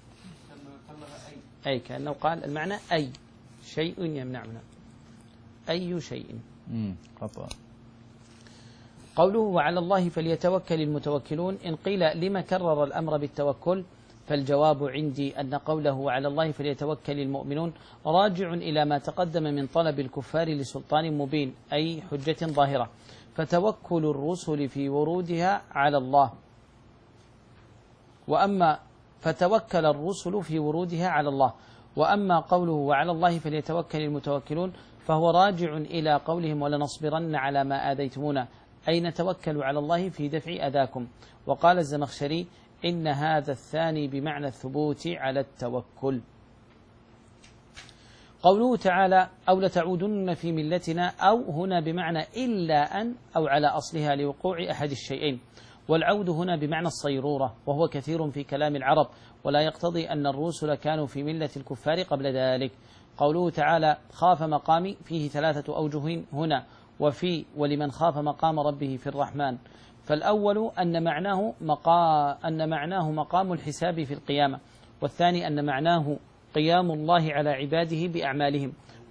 أي كأنه قال المعنى أي شيء يمنعنا، أي شيء خطأ. قوله وعلى الله فليتوكل المتوكلون، إن قيل لما كرر الأمر بالتوكل، فالجواب عندي أن قوله وعلى الله فليتوكل المؤمنون راجع إلى ما تقدم من طلب الكفار لسلطان مبين، أي حجة ظاهرة، فتوكل الرسل في ورودها على الله، وأما فتوكل الرسل في ورودها على الله، وأما قوله وعلى الله فليتوكل المتوكلون فهو راجع إلى قولهم ولنصبرن على ما آذيتمونا، أي نتوكل على الله في دفع أذاكم. وقال الزمخشري إن هذا الثاني بمعنى الثبوت على التوكل. قوله تعالى أو لتعودن في ملتنا، أو هنا بمعنى إلا أن أو على أصلها لوقوع أحد الشيئين، والعود هنا بمعنى الصيرورة، وهو كثير في كلام العرب، ولا يقتضي أن الرسل كانوا في ملة الكفار قبل ذلك. قوله تعالى خاف مقامي فيه ثلاثة أوجه هنا، وفي ولمن خاف مقام ربه في الرحمن. فالأول أن معناه مقا أن معناه مقام الحساب في القيامة، والثاني أن معناه قيام الله على عباده بأعمالهم.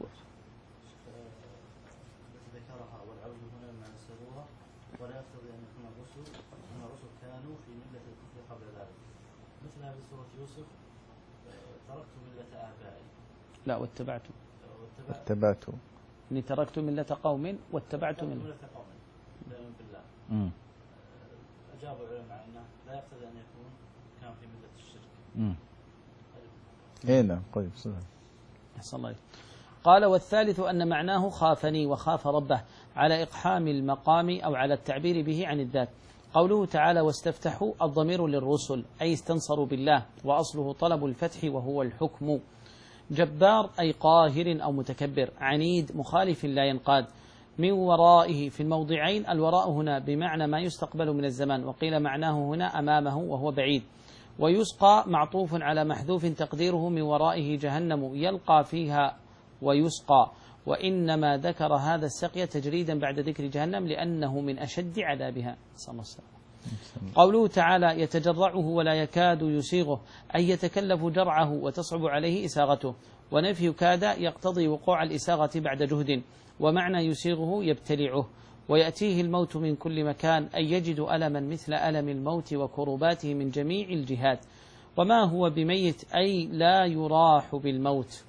ذكرها والعود هنا بمعنى السرورة، ولا يقتضي أن يكون الرسل أن الرسل كانوا في ملة الكفر قبل ذلك، مثل هذه سورة يوسف تركت ملة آبائي. لا واتبعت اتبعت إني تركت ملة قوم واتبعت ملة قوم بالله. امم أجاب العلماء أنه لا يقتضي أن يكون كان في ملة الشرك. امم اي نعم طيب صحيح. أحسن الله. قال والثالث أن معناه خافني وخاف ربه، على إقحام المقام أو على التعبير به عن الذات. قوله تعالى واستفتحوا الضمير للرسل، أي استنصروا بالله، وأصله طلب الفتح وهو الحكم. جبار أي قاهر أو متكبر، عنيد مخالف لا ينقاد. من ورائه في الموضعين، الوراء هنا بمعنى ما يستقبل من الزمان، وقيل معناه هنا أمامه وهو بعيد. ويسقى معطوف على محذوف تقديره من ورائه جهنم يلقى فيها ويسقى، وإنما ذكر هذا السقي تجريدا بعد ذكر جهنم لأنه من أشد عذابها. صلى الله عليه وسلم. قوله تعالى يتجرعه ولا يكاد يسيغه، أي يتكلف جرعه وتصعب عليه إساغته، ونفي كاد يقتضي وقوع الإساغة بعد جهد، ومعنى يسيغه يبتلعه. ويأتيه الموت من كل مكان، أي يجد ألما مثل ألم الموت وكرباته من جميع الجهات. وما هو بميت أي لا يراح بالموت.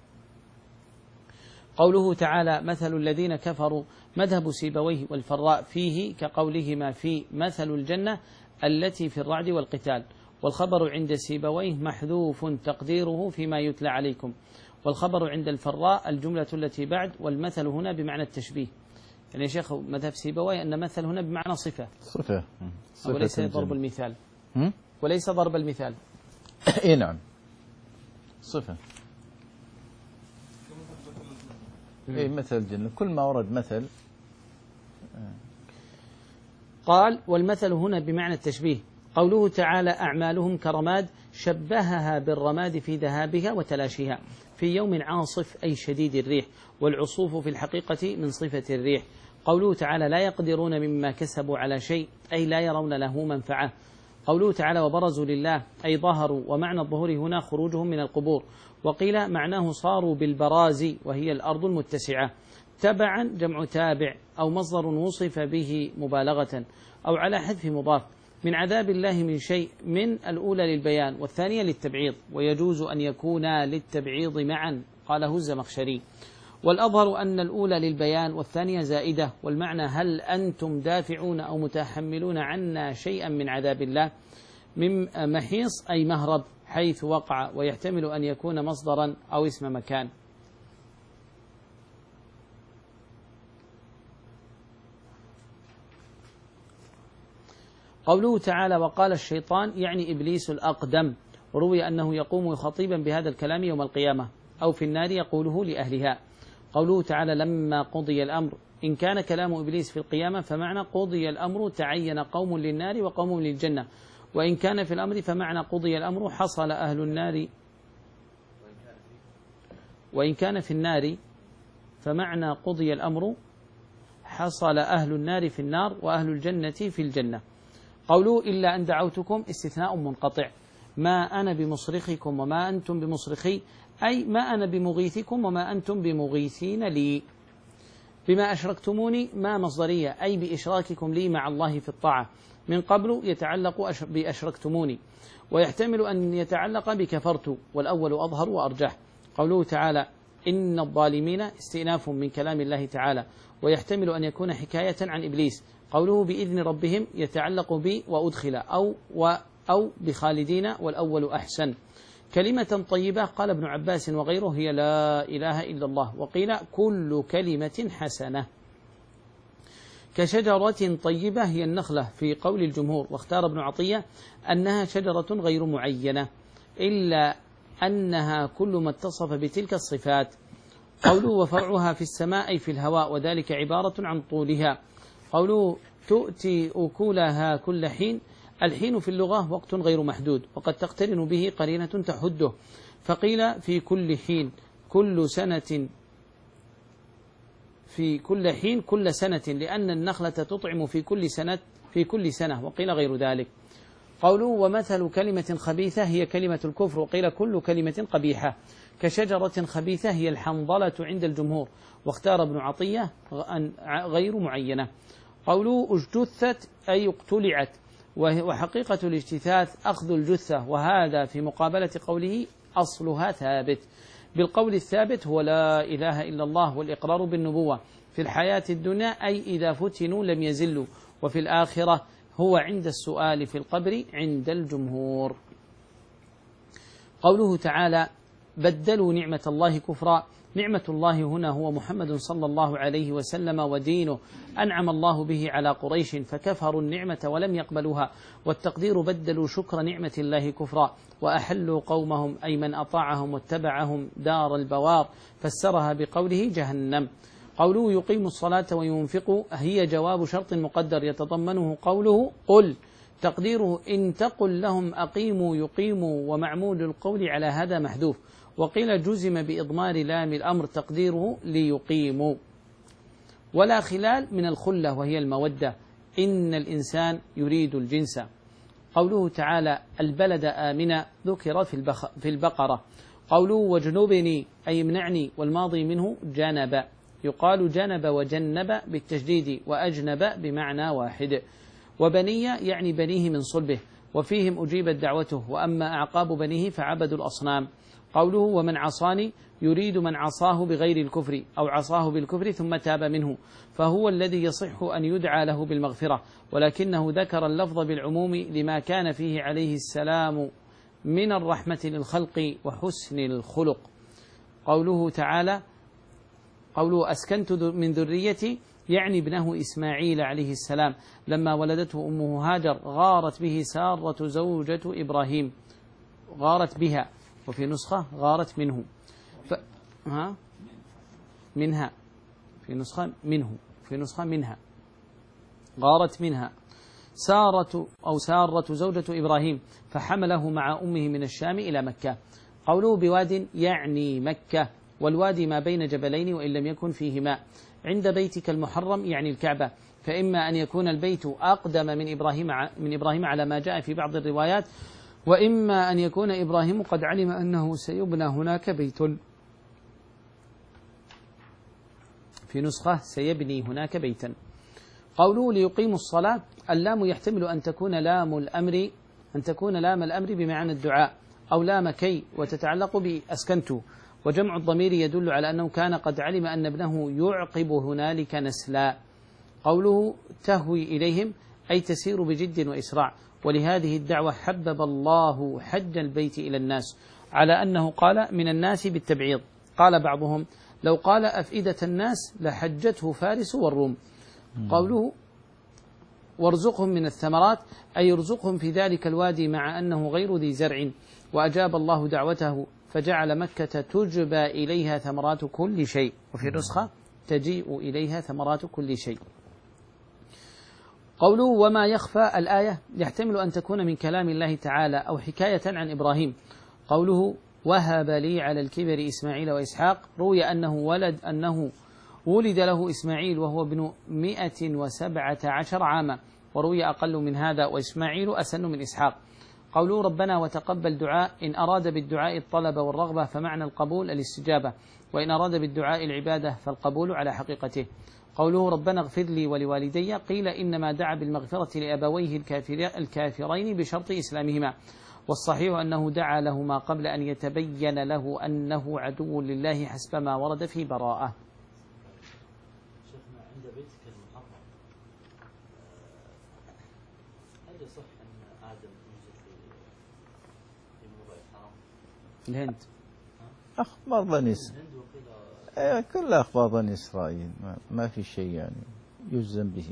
قوله تعالى مثل الذين كفروا، مذهب سيبويه والفراء فيه كقولهما في مثل الجنة التي في الرعد والقتال، والخبر عند سيبويه محذوف تقديره فيما يتلى عليكم، والخبر عند الفراء الجملة التي بعد، والمثل هنا بمعنى التشبيه. يعني يا شيخ مذهب سيبويه أن مثل هنا بمعنى صفة صفة, صفة وليس الجنة. ضرب المثال هم؟ وليس ضرب المثال. اي نعم صفة. اي مثل الجنة، كل ما ورد مثل. قال والمثل هنا بمعنى التشبيه. قوله تعالى أعمالهم كرماد، شبهها بالرماد في ذهابها وتلاشيها في يوم عاصف أي شديد الريح، والعصوف في الحقيقة من صفة الريح. قوله تعالى لا يقدرون مما كسبوا على شيء، أي لا يرون له منفعة. قوله تعالى وبرزوا لله أي ظهروا، ومعنى الظهور هنا خروجهم من القبور، وقيل معناه صاروا بالبراز وهي الأرض المتسعة. تبعا جمع تابع أو مصدر وصف به مبالغة أو على حذف مضاف. من عذاب الله من شيء من الأولى للبيان والثانية للتبعيض، ويجوز أن يكونا للتبعيض معا قاله الزمخشري. والأظهر أن الأولى للبيان والثانية زائدة، والمعنى هل أنتم دافعون أو متحملون عنا شيئا من عذاب الله، من محيص أي مهرب حيث وقع، ويحتمل أن يكون مصدرا أو اسم مكان. قوله تعالى وقال الشيطان يعني إبليس الأقدم، وروي أنه يقوم خطيبا بهذا الكلام يوم القيامة أو في النار يقوله لأهلها. قوله تعالى لما قضي الأمر، إن كان كلام إبليس في القيامة فمعنى قضي الأمر تعين قوم للنار وقوم للجنة، وإن كان في الأمر فمعنى قضي الأمر حصل أهل النار، وإن كان في النار فمعنى قضي الأمر حصل أهل النار في النار وأهل الجنة في الجنة. قوله إلا أن دعوتكم استثناء منقطع، ما أنا بمصرخكم وما أنتم بمصرخي، أي ما أنا بمغيثكم وما أنتم بمغيثين لي. بما أشركتموني ما مصدرية، أي بإشراككم لي مع الله في الطاعة. من قبل يتعلق بأشركتموني، ويحتمل أن يتعلق بكفرت، والأول أظهر وأرجح. قوله تعالى إن الظالمين استئناف من كلام الله تعالى، ويحتمل أن يكون حكاية عن إبليس. قوله بإذن ربهم يتعلق ب وأدخل أو و أو بخالدين، والأول أحسن. كلمة طيبة قال ابن عباس وغيره هي لا إله إلا الله، وقيل كل كلمة حسنة. كشجرة طيبة هي النخلة في قول الجمهور، واختار ابن عطية أنها شجرة غير معينة إلا أنها كل ما اتصف بتلك الصفات. قوله وفرعها في السماء أي في الهواء، وذلك عبارة عن طولها. قوله تؤتي أكلها كل حين، الحين في اللغة وقت غير محدود، وقد تقترن به قرينة تحده، فقيل في كل حين كل سنة، في كل حين كل سنة، لأن النخلة تطعم في كل سنة في كل سنة، وقيل غير ذلك. قوله ومثل كلمة خبيثة هي كلمة الكفر، وقيل كل كلمة قبيحة. كشجرة خبيثة هي الحنظلة عند الجمهور، واختار ابن عطية غير معينة. قوله اجتثت أي اقتلعت، وحقيقة الاجتثاث أخذ الجثة، وهذا في مقابلة قوله أصلها ثابت. بالقول الثابت هو لا إله إلا الله والإقرار بالنبوة في الحياة الدنيا، أي إذا فتنوا لم يزلوا، وفي الآخرة هو عند السؤال في القبر عند الجمهور. قوله تعالى بدلوا نعمة الله كفرا، نعمة الله هنا هو محمد صلى الله عليه وسلم ودينه، أنعم الله به على قريش فكفروا النعمة ولم يقبلوها، والتقدير بدلوا شكر نعمة الله كفرا، وأحلوا قومهم أي من أطاعهم واتبعهم دار البوار، فسرها بقوله جهنم. قوله يقيم الصلاة وينفقوا هي جواب شرط مقدر يتضمنه قوله قل، تقديره إن تقل لهم أقيموا يقيموا، ومعمول القول على هذا محذوف. وقيل جزم بإضمار لام الأمر تقديره ليقيموا. ولا خلال من الخلة وهي المودة، إن الإنسان يريد الجنس. قوله تعالى البلد آمنا ذكر في البقرة. قوله واجنبني أي امنعني، والماضي منه جنب، يقال جنب وجنب بالتجديد، وأجنب بمعنى واحد. وبني يعني بنيه من صلبه، وفيهم أجيبت دعوته، وأما أعقاب بنيه فعبدوا الأصنام. قوله ومن عصاني يريد من عصاه بغير الكفر أو عصاه بالكفر ثم تاب منه، فهو الذي يصح أن يدعى له بالمغفرة، ولكنه ذكر اللفظ بالعموم لما كان فيه عليه السلام من الرحمة للخلق وحسن الخلق. قوله تعالى قوله أسكنت من ذريتي يعني ابنه إسماعيل عليه السلام، لما ولدته أمه هاجر غارت به سارة زوجة إبراهيم، غارت بها، وفي نسخة غارت منه ف... ها؟ منها، في نسخة منه، في نسخة منها، غارت منها سارة أو سارة زوجة إبراهيم، فحمله مع أمه من الشام إلى مكة. قوله بواد يعني مكة، والوادي ما بين جبلين وإن لم يكن فيه ماء. عند بيتك المحرم يعني الكعبة، فإما أن يكون البيت أقدم من إبراهيم من إبراهيم على ما جاء في بعض الروايات، وإما أن يكون إبراهيم قد علم أنه سيبنى هناك بيت. في في نسخة سيبني هناك بيتا. قوله ليقيموا الصلاة، اللام يحتمل أن تكون لام الأمر أن تكون لام الأمر بمعنى الدعاء، أو لام كي وتتعلق بأسكنت، وجمع الضمير يدل على أنه كان قد علم أن ابنه يعقب هنالك نسلا. قوله تهوي إليهم أي تسير بجد وإسراع، ولهذه الدعوة حبب الله حج البيت إلى الناس، على أنه قال من الناس بالتبعيض. قال بعضهم لو قال أفئدة الناس لحجته فارس والروم. قوله وارزقهم من الثمرات أي يرزقهم في ذلك الوادي مع أنه غير ذي زرع، وأجاب الله دعوته فجعل مكة تجبى إليها ثمرات كل شيء، وفي نسخة تجيء إليها ثمرات كل شيء. قوله وما يخفى، الآية يحتمل أن تكون من كلام الله تعالى أو حكاية عن إبراهيم. قوله وهب لي على الكبر إسماعيل وإسحاق، روي أنه ولد أنه ولد له إسماعيل وهو ابن مئة وسبعة عشر عاما، وروي أقل من هذا، وإسماعيل أسن من إسحاق. قوله ربنا وتقبل دعاء، إن أراد بالدعاء الطلب والرغبة فمعنى القبول الاستجابة، وإن أراد بالدعاء العبادة فالقبول على حقيقته. قوله ربنا اغفر لي ولوالدي، قيل إنما دعا بالمغفرة لأبويه الكافرين بشرط إسلامهما، والصحيح أنه دعا لهما قبل أن يتبين له أنه عدو لله حسب ما ورد في براءة. شيخنا عند بيتك المحرم، هل يصح أن آدم ينزل في في موضع الحرام؟ الهند. أخبار بني إسرائيل، أيوة كل أخبار بني إسرائيل ما, ما في شيء يعني يجزم به.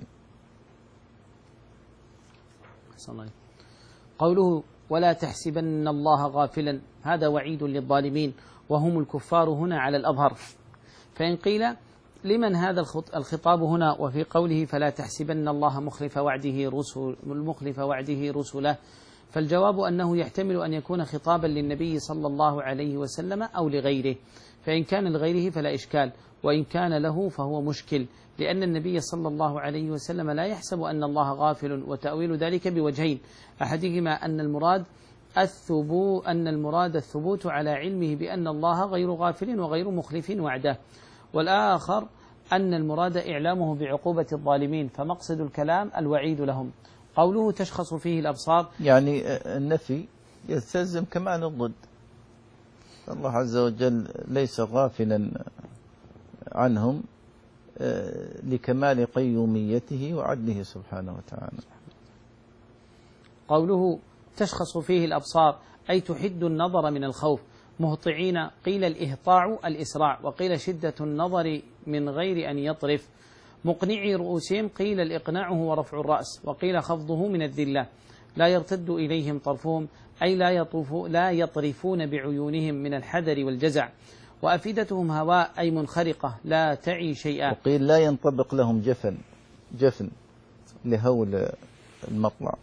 قوله ولا تحسبن الله غافلا، هذا وعيد للظالمين وهم الكفار هنا على الأظهر. فإن قيل لمن هذا الخطاب هنا وفي قوله فلا تحسبن الله مخلف وعده رسل مخلف وعده رسله، فالجواب أنه يحتمل أن يكون خطابا للنبي صلى الله عليه وسلم أو لغيره، فإن كان لغيره فلا إشكال، وإن كان له فهو مشكل، لأن النبي صلى الله عليه وسلم لا يحسب أن الله غافل، وتأويل ذلك بوجهين، أحدهما أن المراد الثبوت أن المراد الثبوت على علمه بأن الله غير غافل وغير مخلف وعده، والآخر أن المراد إعلامه بعقوبة الظالمين، فمقصد الكلام الوعيد لهم. قوله تشخص فيه الأبصار، يعني النفي يستلزم كمان الضد، الله عز وجل ليس غافلا عنهم لكمال قيوميته وعدله سبحانه وتعالى. قوله تشخص فيه الأبصار أي تحد النظر من الخوف، مهطعين، قيل الإهطاع الإسراع، وقيل شدة النظر من غير أن يطرف، مقنعي رؤوسهم، قيل الإقناع هو رفع الرأس، وقيل خفضه من الذلة، لا يرتد إليهم طرفهم أي لا, يطوف لا يطرفون بعيونهم من الحذر والجزع، وأفئدتهم هواء أي منخرقة لا تعي شيئا، وقيل لا ينطبق لهم جفن جفن لهول المطلع،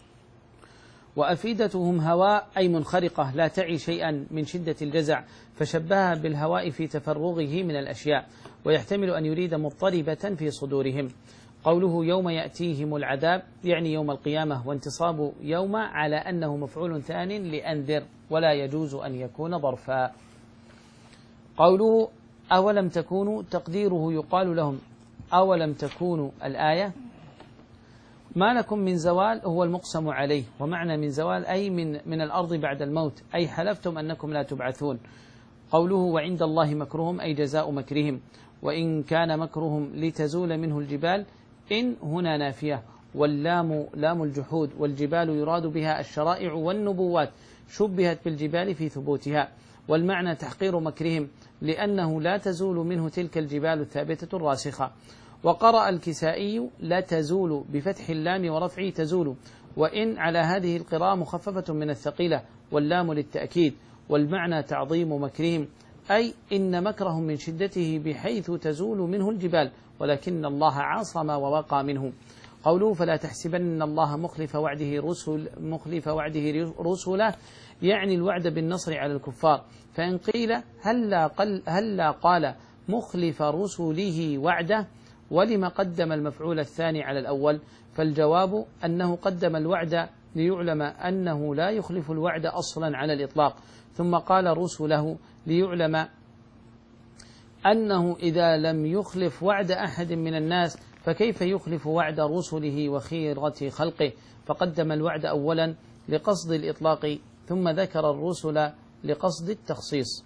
وأفئدتهم هواء أي منخرقة لا تعي شيئا من شدة الجزع، فشبهها بالهواء في تفرغه من الأشياء، ويحتمل أن يريد مضطربة في صدورهم. قوله يوم يأتيهم العذاب يعني يوم القيامة، وانتصاب يوم على أنه مفعول ثان لأنذر، ولا يجوز أن يكون ظرفا. قوله أولم تكونوا، تقديره يقال لهم أولم تكونوا الآية ما لكم من زوال هو المقسم عليه، ومعنى من زوال أي من, من الأرض بعد الموت، أي حلفتم أنكم لا تبعثون. قوله وعند الله مكرهم أي جزاء مكرهم، وإن كان مكرهم لتزول منه الجبال، إن هنا نافية، واللام لام الجحود، والجبال يراد بها الشرائع والنبوات، شبهت بالجبال في ثبوتها، والمعنى تحقير مكرهم لأنه لا تزول منه تلك الجبال الثابتة الراسخة. وقرأ الكسائي لا تزول بفتح اللام ورفع تزول، وإن على هذه القراءة مخففة من الثقيلة، واللام للتأكيد، والمعنى تعظيم مكرهم أي إن مكرهم من شدته بحيث تزول منه الجبال، ولكن الله عاصم ووقى منه. قوله فلا تحسبن الله مخلف وعده رسل مخلف وعده رسله يعني الوعد بالنصر على الكفار، فإن قيل هلا قل هلا قال مخلف رسله وعده ولما قدم المفعول الثاني على الأول، فالجواب أنه قدم الوعد ليعلم أنه لا يخلف الوعد أصلا على الإطلاق، ثم قال رسله ليعلم أنه إذا لم يخلف وعد أحد من الناس فكيف يخلف وعد رسله وخيرة خلقه، فقدم الوعد أولا لقصد الإطلاق ثم ذكر الرسل لقصد التخصيص.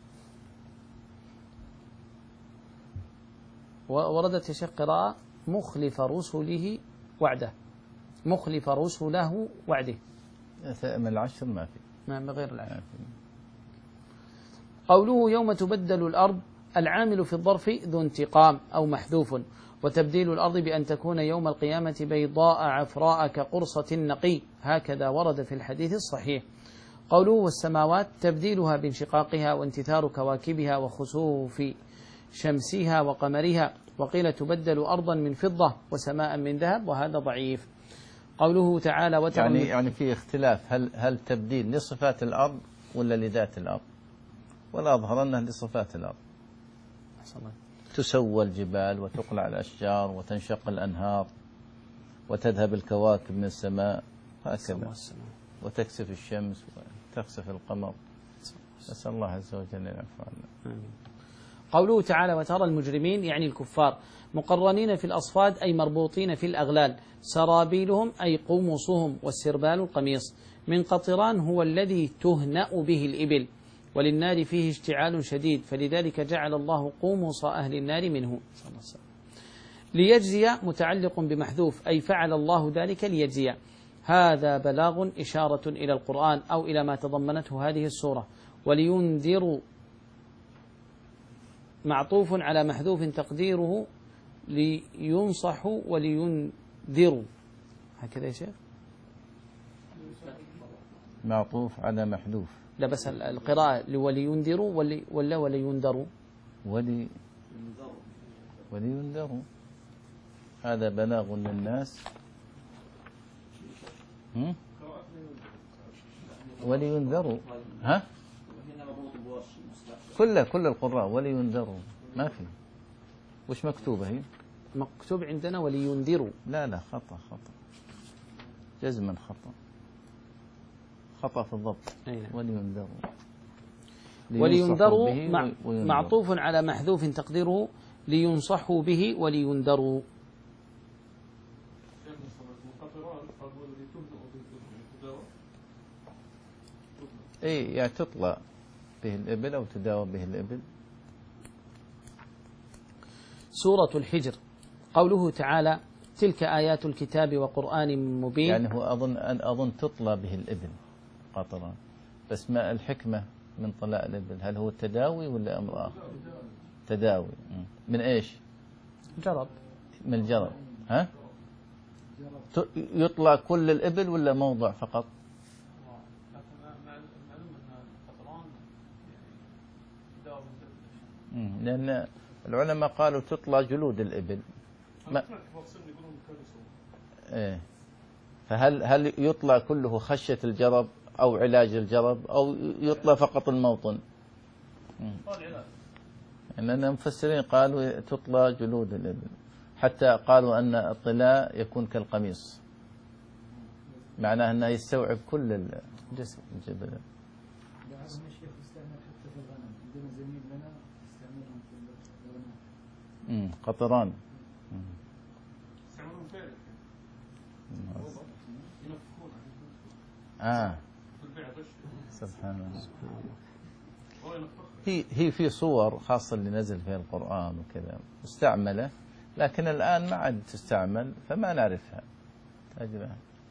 وردت يا شيخ قراءة مخلف رسله وعده، مخلف رسله وعده من العشر ما في، ما من غير العشر. قوله يوم تبدل الأرض، العامل في الظرف ذو انتقام أو محذوف، وتبديل الأرض بأن تكون يوم القيامة بيضاء عفراء كقرصة النقي، هكذا ورد في الحديث الصحيح. قوله والسماوات، تبديلها بانشقاقها وانتثار كواكبها وخسوف شمسها وقمرها، وقيل تبدل أرضا من فضة وسماء من ذهب، وهذا ضعيف. قوله تعالى وترى يعني يعني في اختلاف، هل هل تبديل لصفات الأرض ولا لذات الأرض؟ والأظهر أنه لصفات الأرض. تسوى الجبال وتقلع الأشجار وتنشق الأنهار وتذهب الكواكب من السماء هكذا، وتكسف الشمس وتخسف القمر. نسأل الله عز وجل أن يعفو عنا. قوله تعالى وترى المجرمين يعني الكفار مقرنين في الأصفاد أي مربوطين في الأغلال، سرابيلهم أي قمصهم، والسربال القميص. من قطران هو الذي تهنأ به الإبل، وللنار فيه اشتعال شديد، فلذلك جعل الله قمص أهل النار منه. ليجزي متعلق بمحذوف أي فعل الله ذلك ليجزي. هذا بلاغ إشارة إلى القرآن أو إلى ما تضمنته هذه السورة. ولينذروا معطوف على محذوف تقديره لينصحوا ولينذروا، هكذا يا شيخ. معطوف على محذوف، لا بس القراءة ولينذروا ولا ولينذروا؟ ولي ولينذروا، هذا بلاغ للناس. ولينذروا، ها كل كل القراء ولينذروا، ما في. وش مكتوبة هي؟ مكتوب عندنا ولينذروا. لا لا خطأ خطأ جزما خطأ خطأ في الضبط. ولينذروا ولينذروا مع معطوف على محذوف تقديره لينصحوا به ولينذروا. اي يعني تطلع به الإبل أو تداوى به الإبل. سورة الحجر، قوله تعالى تلك آيات الكتاب وقرآن مبين، يعني هو أظن أن أظن تطلى به الإبل قطرا، بس ما الحكمة من طلاء الإبل؟ هل هو التداوي ولا أمر آخر؟ تداوي. من إيش؟ جرب. من الجرب. ها؟ يطلى كل الإبل ولا موضع فقط؟ لأن العلماء قالوا تطلى جلود الإبل. ما إيه. فهل هل يطلى كله خشية الجرب أو علاج الجرب أو يطلى فقط الموطن؟ لأن المفسرين قالوا تطلى جلود الإبل، حتى قالوا أن الطلاء يكون كالقميص، معناه أنه يستوعب كل الجسم الجبل. امم قطران. اه سبحان الله. هي هي في صور خاصة اللي نزل فيها القرآن وكذا مستعملة، لكن الآن ما عاد تستعمل فما نعرفها. تجربة.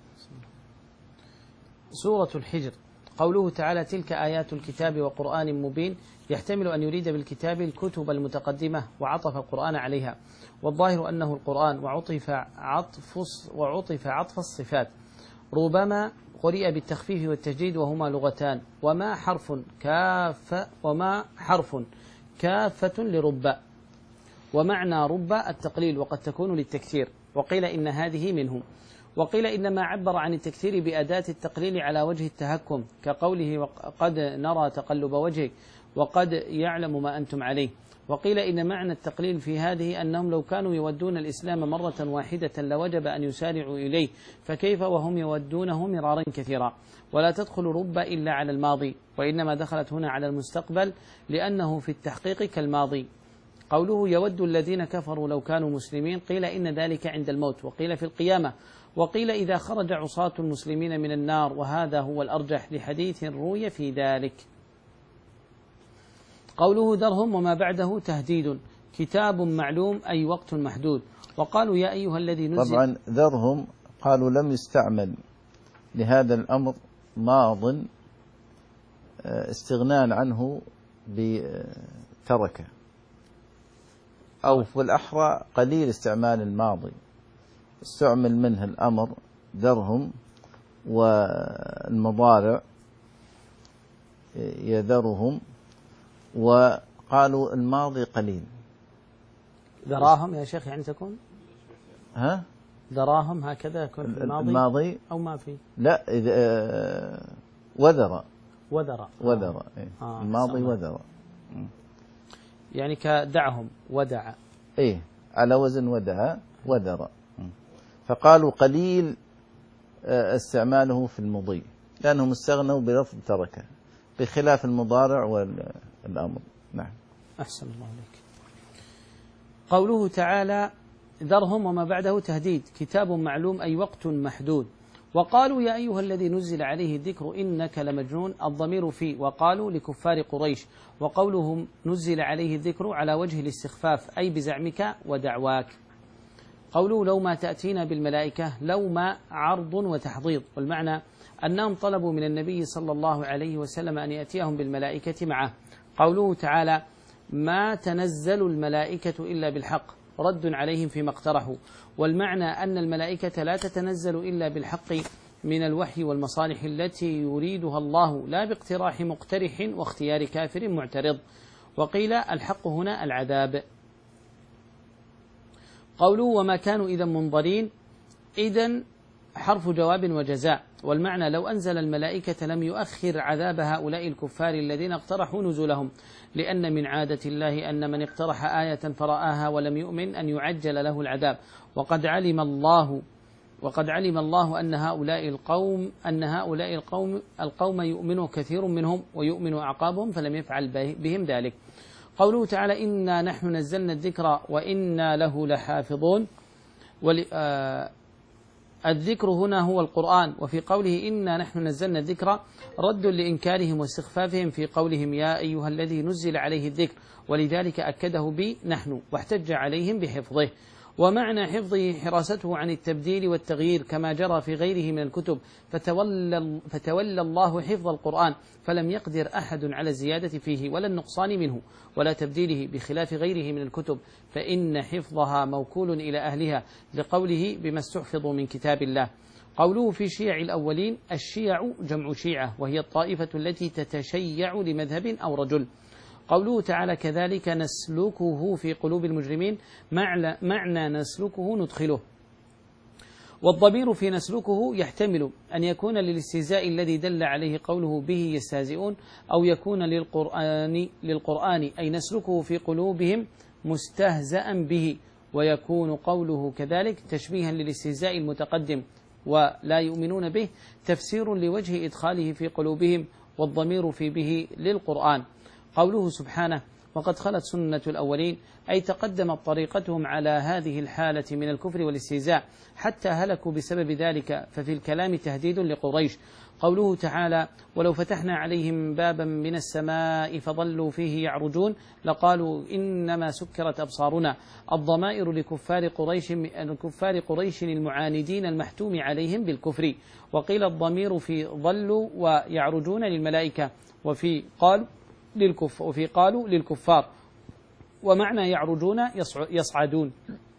سورة الحجر، قوله تعالى تلك آيات الكتاب وقرآن مبين، يحتمل أن يريد بالكتاب الكتب المتقدمة وعطف القرآن عليها، والظاهر أنه القرآن وعطف عطف وعطف عطف الصفات. ربما قرئ بالتخفيف والتجديد وهما لغتان، وما حرف كاف وما حرف كافة لرب، ومعنى رب التقليل وقد تكون للتكثير، وقيل إن هذه منه، وقيل إنما عبر عن التكثير بأداة التقليل على وجه التهكم، كقوله وقد نرى تقلب وجهك وقد يعلم ما أنتم عليه. وقيل إن معنى التقليل في هذه أنهم لو كانوا يودون الإسلام مرة واحدة لوجب أن يسارعوا إليه، فكيف وهم يودونه مرارا كثيرا. ولا تدخل رب إلا على الماضي، وإنما دخلت هنا على المستقبل لأنه في التحقيق كالماضي. قوله يود الذين كفروا لو كانوا مسلمين، قيل إن ذلك عند الموت، وقيل في القيامة، وقيل إذا خرج عصاة المسلمين من النار، وهذا هو الأرجح لحديث روي في ذلك. قوله درهم وما بعده تهديد، كتاب معلوم أي وقت محدود. وقالوا يا أيها الذي نزل. طبعا ذرهم قالوا لم يستعمل لهذا الأمر ماض استغناء عنه بتركه، أو في الأحرى قليل استعمال الماضي، استعمل منه الأمر درهم، والمضارع يذرهم، وقالوا الماضي قليل. دراهم يا شيخ يعني تكون ها دراهم هكذا يكون في الماضي, الماضي أو ما في؟ لا إذا آه وذر وذر وذر آه. إيه. آه. الماضي وذر، يعني كدعهم ودع، إيه على وزن ودع وذر. فقالوا قليل استعماله في المضي لأنهم استغنوا بلفظ تركه، بخلاف المضارع والأمر. نعم. أحسن الله عليك. قوله تعالى ذرهم وما بعده تهديد، كتاب معلوم أي وقت محدود. وقالوا يا أيها الذي نزل عليه الذكر إنك لمجنون، الضمير في وقالوا لكفار قريش، وقولهم نزل عليه الذكر على وجه الاستخفاف أي بزعمك ودعواك. قوله لو ما تأتينا بالملائكة، لو ما عرض وتحضيض، والمعنى أنهم طلبوا من النبي صلى الله عليه وسلم أن يأتيهم بالملائكة معه. قوله تعالى ما تنزل الملائكة إلا بالحق، رد عليهم فيما اقترحوا، والمعنى أن الملائكة لا تتنزل إلا بالحق من الوحي والمصالح التي يريدها الله، لا باقتراح مقترح واختيار كافر معترض. وقيل الحق هنا العذاب. قوله وما كانوا إذا منظرين، إذن حرف جواب وجزاء، والمعنى لو أنزل الملائكة لم يؤخر عذاب هؤلاء الكفار الذين اقترحوا نزولهم، لأن من عادة الله أن من اقترح آية فرآها ولم يؤمن أن يعجل له العذاب، وقد علم الله وقد علم الله أن هؤلاء القوم أن هؤلاء القوم القوم يؤمن كثير منهم ويؤمن أعقابهم، فلم يفعل بهم ذلك. قوله تعالى إنا نحن نزلنا الذكر وإنا له لحافظون، الذكر هنا هو القرآن، وفي قوله إنا نحن نزلنا الذكر رد لإنكارهم واستخفافهم في قولهم يا أيها الذي نزل عليه الذكر، ولذلك أكده بنحن، واحتج عليهم بحفظه. ومعنى حفظه حراسته عن التبديل والتغيير كما جرى في غيره من الكتب، فتولى, فتولى الله حفظ القرآن، فلم يقدر أحد على الزيادة فيه ولا النقصان منه ولا تبديله، بخلاف غيره من الكتب فإن حفظها موكول إلى أهلها، لقوله بما استحفظوا من كتاب الله. قوله في شيع الأولين، الشيع جمع شيعة، وهي الطائفة التي تتشيع لمذهب أو رجل. قوله تعالى كذلك نسلكه في قلوب المجرمين، معنى نسلكه ندخله. والضمير في نسلكه يحتمل أن يكون للاستهزاء الذي دل عليه قوله به يستهزئون، أو يكون للقرآن, للقرآن أي نسلكه في قلوبهم مستهزأ به، ويكون قوله كذلك تشبيها للاستهزاء المتقدم ولا يؤمنون به، تفسير لوجه إدخاله في قلوبهم، والضمير في به للقرآن. قوله سبحانه وقد خلت سنة الأولين، أي تقدمت طريقتهم على هذه الحالة من الكفر والاستهزاء حتى هلكوا بسبب ذلك، ففي الكلام تهديد لقريش. قوله تعالى ولو فتحنا عليهم بابا من السماء فظلوا فيه يعرجون لقالوا إنما سكرت أبصارنا، الضمائر لكفار قريش, لكفار قريش المعاندين المحتوم عليهم بالكفر. وقيل الضمير في ظلوا ويعرجون للملائكة، وفي قالوا للكف وفي قالوا للكفار، ومعنى يعرجون يصعدون.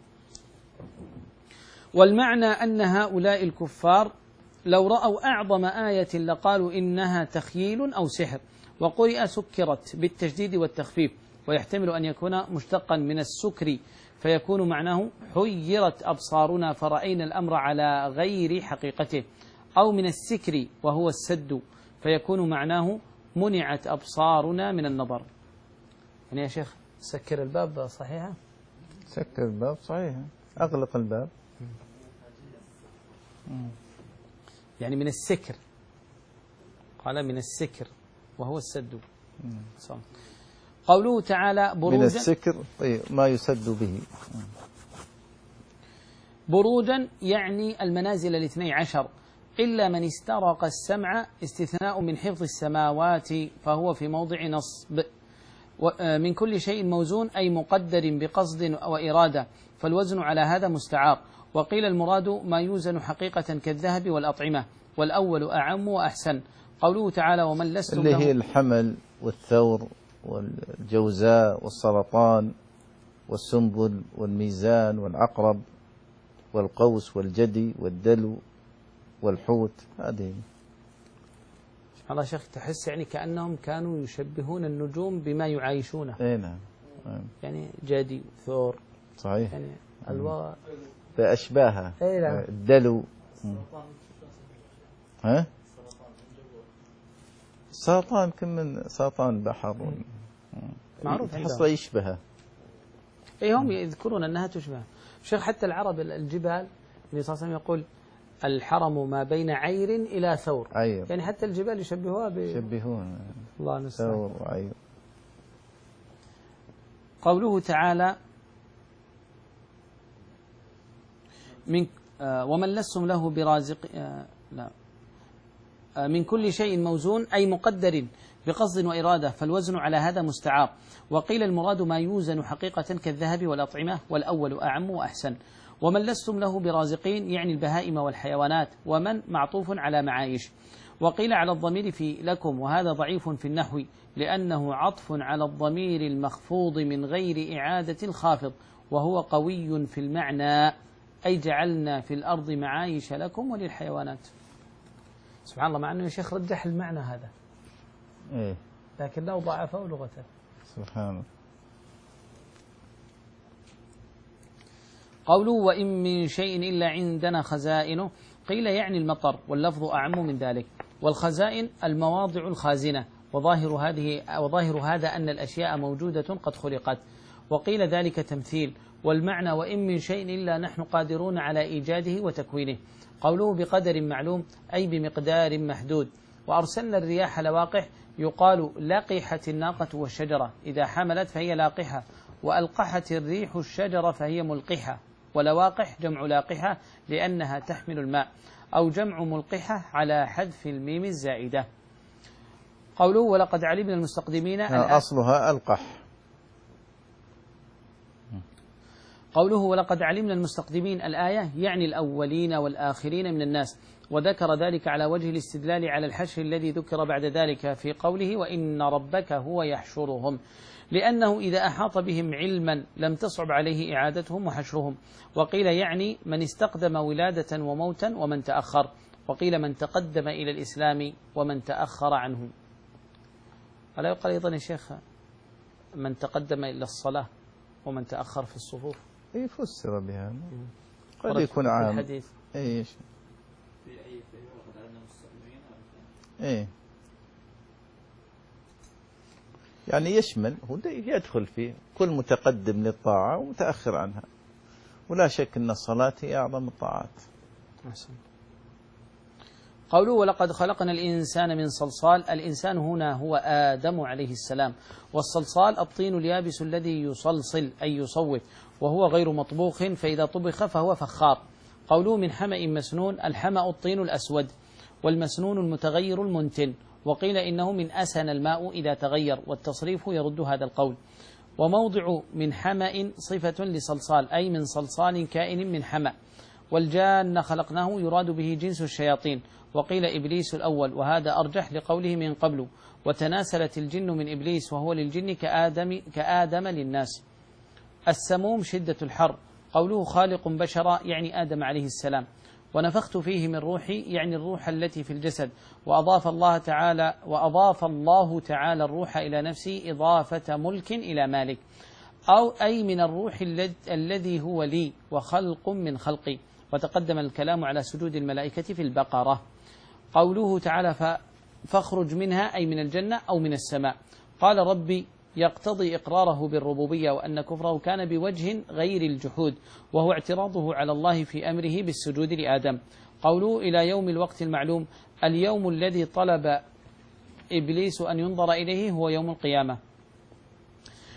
والمعنى أن هؤلاء الكفار لو رأوا أعظم آية لقالوا إنها تخييل أو سحر، وقرئ سكرت بالتشديد والتخفيف، ويحتمل أن يكون مشتقا من السكر فيكون معناه حيرت أبصارنا فرأينا الأمر على غير حقيقته، أو من السكر وهو السد فيكون معناه منعت أبصارنا من النظر. يعني يا شيخ سكر الباب صحيحة؟ سكر الباب صحيحة، أغلق الباب. يعني من السكر، قال من السكر وهو السد. صح. قوله تعالى من بروجا السكر طيب ما يسد به. بروجا يعني المنازل الاثني عشر، إلا من استرق السمع، استثناء من حفظ السماوات فهو في موضع نصب. من كل شيء موزون أي مقدر بقصد وإرادة، فالوزن على هذا مستعار. وقيل المراد ما يوزن حقيقة كالذهب والأطعمة، والأول أعم وأحسن. قوله تعالى ومن لستم اللي له هي الحمل والثور والجوزاء والسرطان والسنبل والميزان والعقرب والقوس والجدي والدلو والحوت. هذه سبحان الله شيخ، تحس يعني كأنهم كانوا يشبهون النجوم بما يعايشونه. اي نعم. يعني جدي ثور صحيح، يعني الوا بأشباهها. اي نعم. الدلو. ها السرطان كم من سرطان البحر معروف تحصل يشبهه. اي هم يذكرون انها تشبه. شيخ حتى العرب الجبال النبي صلى الله عليه وسلم يقول الحرم ما بين عير إلى ثور. عير. يعني حتى الجبال يشبهوها ب يشبهون الله المستعان. ثور وعير. قوله تعالى من آه ومن لستم له برازق آه لا آه من كل شيء موزون أي مقدر بقصد وإرادة، فالوزن على هذا مستعار. وقيل المراد ما يوزن حقيقة كالذهب والأطعمة، والأول أعم وأحسن. ومن لستم له برازقين يعني البهائم والحيوانات، ومن معطوف على معايش. وقيل على الضمير في لكم، وهذا ضعيف في النحو لأنه عطف على الضمير المخفوض من غير إعادة الخافض، وهو قوي في المعنى أي جعلنا في الأرض معايش لكم وللحيوانات. سبحان الله، مع أنه يا شيخ رجح المعنى هذا إيه؟ لكنه ضعفه لغته. سبحان الله. قوله وإن من شيء إلا عندنا خزائنه، قيل يعني المطر، واللفظ أعم من ذلك. والخزائن المواضع الخازنة، وظاهر هذه وظاهر هذا أن الأشياء موجودة قد خلقت. وقيل ذلك تمثيل، والمعنى وإن من شيء إلا نحن قادرون على إيجاده وتكوينه. قوله بقدر معلوم أي بمقدار محدود. وأرسلنا الرياح لواقح، يقال لقحت الناقة والشجرة، إذا حملت فهي لاقحة، وألقحت الريح الشجرة فهي ملقحة. ولواقح جمع لاقحة لأنها تحمل الماء، أو جمع ملقحة على حذف الميم الزائدة. قوله ولقد علمنا المستقدمين، أصلها ألقح. قوله ولقد علمنا المستقدمين الآية يعني الأولين والآخرين من الناس، وذكر ذلك على وجه الاستدلال على الحشر الذي ذكر بعد ذلك في قوله وإن ربك هو يحشرهم، لأنه إذا أحاط بهم علما لم تصعب عليه إعادتهم وحشرهم. وقيل يعني من استقدم ولادة وموتا ومن تأخر، وقيل من تقدم إلى الإسلام ومن تأخر عنه. ألا يقال أيضا يا شيخ من تقدم إلى الصلاة ومن تأخر في الصفوف؟ إيه فسر بها، قد يكون عام. الحديث إيش في أي في وقت على المستقدمين. إيه يعني يشمل، هو يدخل فيه كل متقدم للطاعة ومتأخر عنها، ولا شك أن الصلاة هي أعظم الطاعات. أحسن. قوله ولقد خلقنا الإنسان من صلصال، الإنسان هنا هو آدم عليه السلام، والصلصال الطين اليابس الذي يصلصل أي يصوت، وهو غير مطبوخ، فإذا طبخ فهو فخار. قوله من حمأ مسنون، الحمأ الطين الأسود، والمسنون المتغير المنتن. وقيل إنه من أسن الماء إذا تغير، والتصريف يرد هذا القول. وموضع من حمأ صفة لصلصال أي من صلصال كائن من حمأ. والجان خلقناه يراد به جنس الشياطين، وقيل إبليس الأول، وهذا أرجح لقوله من قبل وتناسلت الجن من إبليس، وهو للجن كآدم, كآدم للناس. السموم شدة الحر. قوله خالق بشرا يعني آدم عليه السلام. ونفخت فيه من روحي يعني الروح التي في الجسد، وأضاف الله تعالى وأضاف الله تعالى الروح إلى نفسه إضافة ملك إلى مالك، أو أي من الروح الذي هو لي وخلق من خلقي. وتقدم الكلام على سجود الملائكة في البقرة. قوله تعالى فاخرج منها أي من الجنة أو من السماء. قال ربي يقتضي إقراره بالربوبية، وأن كفره كان بوجه غير الجحود، وهو اعتراضه على الله في أمره بالسجود لآدم. قوله إلى يوم الوقت المعلوم، اليوم الذي طلب إبليس أن ينظر إليه هو يوم القيامة.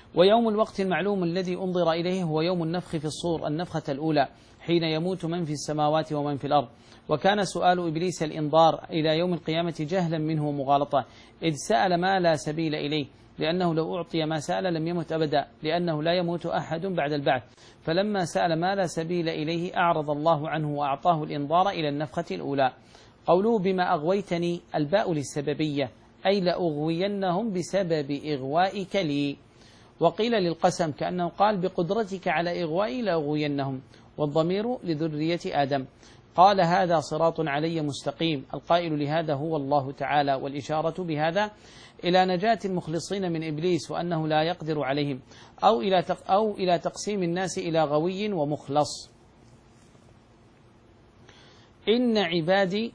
ويوم الوقت المعلوم الذي أنظر إليه هو يوم النفخ في الصور، النفخة الأولى، حين يموت من في السماوات ومن في الأرض. وكان سؤال إبليس الإنظار إلى يوم القيامة جهلا منه مغالطة، إذ سأل ما لا سبيل إليه، لأنه لو أعطي ما سأل لم يمت أبدا، لأنه لا يموت أحد بعد البعث. فلما سأل ما لا سبيل إليه أعرض الله عنه وأعطاه الإنظار إلى النفخة الأولى. قوله بما أغويتني، الباء للسببية، أي لأغوينهم بسبب إغوائك لي. وقيل للقسم كأنه قال بقدرتك على إغوائي لأغوينهم، والضمير لذرية آدم. قال هذا صراط علي مستقيم، القائل لهذا هو الله تعالى، والإشارة بهذا إلى نجاة المخلصين من إبليس وأنه لا يقدر عليهم، أو إلى أو إلى تقسيم الناس إلى غوي ومخلص. إن عبادي،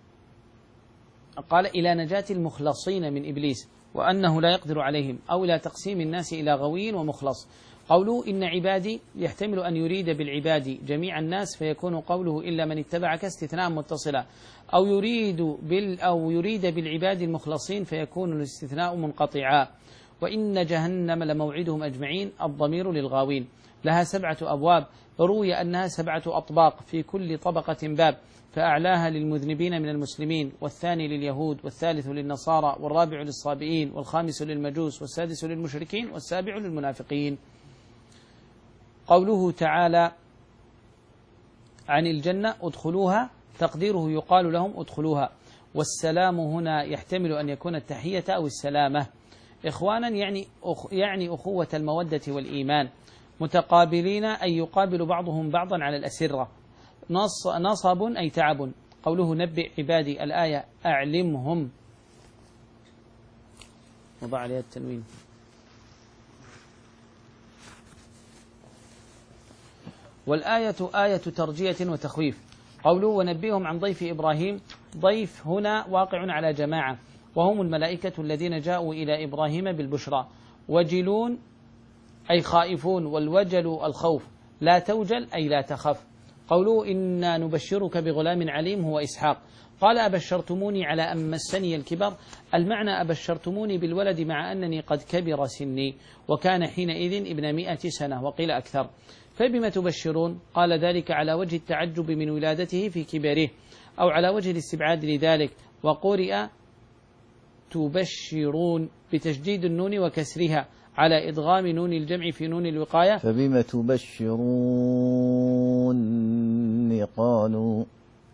قال إلى نجاة المخلصين من إبليس وأنه لا يقدر عليهم، أو إلى تقسيم الناس إلى غوي ومخلص. قوله إن عبادي يحتمل أن يريد بالعباد جميع الناس فيكون قوله إلا من اتبعك استثناء متصلا، أو يريد بال أو يريد بالعباد المخلصين فيكون الاستثناء منقطعا. وإن جهنم لموعدهم أجمعين، الضمير للغاوين. لها سبعة أبواب، روي أنها سبعة أطباق في كل طبقة باب، فأعلاها للمذنبين من المسلمين، والثاني لليهود، والثالث للنصارى، والرابع للصابئين، والخامس للمجوس، والسادس للمشركين، والسابع للمنافقين. قوله تعالى عن الجنة ادخلوها، تقديره يقال لهم ادخلوها، والسلام هنا يحتمل أن يكون التحية أو السلامة. إخوانا يعني أخ يعني أخوة المودة والإيمان، متقابلين أي يقابل بعضهم بعضا على الأسرة. نص نصب أي تعب. قوله نبئ عبادي، الآية أعلمهم، وضع عليها التنوين. والآية آية ترجية وتخويف. قوله ونبئهم عن ضيف إبراهيم، ضيف هنا واقع على جماعة، وهم الملائكة الذين جاءوا إلى إبراهيم بالبشرى. وجلون أي خائفون، والوجل الخوف. لا توجل أي لا تخف. قوله إنا نبشرك بغلام عليم هو إسحاق. قال أبشرتموني على أن مسني الكبر، المعنى أبشرتموني بالولد مع أنني قد كبر سني، وكان حينئذ ابن مئة سنة، وقيل أكثر. فبما تبشرون؟ قال ذلك على وجه التعجب من ولادته في كبره، أو على وجه الاستبعاد لذلك. وقرئ تبشرون بتشديد النون وكسرها على إدغام نون الجمع في نون الوقاية. فبما تبشرون قالوا،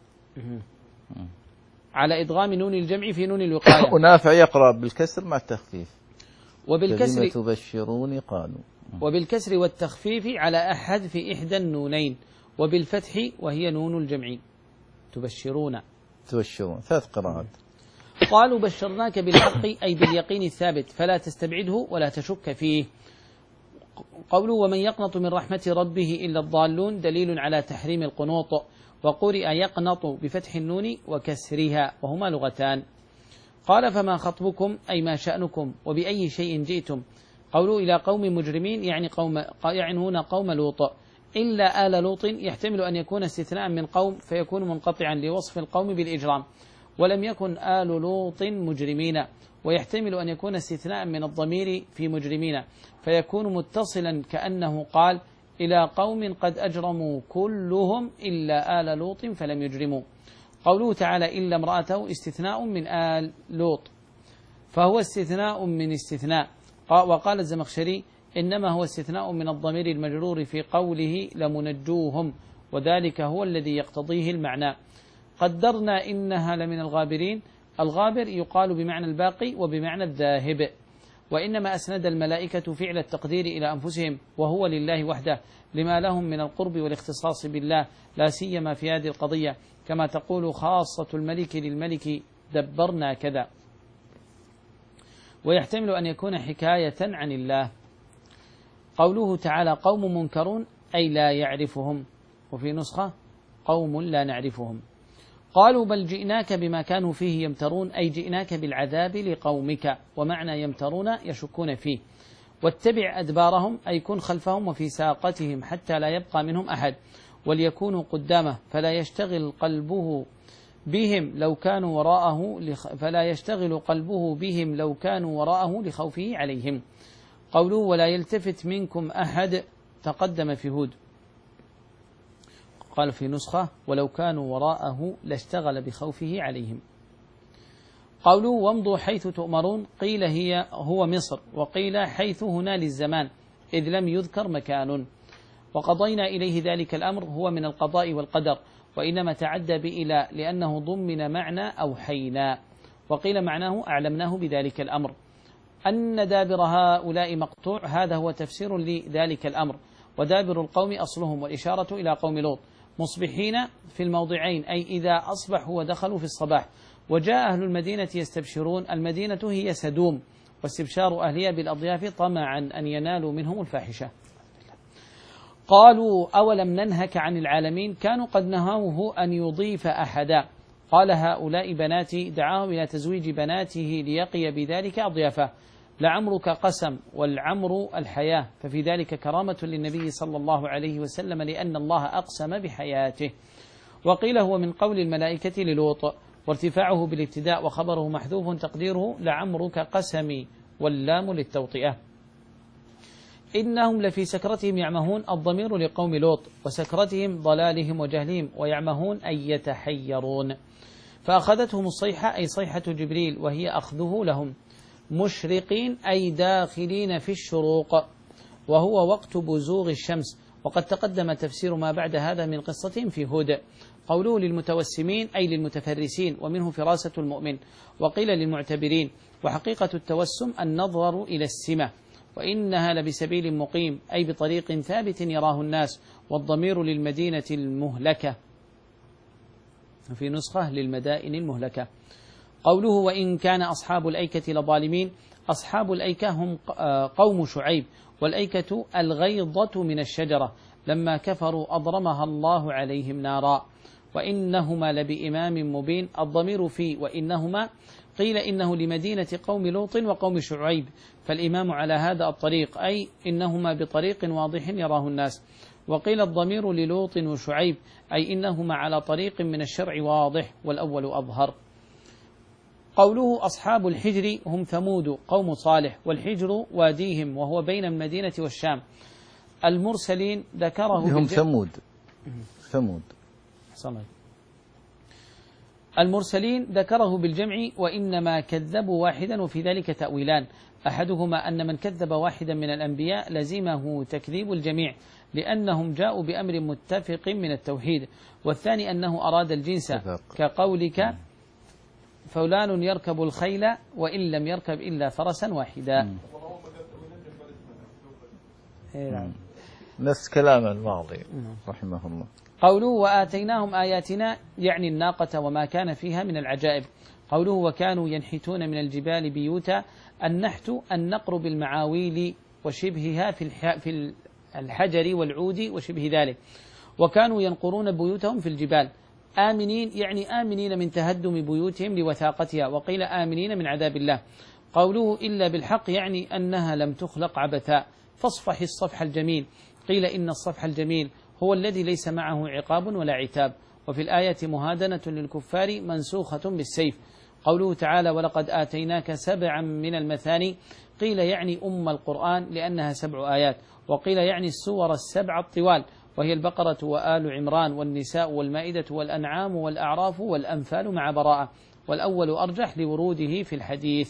على إدغام نون الجمع في نون الوقاية. ونافع يقرأ بالكسر مع التخفيف، وبالكسر فبما تبشرون قالوا، وبالكسر والتخفيف على أحد في إحدى النونين، وبالفتح وهي نون الجمع تبشرون. تبشرون ثلاث قراءات. قالوا بشرناك بالحق أي باليقين الثابت، فلا تستبعده ولا تشك فيه. قوله ومن يقنط من رحمة ربه إلا الضالون، دليل على تحريم القنوط. وقرئ يقنط بفتح النون وكسرها، وهما لغتان. قال فما خطبكم أي ما شأنكم، وبأي شيء جئتم. قوله إلى قوم مجرمين يعني قوم يعني هنا قوم لوط، إلا آل لوط يحتمل أن يكون استثناء من قوم فيكون منقطعا لوصف القوم بالإجرام، ولم يكن آل لوط مجرمين. ويحتمل أن يكون استثناء من الضمير في مجرمين فيكون متصلا كأنه قال إلى قوم قد أجرموا كلهم إلا آل لوط فلم يجرموا. قوله تعالى إلا امرأته استثناء من آل لوط، فهو استثناء من استثناء. وقال الزمخشري إنما هو استثناء من الضمير المجرور في قوله لمنجوهم، وذلك هو الذي يقتضيه المعنى. قدرنا إنها لمن الغابرين، الغابر يقال بمعنى الباقي وبمعنى الذاهب. وإنما أسند الملائكة فعل التقدير إلى أنفسهم، وهو لله وحده، لما لهم من القرب والاختصاص بالله، لا سيما في هذه القضية، كما تقول خاصة الملك للملك دبرنا كذا. ويحتمل أن يكون حكاية عن الله. قوله تعالى قوم منكرون أي لا يعرفهم، وفي نسخة قوم لا نعرفهم. قالوا بل جئناك بما كانوا فيه يمترون، أي جئناك بالعذاب لقومك، ومعنى يمترون يشكون فيه. واتبع أدبارهم أي كن خلفهم وفي ساقتهم حتى لا يبقى منهم أحد، وليكونوا قدامه فلا يشتغل قلبه بهم لو كانوا وراءه لخ... فلا يشتغل قلبه بهم لو كانوا وراءه لخوفه عليهم. قوله ولا يلتفت منكم أحد تقدم في هود، قال في نسخة ولو كانوا وراءه لاشتغل بخوفه عليهم. قوله وامضوا حيث تؤمرون، قيل هي هو مصر، وقيل حيث هنا للزمان إذ لم يذكر مكان، وقضينا إليه ذلك الأمر هو من القضاء والقدر، وإنما تعدى بإلى لأنه ضمن معنى أوحينا، وقيل معناه أعلمناه بذلك الأمر. أن دابر هؤلاء مقطوع، هذا هو تفسير لذلك الأمر، ودابر القوم أصلهم، والإشارة إلى قوم لوط مصبحين في الموضعين، أي إذا أصبحوا ودخلوا في الصباح. وجاء أهل المدينة يستبشرون، المدينة هي سدوم، واستبشار أهلها بالأضياف طمعا أن ينالوا منهم الفاحشة. قالوا أولم ننهك عن العالمين، كانوا قد نهوه أن يضيف أحدا. قال هؤلاء بناتي، دعاهم إلى تزويج بناته ليقي بذلك أضيافه. لعمرك قسم، والعمر الحياة، ففي ذلك كرامة للنبي صلى الله عليه وسلم لأن الله أقسم بحياته. وقيل هو من قول الملائكة للوط، وارتفاعه بالابتداء وخبره محذوف تقديره لعمرك قسمي، واللام للتوطئة. إنهم لفي سكرتهم يعمهون، الضمير لقوم لوط، وسكرتهم ضلالهم وجهلهم، ويعمهون أي يتحيرون. فأخذتهم الصيحة، أي صيحة جبريل، وهي أخذه لهم، مشرقين أي داخلين في الشروق، وهو وقت بزوغ الشمس، وقد تقدم تفسير ما بعد هذا من قصتهم في هود. قوله للمتوسمين أي للمتفرسين، ومنه فراسة المؤمن، وقيل للمعتبرين. وحقيقة التوسم النظر إلى السمة، وإنها لبسبيل مقيم أي بطريق ثابت يراه الناس، والضمير للمدينة المهلكة، في نسخة للمدائن المهلكة. قوله وإن كان أصحاب الأيكة لظالمين، أصحاب الأيكة هم قوم شعيب، والأيكة الغيضة من الشجرة، لما كفروا أضرمها الله عليهم نارا، وإنهما لبإمام مبين. الضمير في وإنهما قيل إنه لمدينة قوم لوط وقوم شعيب، فالإمام على هذا الطريق، أي إنهما بطريق واضح يراه الناس. وقيل الضمير للوط وشعيب، أي إنهما على طريق من الشرع واضح، والأول أظهر. قوله أصحاب الحجر هم ثمود قوم صالح، والحجر واديهم وهو بين المدينة والشام. المرسلين ذكره هم ثمود ثمود صمد. المرسلين ذكره بالجمع، وإنما كذبوا واحدا، وفي ذلك تأويلان، أحدهما أن من كذب واحدا من الأنبياء لزمه تكذيب الجميع لأنهم جاءوا بأمر متفق من التوحيد، والثاني أنه أراد الجنس، كقولك فلان يركب الخيل وإن لم يركب إلا فرسا واحدا. نفس كلام الماضي رحمه الله. قوله وآتيناهم آياتنا يعني الناقة وما كان فيها من العجائب. قوله وكانوا ينحتون من الجبال بيوتا، النحت النقر بالمعاويل وشبهها في الحجر والعود وشبه ذلك، وكانوا ينقرون بيوتهم في الجبال. آمنين يعني آمنين من تهدم بيوتهم لوثاقتها، وقيل آمنين من عذاب الله. قوله إلا بالحق يعني أنها لم تخلق عبثا، فاصفح الصفح الجميل، قيل إن الصفح الجميل هو الذي ليس معه عقاب ولا عتاب. وفي الآية مهادنة للكفار منسوخة بالسيف. قوله تعالى ولقد آتيناك سبعا من المثاني، قيل يعني أم القرآن لأنها سبع آيات، وقيل يعني السور السبع الطوال، وهي البقرة وآل عمران والنساء والمائدة والأنعام والأعراف والأنفال مع براءة، والأول أرجح لوروده في الحديث.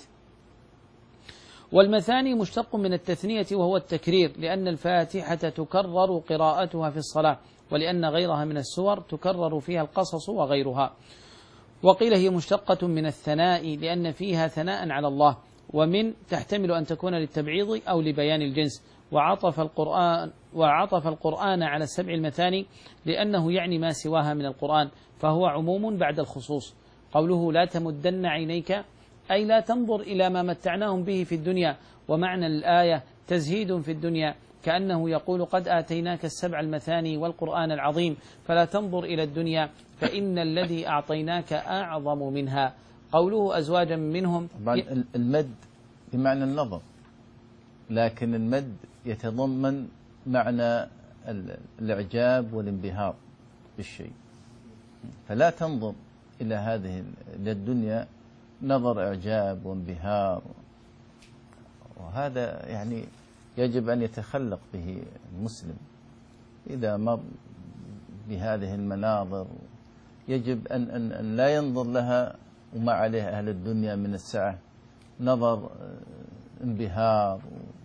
والمثاني مشتق من التثنية وهو التكرير، لأن الفاتحة تكرر قراءتها في الصلاة، ولأن غيرها من السور تكرر فيها القصص وغيرها. وقيل هي مشتقة من الثناء لأن فيها ثناء على الله، ومن تحتمل أن تكون للتبعيض أو لبيان الجنس. وعطف القرآن وعطف القرآن على السبع المثاني لأنه يعني ما سواها من القرآن، فهو عموم بعد الخصوص. قوله لا تمدن عينيك أي لا تنظر إلى ما متعناهم به في الدنيا، ومعنى الآية تزهيد في الدنيا، كأنه يقول قد آتيناك السبع المثاني والقرآن العظيم فلا تنظر إلى الدنيا فإن الذي أعطيناك أعظم منها. قوله أزواجا منهم، المد بمعنى النظر، لكن المد يتضمن معنى الإعجاب والانبهار بالشيء، فلا تنظر إلى هذه الدنيا نظر إعجاب وانبهار، وهذا يعني يجب أن يتخلق به المسلم إذا مر بهذه المناظر. يجب أن, أن, أن لا ينظر لها وما عليه أهل الدنيا من السعة نظر انبهار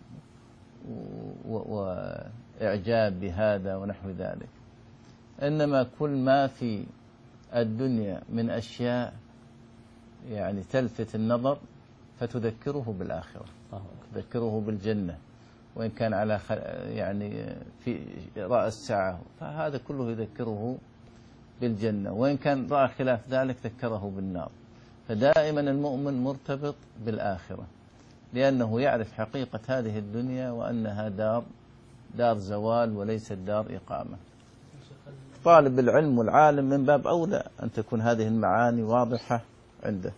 وإعجاب بهذا ونحو ذلك، إنما كل ما في الدنيا من أشياء يعني تلفت النظر فتذكره بالآخرة، تذكره بالجنة، وإن كان على يعني في رأس ساعة فهذا كله يذكره بالجنة، وإن كان رأى خلاف ذلك ذكره بالنار. فدائما المؤمن مرتبط بالآخرة لأنه يعرف حقيقة هذه الدنيا وأنها دار دار زوال وليست دار إقامة. طالب العلم والعالم من باب أولى أن تكون هذه المعاني واضحة عنده.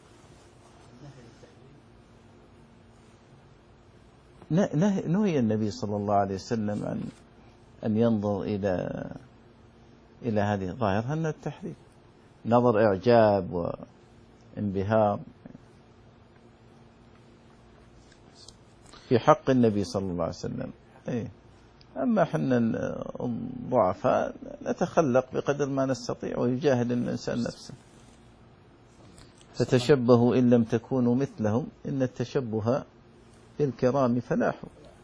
نهي النبي صلى الله عليه وسلم عن أن ينظر إلى إلى هذه ظاهرها أن التحريم نظر إعجاب وانبهار في حق النبي صلى الله عليه وسلم. إيه. أما حنا الضعفاء نتخلق بقدر ما نستطيع ويجاهد الإنسان نفسه. فتشبهوا إن لم تكونوا مثلهم إن التشبه بالكرام فلاح.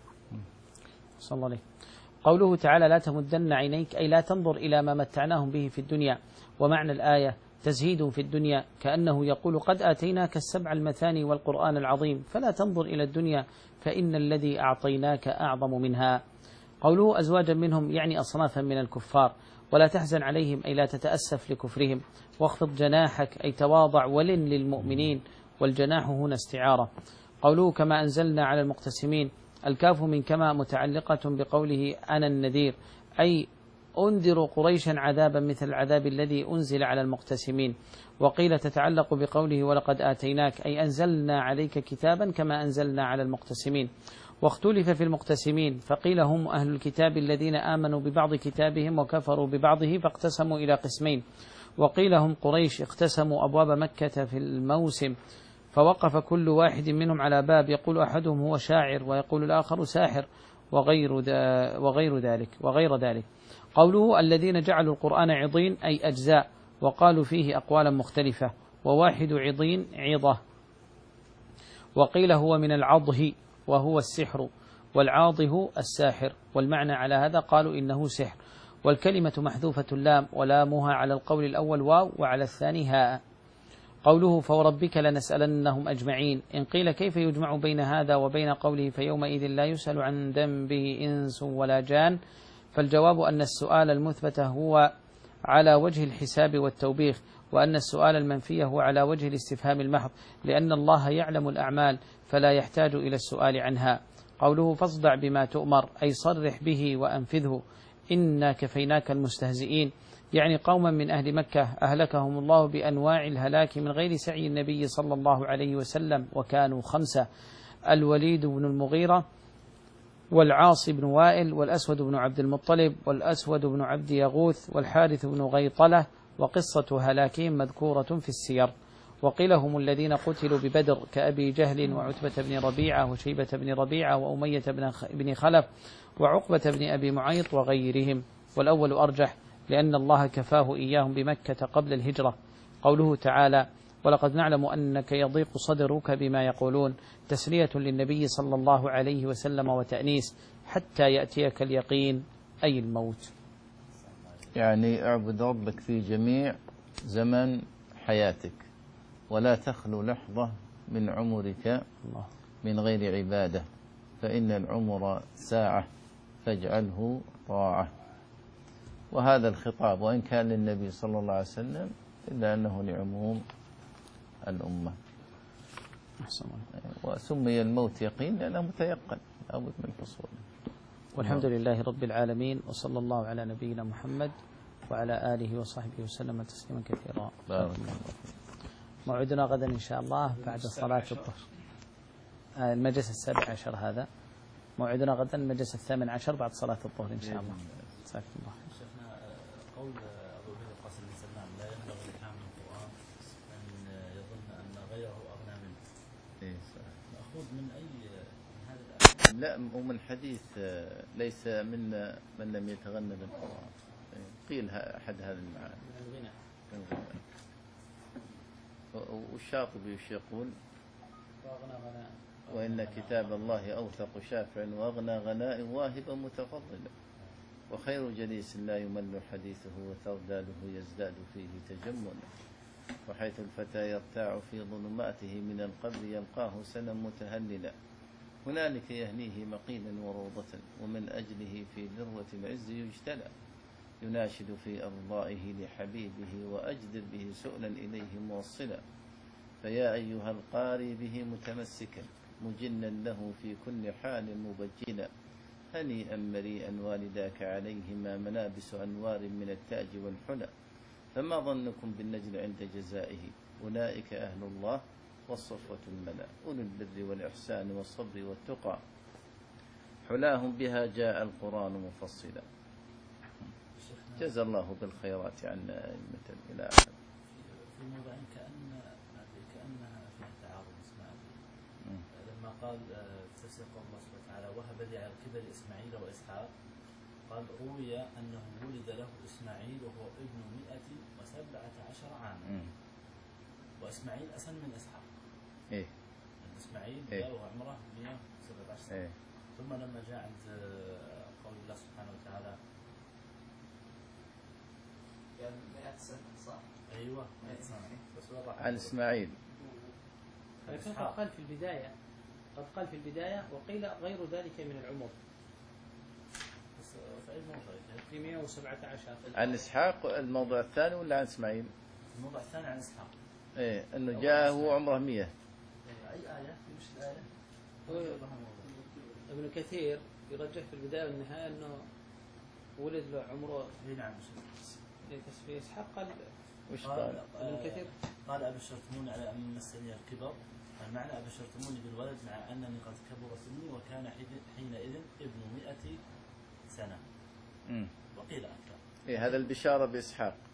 صلى الله عليه. قوله تعالى لا تمدن عينيك أي لا تنظر إلى ما متعناهم به في الدنيا، ومعنى الآية تزهيد في الدنيا كأنه يقول قد آتيناك السبع المثاني والقرآن العظيم فلا تنظر إلى الدنيا فإن الذي أعطيناك أعظم منها. قوله أزواجا منهم يعني أصنافا من الكفار، ولا تحزن عليهم أي لا تتأسف لكفرهم، واخفض جناحك أي تواضع ولن للمؤمنين، والجناح هنا استعارة. قوله كما أنزلنا على المقتسمين، الكاف من كما متعلقة بقوله أنا النذير أي أنذر قريشا عذابا مثل العذاب الذي أنزل على المقتسمين. وقيل تتعلق بقوله ولقد آتيناك أي أنزلنا عليك كتابا كما أنزلنا على المقتسمين. واختلف في المقتسمين، فقيل هم أهل الكتاب الذين آمنوا ببعض كتابهم وكفروا ببعضه فاقتسموا إلى قسمين. وقيل هم قريش اقتسموا أبواب مكة في الموسم، فوقف كل واحد منهم على باب يقول أحدهم هو شاعر ويقول الآخر ساحر وغير, وغير ذلك وغير ذلك. قوله الذين جعلوا القرآن عضين أي أجزاء، وقالوا فيه أقوالا مختلفة، وواحد عضين عظة. وقيل هو من العضه وهو السحر، والعاضه الساحر، والمعنى على هذا قالوا إنه سحر. والكلمة محذوفة اللام ولامها على القول الأول واو وعلى الثاني هاء. قوله فوربك لنسألنهم أجمعين، إن قيل كيف يجمع بين هذا وبين قوله فيومئذ لا يسأل عن ذنبه إنس ولا جان، فالجواب أن السؤال المثبت هو على وجه الحساب والتوبيخ، وأن السؤال المنفي هو على وجه الاستفهام المحض، لأن الله يعلم الأعمال فلا يحتاج إلى السؤال عنها. قوله فاصدع بما تؤمر أي صرح به وأنفذه، إنا كفيناك المستهزئين، يعني قوما من أهل مكة أهلكهم الله بأنواع الهلاك من غير سعي النبي صلى الله عليه وسلم، وكانوا خمسة: الوليد بن المغيرة، والعاص بن وائل، والأسود بن عبد المطلب، والأسود بن عبد يغوث، والحارث بن غيطلة. وقصة هلاكهم مذكورة في السير. وقيل هم الذين قتلوا ببدر كأبي جهل وعتبة بن ربيعة وشيبة بن ربيعة وأمية بن خلف وعقبة بن أبي معيط وغيرهم، والأول أرجح لأن الله كفاه إياهم بمكة قبل الهجرة. قوله تعالى ولقد نعلم أنك يضيق صدرك بما يقولون، تسلية للنبي صلى الله عليه وسلم وتأنيس حتى يأتيك اليقين أي الموت. يعني اعبد ربك في جميع زمن حياتك ولا تخلو لحظة من عمرك من غير عبادة، فإن العمر ساعة فاجعله طاعة. وهذا الخطاب وإن كان للنبي صلى الله عليه وسلم إلا أنه لعموم الأمة. وسمي الموت يقين لأنه متيقن لابد من الحصول. والحمد لله رب العالمين، وصلى الله على نبينا محمد وعلى آله وصحبه وسلم تسليما كثيرا. موعدنا غدا إن شاء الله بعد صلاة الظهر، المجلس السابع عشر هذا موعدنا غدا، المجلس الثامن عشر بعد صلاة الظهر إن شاء الله. جزاكم الله. شيخنا قول أبو بكر القاسم بن سلمان لا ينبغي لحامل القرآن أن يظن أن غيره أغنى منه، مأخوذ من أي هذه الآية؟ لا، هو من حديث آه، ليس منا من لم يتغنى بالقرآن. قيل ه- أحد هذه المعاني. الغنى. و- والشاطبي وش يقول؟ وأغنى غناء. وإن كتاب الله أوثق شافع وأغنى غناء واهبا متفضلا، وخير جليس لا يمل حديثه وترداده يزداد فيه تجملا، وحيث الفتى يرتاع في ظلماته من القبر يلقاه سنا متهللا، هنالك يهنيه مقيلا وروضة ومن أجله في ذروة العز يجتلى، يناشد في أرضائه لحبيبه وأجدر به سؤلا إليه موصلا، فيا أيها القاري به متمسكا مجنا له في كل حال مبجلا، هنيئا مريئا والداك عليهما ملابس أنوار من التاج والحلى، فما ظنكم بالنجل عند جزائه، أولئك أهل الله والصفوة الملا، أولو البر والإحسان والصبر والتقى، حلاهم بها جاء القرآن مفصلا. جزا الله بالخيرات عنا أئمة إلى آخر. في موضع كأن كأنها فيها تعارض إسماعيل لما قال آه، في تفسير قول الله سبحانه وتعالى وهب لي على الكبر إسماعيل وإسحاق، قال روي أنه ولد له إسماعيل وهو ابن مئة وسبعة عشر عاما، وإسماعيل أسن من إسحاق. إيه إسماعيل إيه. جاء عمره مئة وسبعة عشر سنة. إيه. ثم لما جاء عند آه، قول الله سبحانه وتعالى يعني مئة سنة صح؟ أيوة مئة سنة بس وضع عن إسماعيل. لكن قد قال في البداية قد قال في البداية وقيل غير ذلك من العمر بس في أي موضع؟ في مئة وسبعة عشر. عن إسحاق الموضوع الثاني ولا عن إسماعيل؟ الموضع الثاني عن إسحاق. إيه إنه جاء هو عمره مية. أي آية؟ في مش الآية؟ هو ابن كثير يرجح في البداية والنهاية أنه ولد له عمره. اي نعم. في إسحاق قال وش قال؟ ابن كثير قال أبشرتموني على أن مسني الكبر، المعنى أبشرتموني بالولد مع أنني قد كبر سني وكان حينئذ ابن مئة سنة. مم. وقيل أكثر. إيه هذا البشارة بإسحاق.